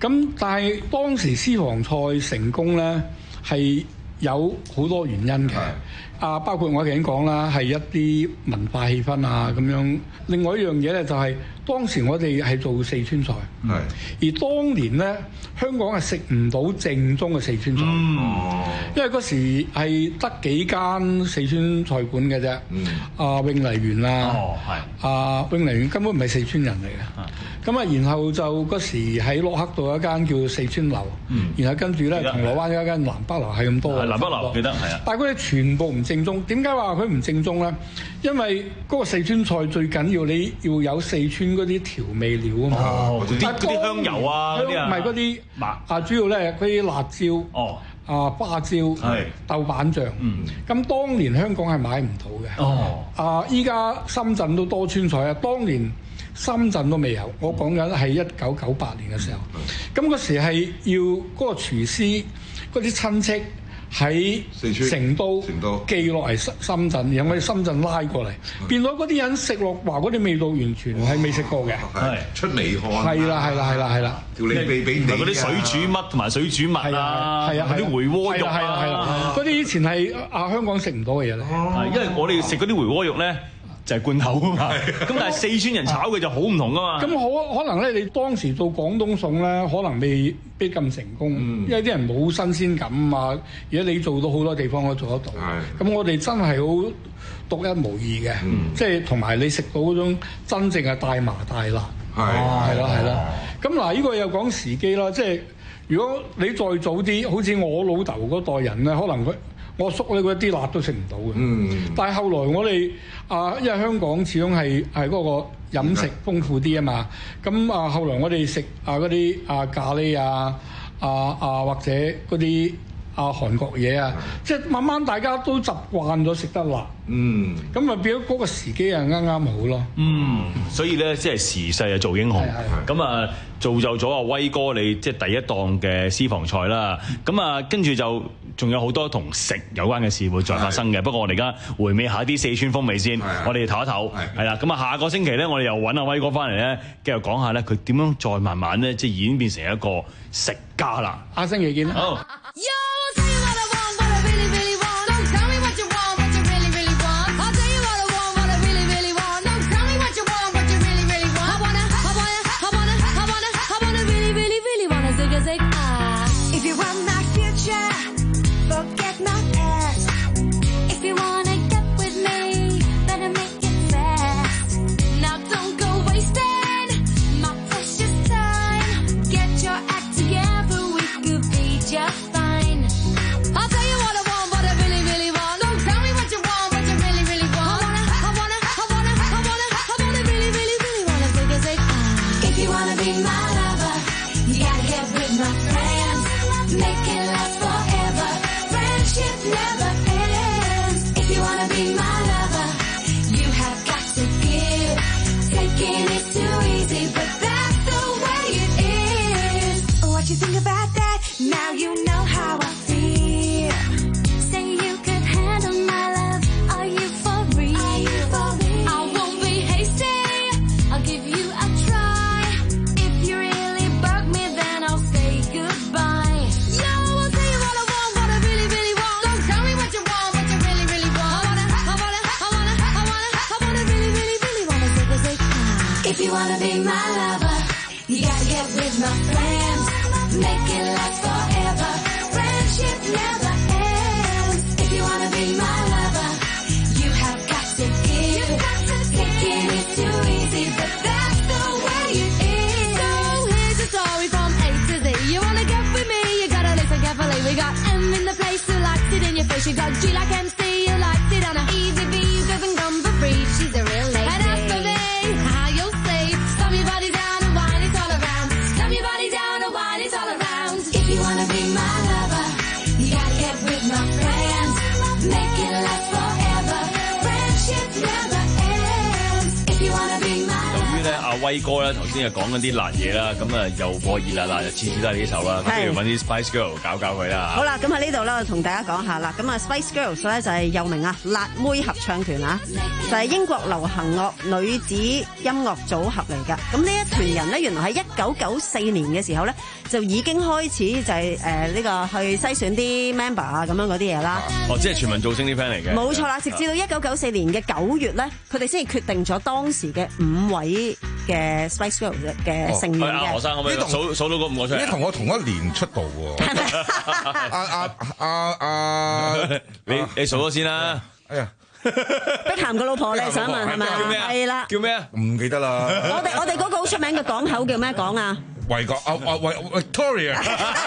咁但係當時私房菜成功咧係有好多原因嘅。啊，包括我頭先講啦，係一啲文化氣氛啊咁樣。另外一樣嘢咧就係、是、當時我哋係做四川菜，而當年咧香港係食唔到正宗嘅四川菜，嗯、因為嗰時係得幾間四川菜館嘅啫。嗯、啊永麗園啊，哦、啊永麗園根本唔係四川人嚟嘅。咁啊，然後就嗰時喺洛克道有一間叫四川樓，嗯、然後跟住咧銅鑼灣有一間南北樓，係咁多。 南北樓記得係啊， 但係嗰啲全部唔正宗。點解話佢唔正宗咧？因為嗰個四川菜最緊要你要有四川嗰啲調味料啊嘛， 哦，啲嗰啲香油啊，嗰啲啊， 唔係嗰啲啊，主要咧嗰啲辣椒，哦，啊花椒，係豆瓣醬，嗯，咁當年香港係買唔到嘅，哦，啊依家深圳都多川菜啊，當年深圳都未有，我講緊係一九九八年嘅時候，咁嗰時係要嗰個廚師嗰啲親戚。喺成都寄落嚟深深圳，然後我哋深圳拉過嚟，變咗嗰啲人食落話嗰啲味道完全係未食過嘅， 係出味汗。 係啦係啦係啦係啦， 條脷鼻俾你嗰啲水煮乜同埋水煮物啊，係啊，啲回鍋肉啊， 係啦係啦，嗰啲以前係啊香港食唔到嘅嘢咧， 因為我哋食嗰啲回鍋肉咧。就係罐頭啊嘛，咁但係四川人炒嘅就好唔同噶嘛。 咁可可能咧，你當時做廣東餸咧，可能未必咁成功，嗯、因為啲人冇新鮮感啊。而家你做到好多地方都做得到，咁我哋真係好獨一無二嘅，嗯、即係同埋你食到嗰種真正嘅大麻大辣，係係啦係啦。咁嗱，呢個又講時機啦，即係如果你再早啲，好似我老豆嗰代人咧，可能佢。我叔咧嗰啲辣都食唔到嘅，嗯、但係後來我哋啊，因為香港始終係係嗰個飲食豐富啲啊嘛，咁啊後來我哋食啊嗰啲啊咖喱啊啊啊或者嗰啲啊韓國嘢啊，即係慢慢大家都習慣咗食得辣，嗯，咁啊變咗嗰個時機係啱啱好咯， 嗯，所以咧即係時勢啊做英雄，咁啊造就咗阿威哥你即係第一檔嘅私房菜啦，咁啊跟住就。仲有好多同食有關嘅事會再發生嘅，不過我哋而家回味下啲四川風味先，我哋唞一唞，係啦，咁啊下個星期咧，我哋又揾阿威哥翻嚟咧，繼續講下咧佢點樣再慢慢咧即係演變成一個食家啦。 下星期見啦。好。 She got G like M C, you like it on a easy B, doesn't come for free. She's a real lady. And as for me, how you'll see, stomp your body down and wine it all around. Stomp your body down and wine it all around. If you wanna be my lover, you gotta get 威哥咧，頭先又講緊啲辣嘢啦，咁啊又播熱辣辣，就次次都係呢首啦，咁不如揾啲 Spice Girl 搞搞佢啦。 好啦，咁喺呢度咧，我同大家講下啦。咁啊，Spice Girls 咧就係又名啊辣妹合唱團啊，就係英國流行樂女子音樂組合嚟㗎。咁呢一團人咧，原來喺一九九四年嘅時候咧，就已經開始就係誒呢個去篩選啲 member 啊咁樣嗰啲嘢啦。 哦，即係全民造星啲 friend 嚟嘅。 冇錯啦，直至到一九九四年嘅九月咧，佢哋先至決定咗當時嘅五位嘅 Spice Girls 嘅成員嘅。 何生可唔可以數數到嗰五個出嚟？ 你同我同一年出道喎。阿阿阿阿， 你你數咗先啦。 哎呀！ 碧咸個老婆你想問係咪？ 叫咩啊？ 係啦。 叫咩啊？ 唔記得啦。 我哋我哋嗰個好出名嘅港口叫咩港啊？ 維國啊啊維 Victoria。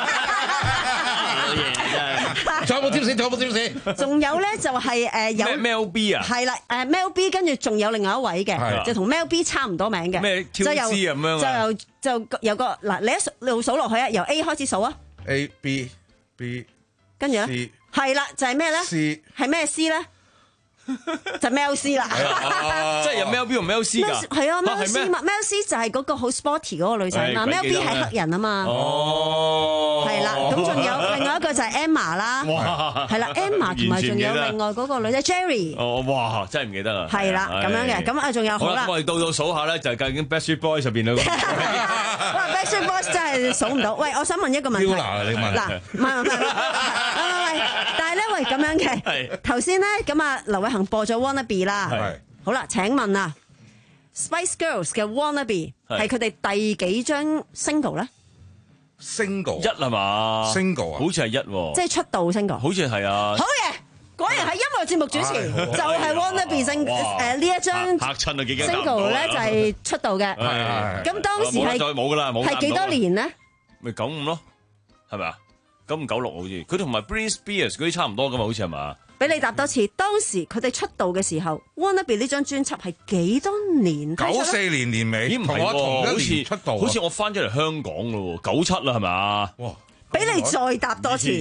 仲有冇貼士？仲有冇貼士？ 仲有咧就係誒有 Mel B 啊？ 係啦，誒 Mel B 跟住仲有另外一位嘅，就同 Mel B 差唔多名嘅。 咩 Q C 咁樣啊？ 就由就有個嗱，你一路數落去啊，由 A 開始數啊。 A B B。 跟住咧，係啦，就係咩咧？ C 係咩 C 咧？就 Mel C 啦， 即係有 Mel B 同 Mel C 㗎。 係啊，Mel C 嘛，Mel C 就係嗰個好 sporty 嗰個女仔嘛，Mel B 係黑人啊嘛。 哦， 係啦，咁仲有另外一個就係 Emma 啦，係啦 ，Emma 同埋仲有另外嗰個女仔 Jerry。 哦，哇，真係唔記得啊。 係啦，咁樣嘅，咁啊仲有好啦。 我哋到到數下咧，就係究竟 Backstreet Boys 入邊嗰個。 哇 ，Backstreet Boys 真係數唔到。喂，我想問一個問題。 嗱，你問嗱，唔係唔係唔係，喂，但係咧，喂，咁樣嘅，頭先咧，咁啊，劉偉恒播咗 Wannabe 啦。係。好啦，請問啊 ，Spice Girls 嘅 Wannabe 係佢哋第幾張 single 咧 ？single 一係嘛 ？single 啊？ 好似係一喎。 即係出道 single。 好似係啊。 好嘢，果然係音樂節目主持，就係 Wannabe sing 誒呢一張嚇親啊幾驚 single 咧就係出道嘅。 係。 咁當時係再冇㗎啦，冇。 係幾多年咧？ 咪九五咯，係咪啊？九五九六好似，佢同埋 Britney Spears 嗰啲差唔多㗎嘛，好似係嘛？ 俾你答多次，當時佢哋出道嘅時候 ，Wannabe 呢張專輯係幾多年？ 九四年年尾， 咦唔係喎，好似出道， 好似我翻咗嚟香港咯喎，九七啦係咪？哇！ 俾你再答多次，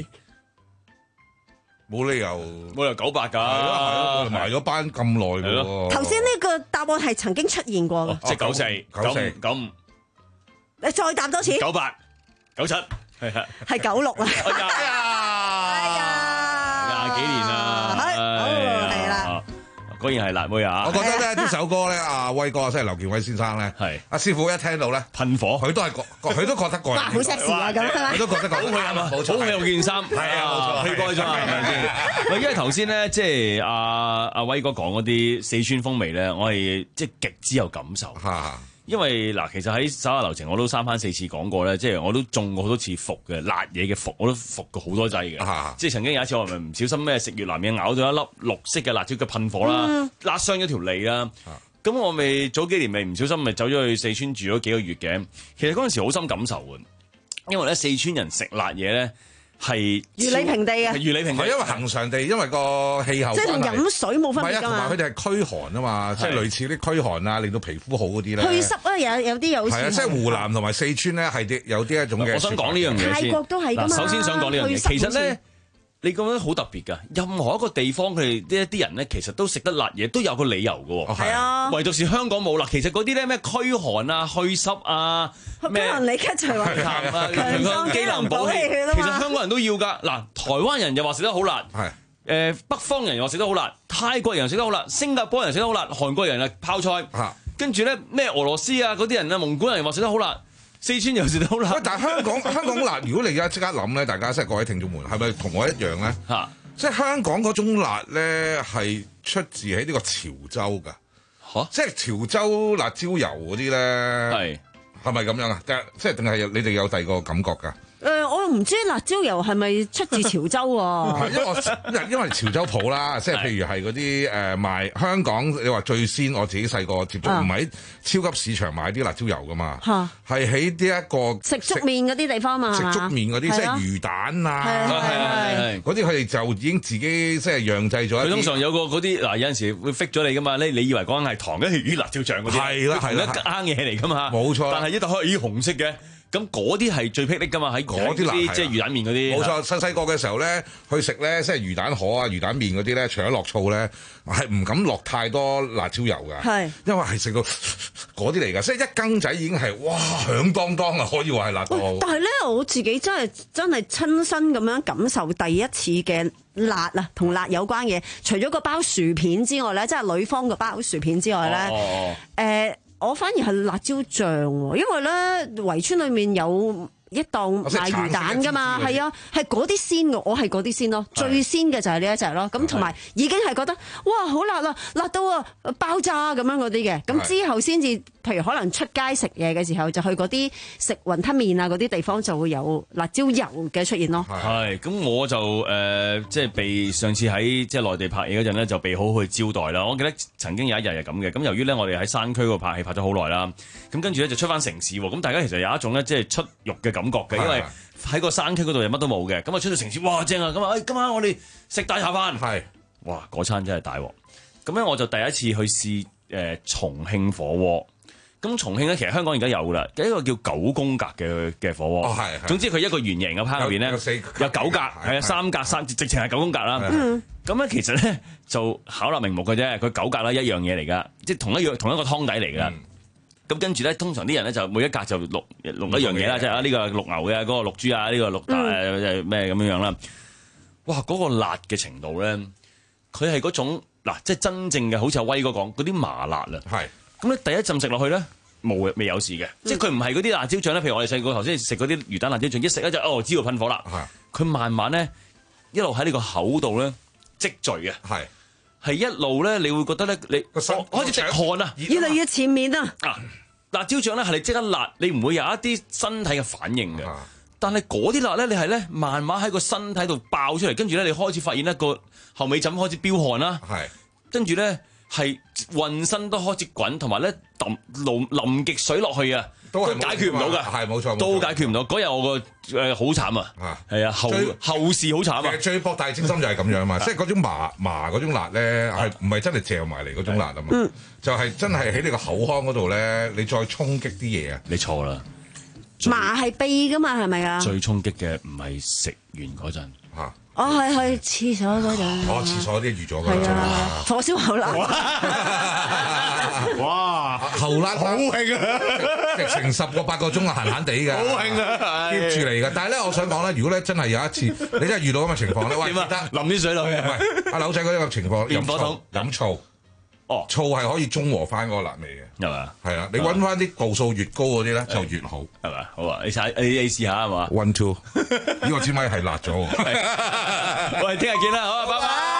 冇理由， 冇理由九八㗎， 係咯，埋咗班咁耐㗎喎。 頭先呢個答案係曾經出現過嘅， 即係九四、九四、九五。 你再答多次， 九八、九七，係啊， 係九六啊！ 哎呀，廿幾年啦，係啦，果然係辣妹啊！ 我覺得咧呢首歌咧，阿威哥即係劉建偉先生咧，係阿師傅一聽到咧噴火， 佢都係覺，佢都覺得過癮。 哇，好 sexy 啊咁係咪？ 佢都覺得過癮， 好佢啊，冇錯，好有件衫，係啊，冇錯，披蓋咗係咪先？喂，因為頭先咧，即係阿阿威哥講嗰啲四川風味咧，我係即係極之有感受。因為嗱，其實喺手下留情我都三番四次講過咧，即係我都中過好多次伏嘅辣嘢嘅伏，我都伏過好多劑嘅。啊、即係曾經有一次我咪唔小心咩食越南嘢咬到一粒綠色嘅辣椒嘅噴火啦，嗯、辣傷咗條脷啦。咁、啊、我咪早幾年咪唔小心咪走咗去四川住咗幾個月嘅。其實嗰陣時好深感受嘅，因為咧四川人食辣嘢咧。係如履平地嘅， 如履平地， 係因為恒常地，因為個氣候， 即係同飲水冇分別㗎嘛。 同埋佢哋係驅寒啊嘛，即係類似啲驅寒啊，令到皮膚好嗰啲咧。 祛濕啊，有有啲有。係啊，即係湖南同埋四川咧，係啲有啲一種嘅。 我想講呢樣嘢先。 泰國都係㗎嘛。 首先想講呢樣嘢，其實咧。你覺得好特別㗎，任何一個地方佢哋呢一啲人咧，其實都食得辣嘢，都有個理由㗎喎。 係啊， 唯獨是香港冇啦。其實嗰啲咧咩驅寒啊、祛濕啊、咩可能你咳除話啊、強壯機能補氣，其實香港人都要㗎。嗱，台灣人又話食得好辣，係誒北方人又話食得好辣，泰國人又食得好辣，新加坡人食得好辣，韓國人啊泡菜，跟住咧咩俄羅斯啊嗰啲人啊，蒙古人又話食得好辣。四川又食得好辣， 但係香港香港辣，如果你而家即刻諗咧，大家即係各位聽眾們，係咪同我一樣咧？嚇、啊，即係香港嗰種辣咧，係出自喺呢個潮州㗎。嚇、啊，即係潮州辣椒油嗰啲咧，係係咪咁樣啊？即係定係你哋有第二個感覺㗎？ 誒、呃，我唔知辣椒油係咪出自潮州喎、啊？ 因為我因為潮州鋪啦，即係譬如係嗰啲誒賣香港，你話最先我自己細個接觸，唔係喺超級市場買啲辣椒油噶嘛，係喺呢一個食粥麵嗰啲地方嘛， 食粥麵嗰啲即係魚蛋啊，嗰啲佢哋就已經自己即係釀製咗。佢通常有個嗰啲嗱，有陣時會 fit 咗你噶嘛，你你以為講緊係糖，跟住魚辣椒醬嗰啲， 係啦係啦， 一啱嘢嚟噶嘛， 冇錯。 但係一打開，咦紅色嘅。 咁嗰啲係最霹靂㗎嘛，喺嗰啲辣即係魚蛋麵嗰啲。 冇錯，細細個嘅時候咧，去食咧，即係魚蛋河啊、魚蛋麵嗰啲咧，除咗落醋咧，係唔敢落太多辣椒油㗎。係，因為係食到嗰啲嚟㗎，即係一羹仔已經係哇響當當啊，可以話係辣到。 但係咧，我自己真係真係親身咁樣感受第一次嘅辣啊，同辣有關嘅，除咗個包薯片之外咧，即係女方個包薯片之外咧，誒、哦呃，我反而係辣椒醬喎，因為咧圍村裏面有一檔賣魚蛋㗎嘛，係啊，係嗰啲鮮嘅，我係嗰啲鮮咯，最鮮嘅就係呢一隻咯。咁同埋已經係覺得哇好辣啦，辣到啊爆炸咁樣嗰啲嘅。咁之後先至，譬如可能出街食嘢嘅時候，就去嗰啲食雲吞麵啊嗰啲地方就會有辣椒油嘅出現咯。 係，咁我就誒、呃、即係被上次喺即係內地拍嘢嗰陣咧，就被好好去招待啦。我記得曾經有一日係咁嘅，咁由於咧我哋喺山區嗰度拍戲拍咗好耐啦，咁跟住咧就出翻城市喎，咁大家其實有一種咧即係出獄嘅感覺嘅，因為喺個山區嗰度又乜都冇嘅，咁啊出到城市，哇正啊！咁啊，誒今晚我哋食大茶飯，係，哇嗰餐真係大鑊。咁咧我就第一次去試誒、呃、重慶火鍋。咁重慶咧其實香港而家有㗎啦，一個叫九宮格嘅嘅火鍋。哦係。總之佢一個圓形嘅烹入邊咧，有九格，係啊三格三，直情係九宮格啦。咁咧其實咧就巧立名目嘅啫，佢九格啦一樣嘢嚟㗎，即係同一樣同一個湯底嚟㗎。咁跟住咧，通常啲人咧就每一格就淥淥一樣嘢啦，即係啊呢個淥牛嘅，嗰、嗰個淥豬啊，呢、呢個淥大誒咩咁樣樣啦。哇！嗰、嗰個辣嘅程度咧，佢係嗰種嗱，即係真正嘅，好似阿威哥講嗰啲麻辣啊。係。咁咧第一浸食落去咧，冇未有事嘅，嗯、即係佢唔係嗰啲辣椒醬咧。譬如我哋細個頭先食嗰啲魚蛋辣椒醬，一食咧就哦知道噴火啦。係。佢慢慢咧一路喺你個口度咧積聚啊。係。係一路咧，你會覺得咧，你開始滴汗啊， 越嚟越前面啊！ 啊，辣椒醬咧係你即刻辣，你唔會有一啲身體嘅反應嘅。啊、但係嗰啲辣咧，你係咧慢慢喺個身體度爆出嚟，跟住咧你開始發現一個後尾枕開始飆汗啦。係，跟住咧係渾身都開始滾，同埋咧淋淋淋極水落去啊！都解決唔到㗎，係冇錯，都解決唔到。嗰日我個誒好慘啊，係啊，後後事好慘啊。 其實最博大精深就係咁樣嘛，即係嗰種麻麻嗰種辣咧，係唔係真係嚼埋嚟嗰種辣啊嘛？就係真係喺你個口腔嗰度咧，你再衝擊啲嘢啊！ 你錯啦， 麻係秘㗎嘛，係咪啊？ 最衝擊嘅唔係食完嗰陣嚇。 我係去廁所嗰陣。 哦，廁所啲預咗㗎啦。 火燒後辣。 哇！後辣好興啊！食成十個八個鐘啊，閒閒地㗎。好興啊！貼住嚟㗎。但係咧，我想講咧，如果咧真係有一次，你真係遇到咁嘅情況咧，喂，得淋啲水落去。 喂，阿柳仔嗰個情況，飲醋，飲醋。哦，醋係可以中和翻嗰個辣味嘅，係嘛？係啊，你揾翻啲度數越高嗰啲咧就越好， 係嘛？好啊，你試你你試下係嘛 ？One two，呢個支咪係辣咗喎。 喂，聽日見啦，好啊，拜拜。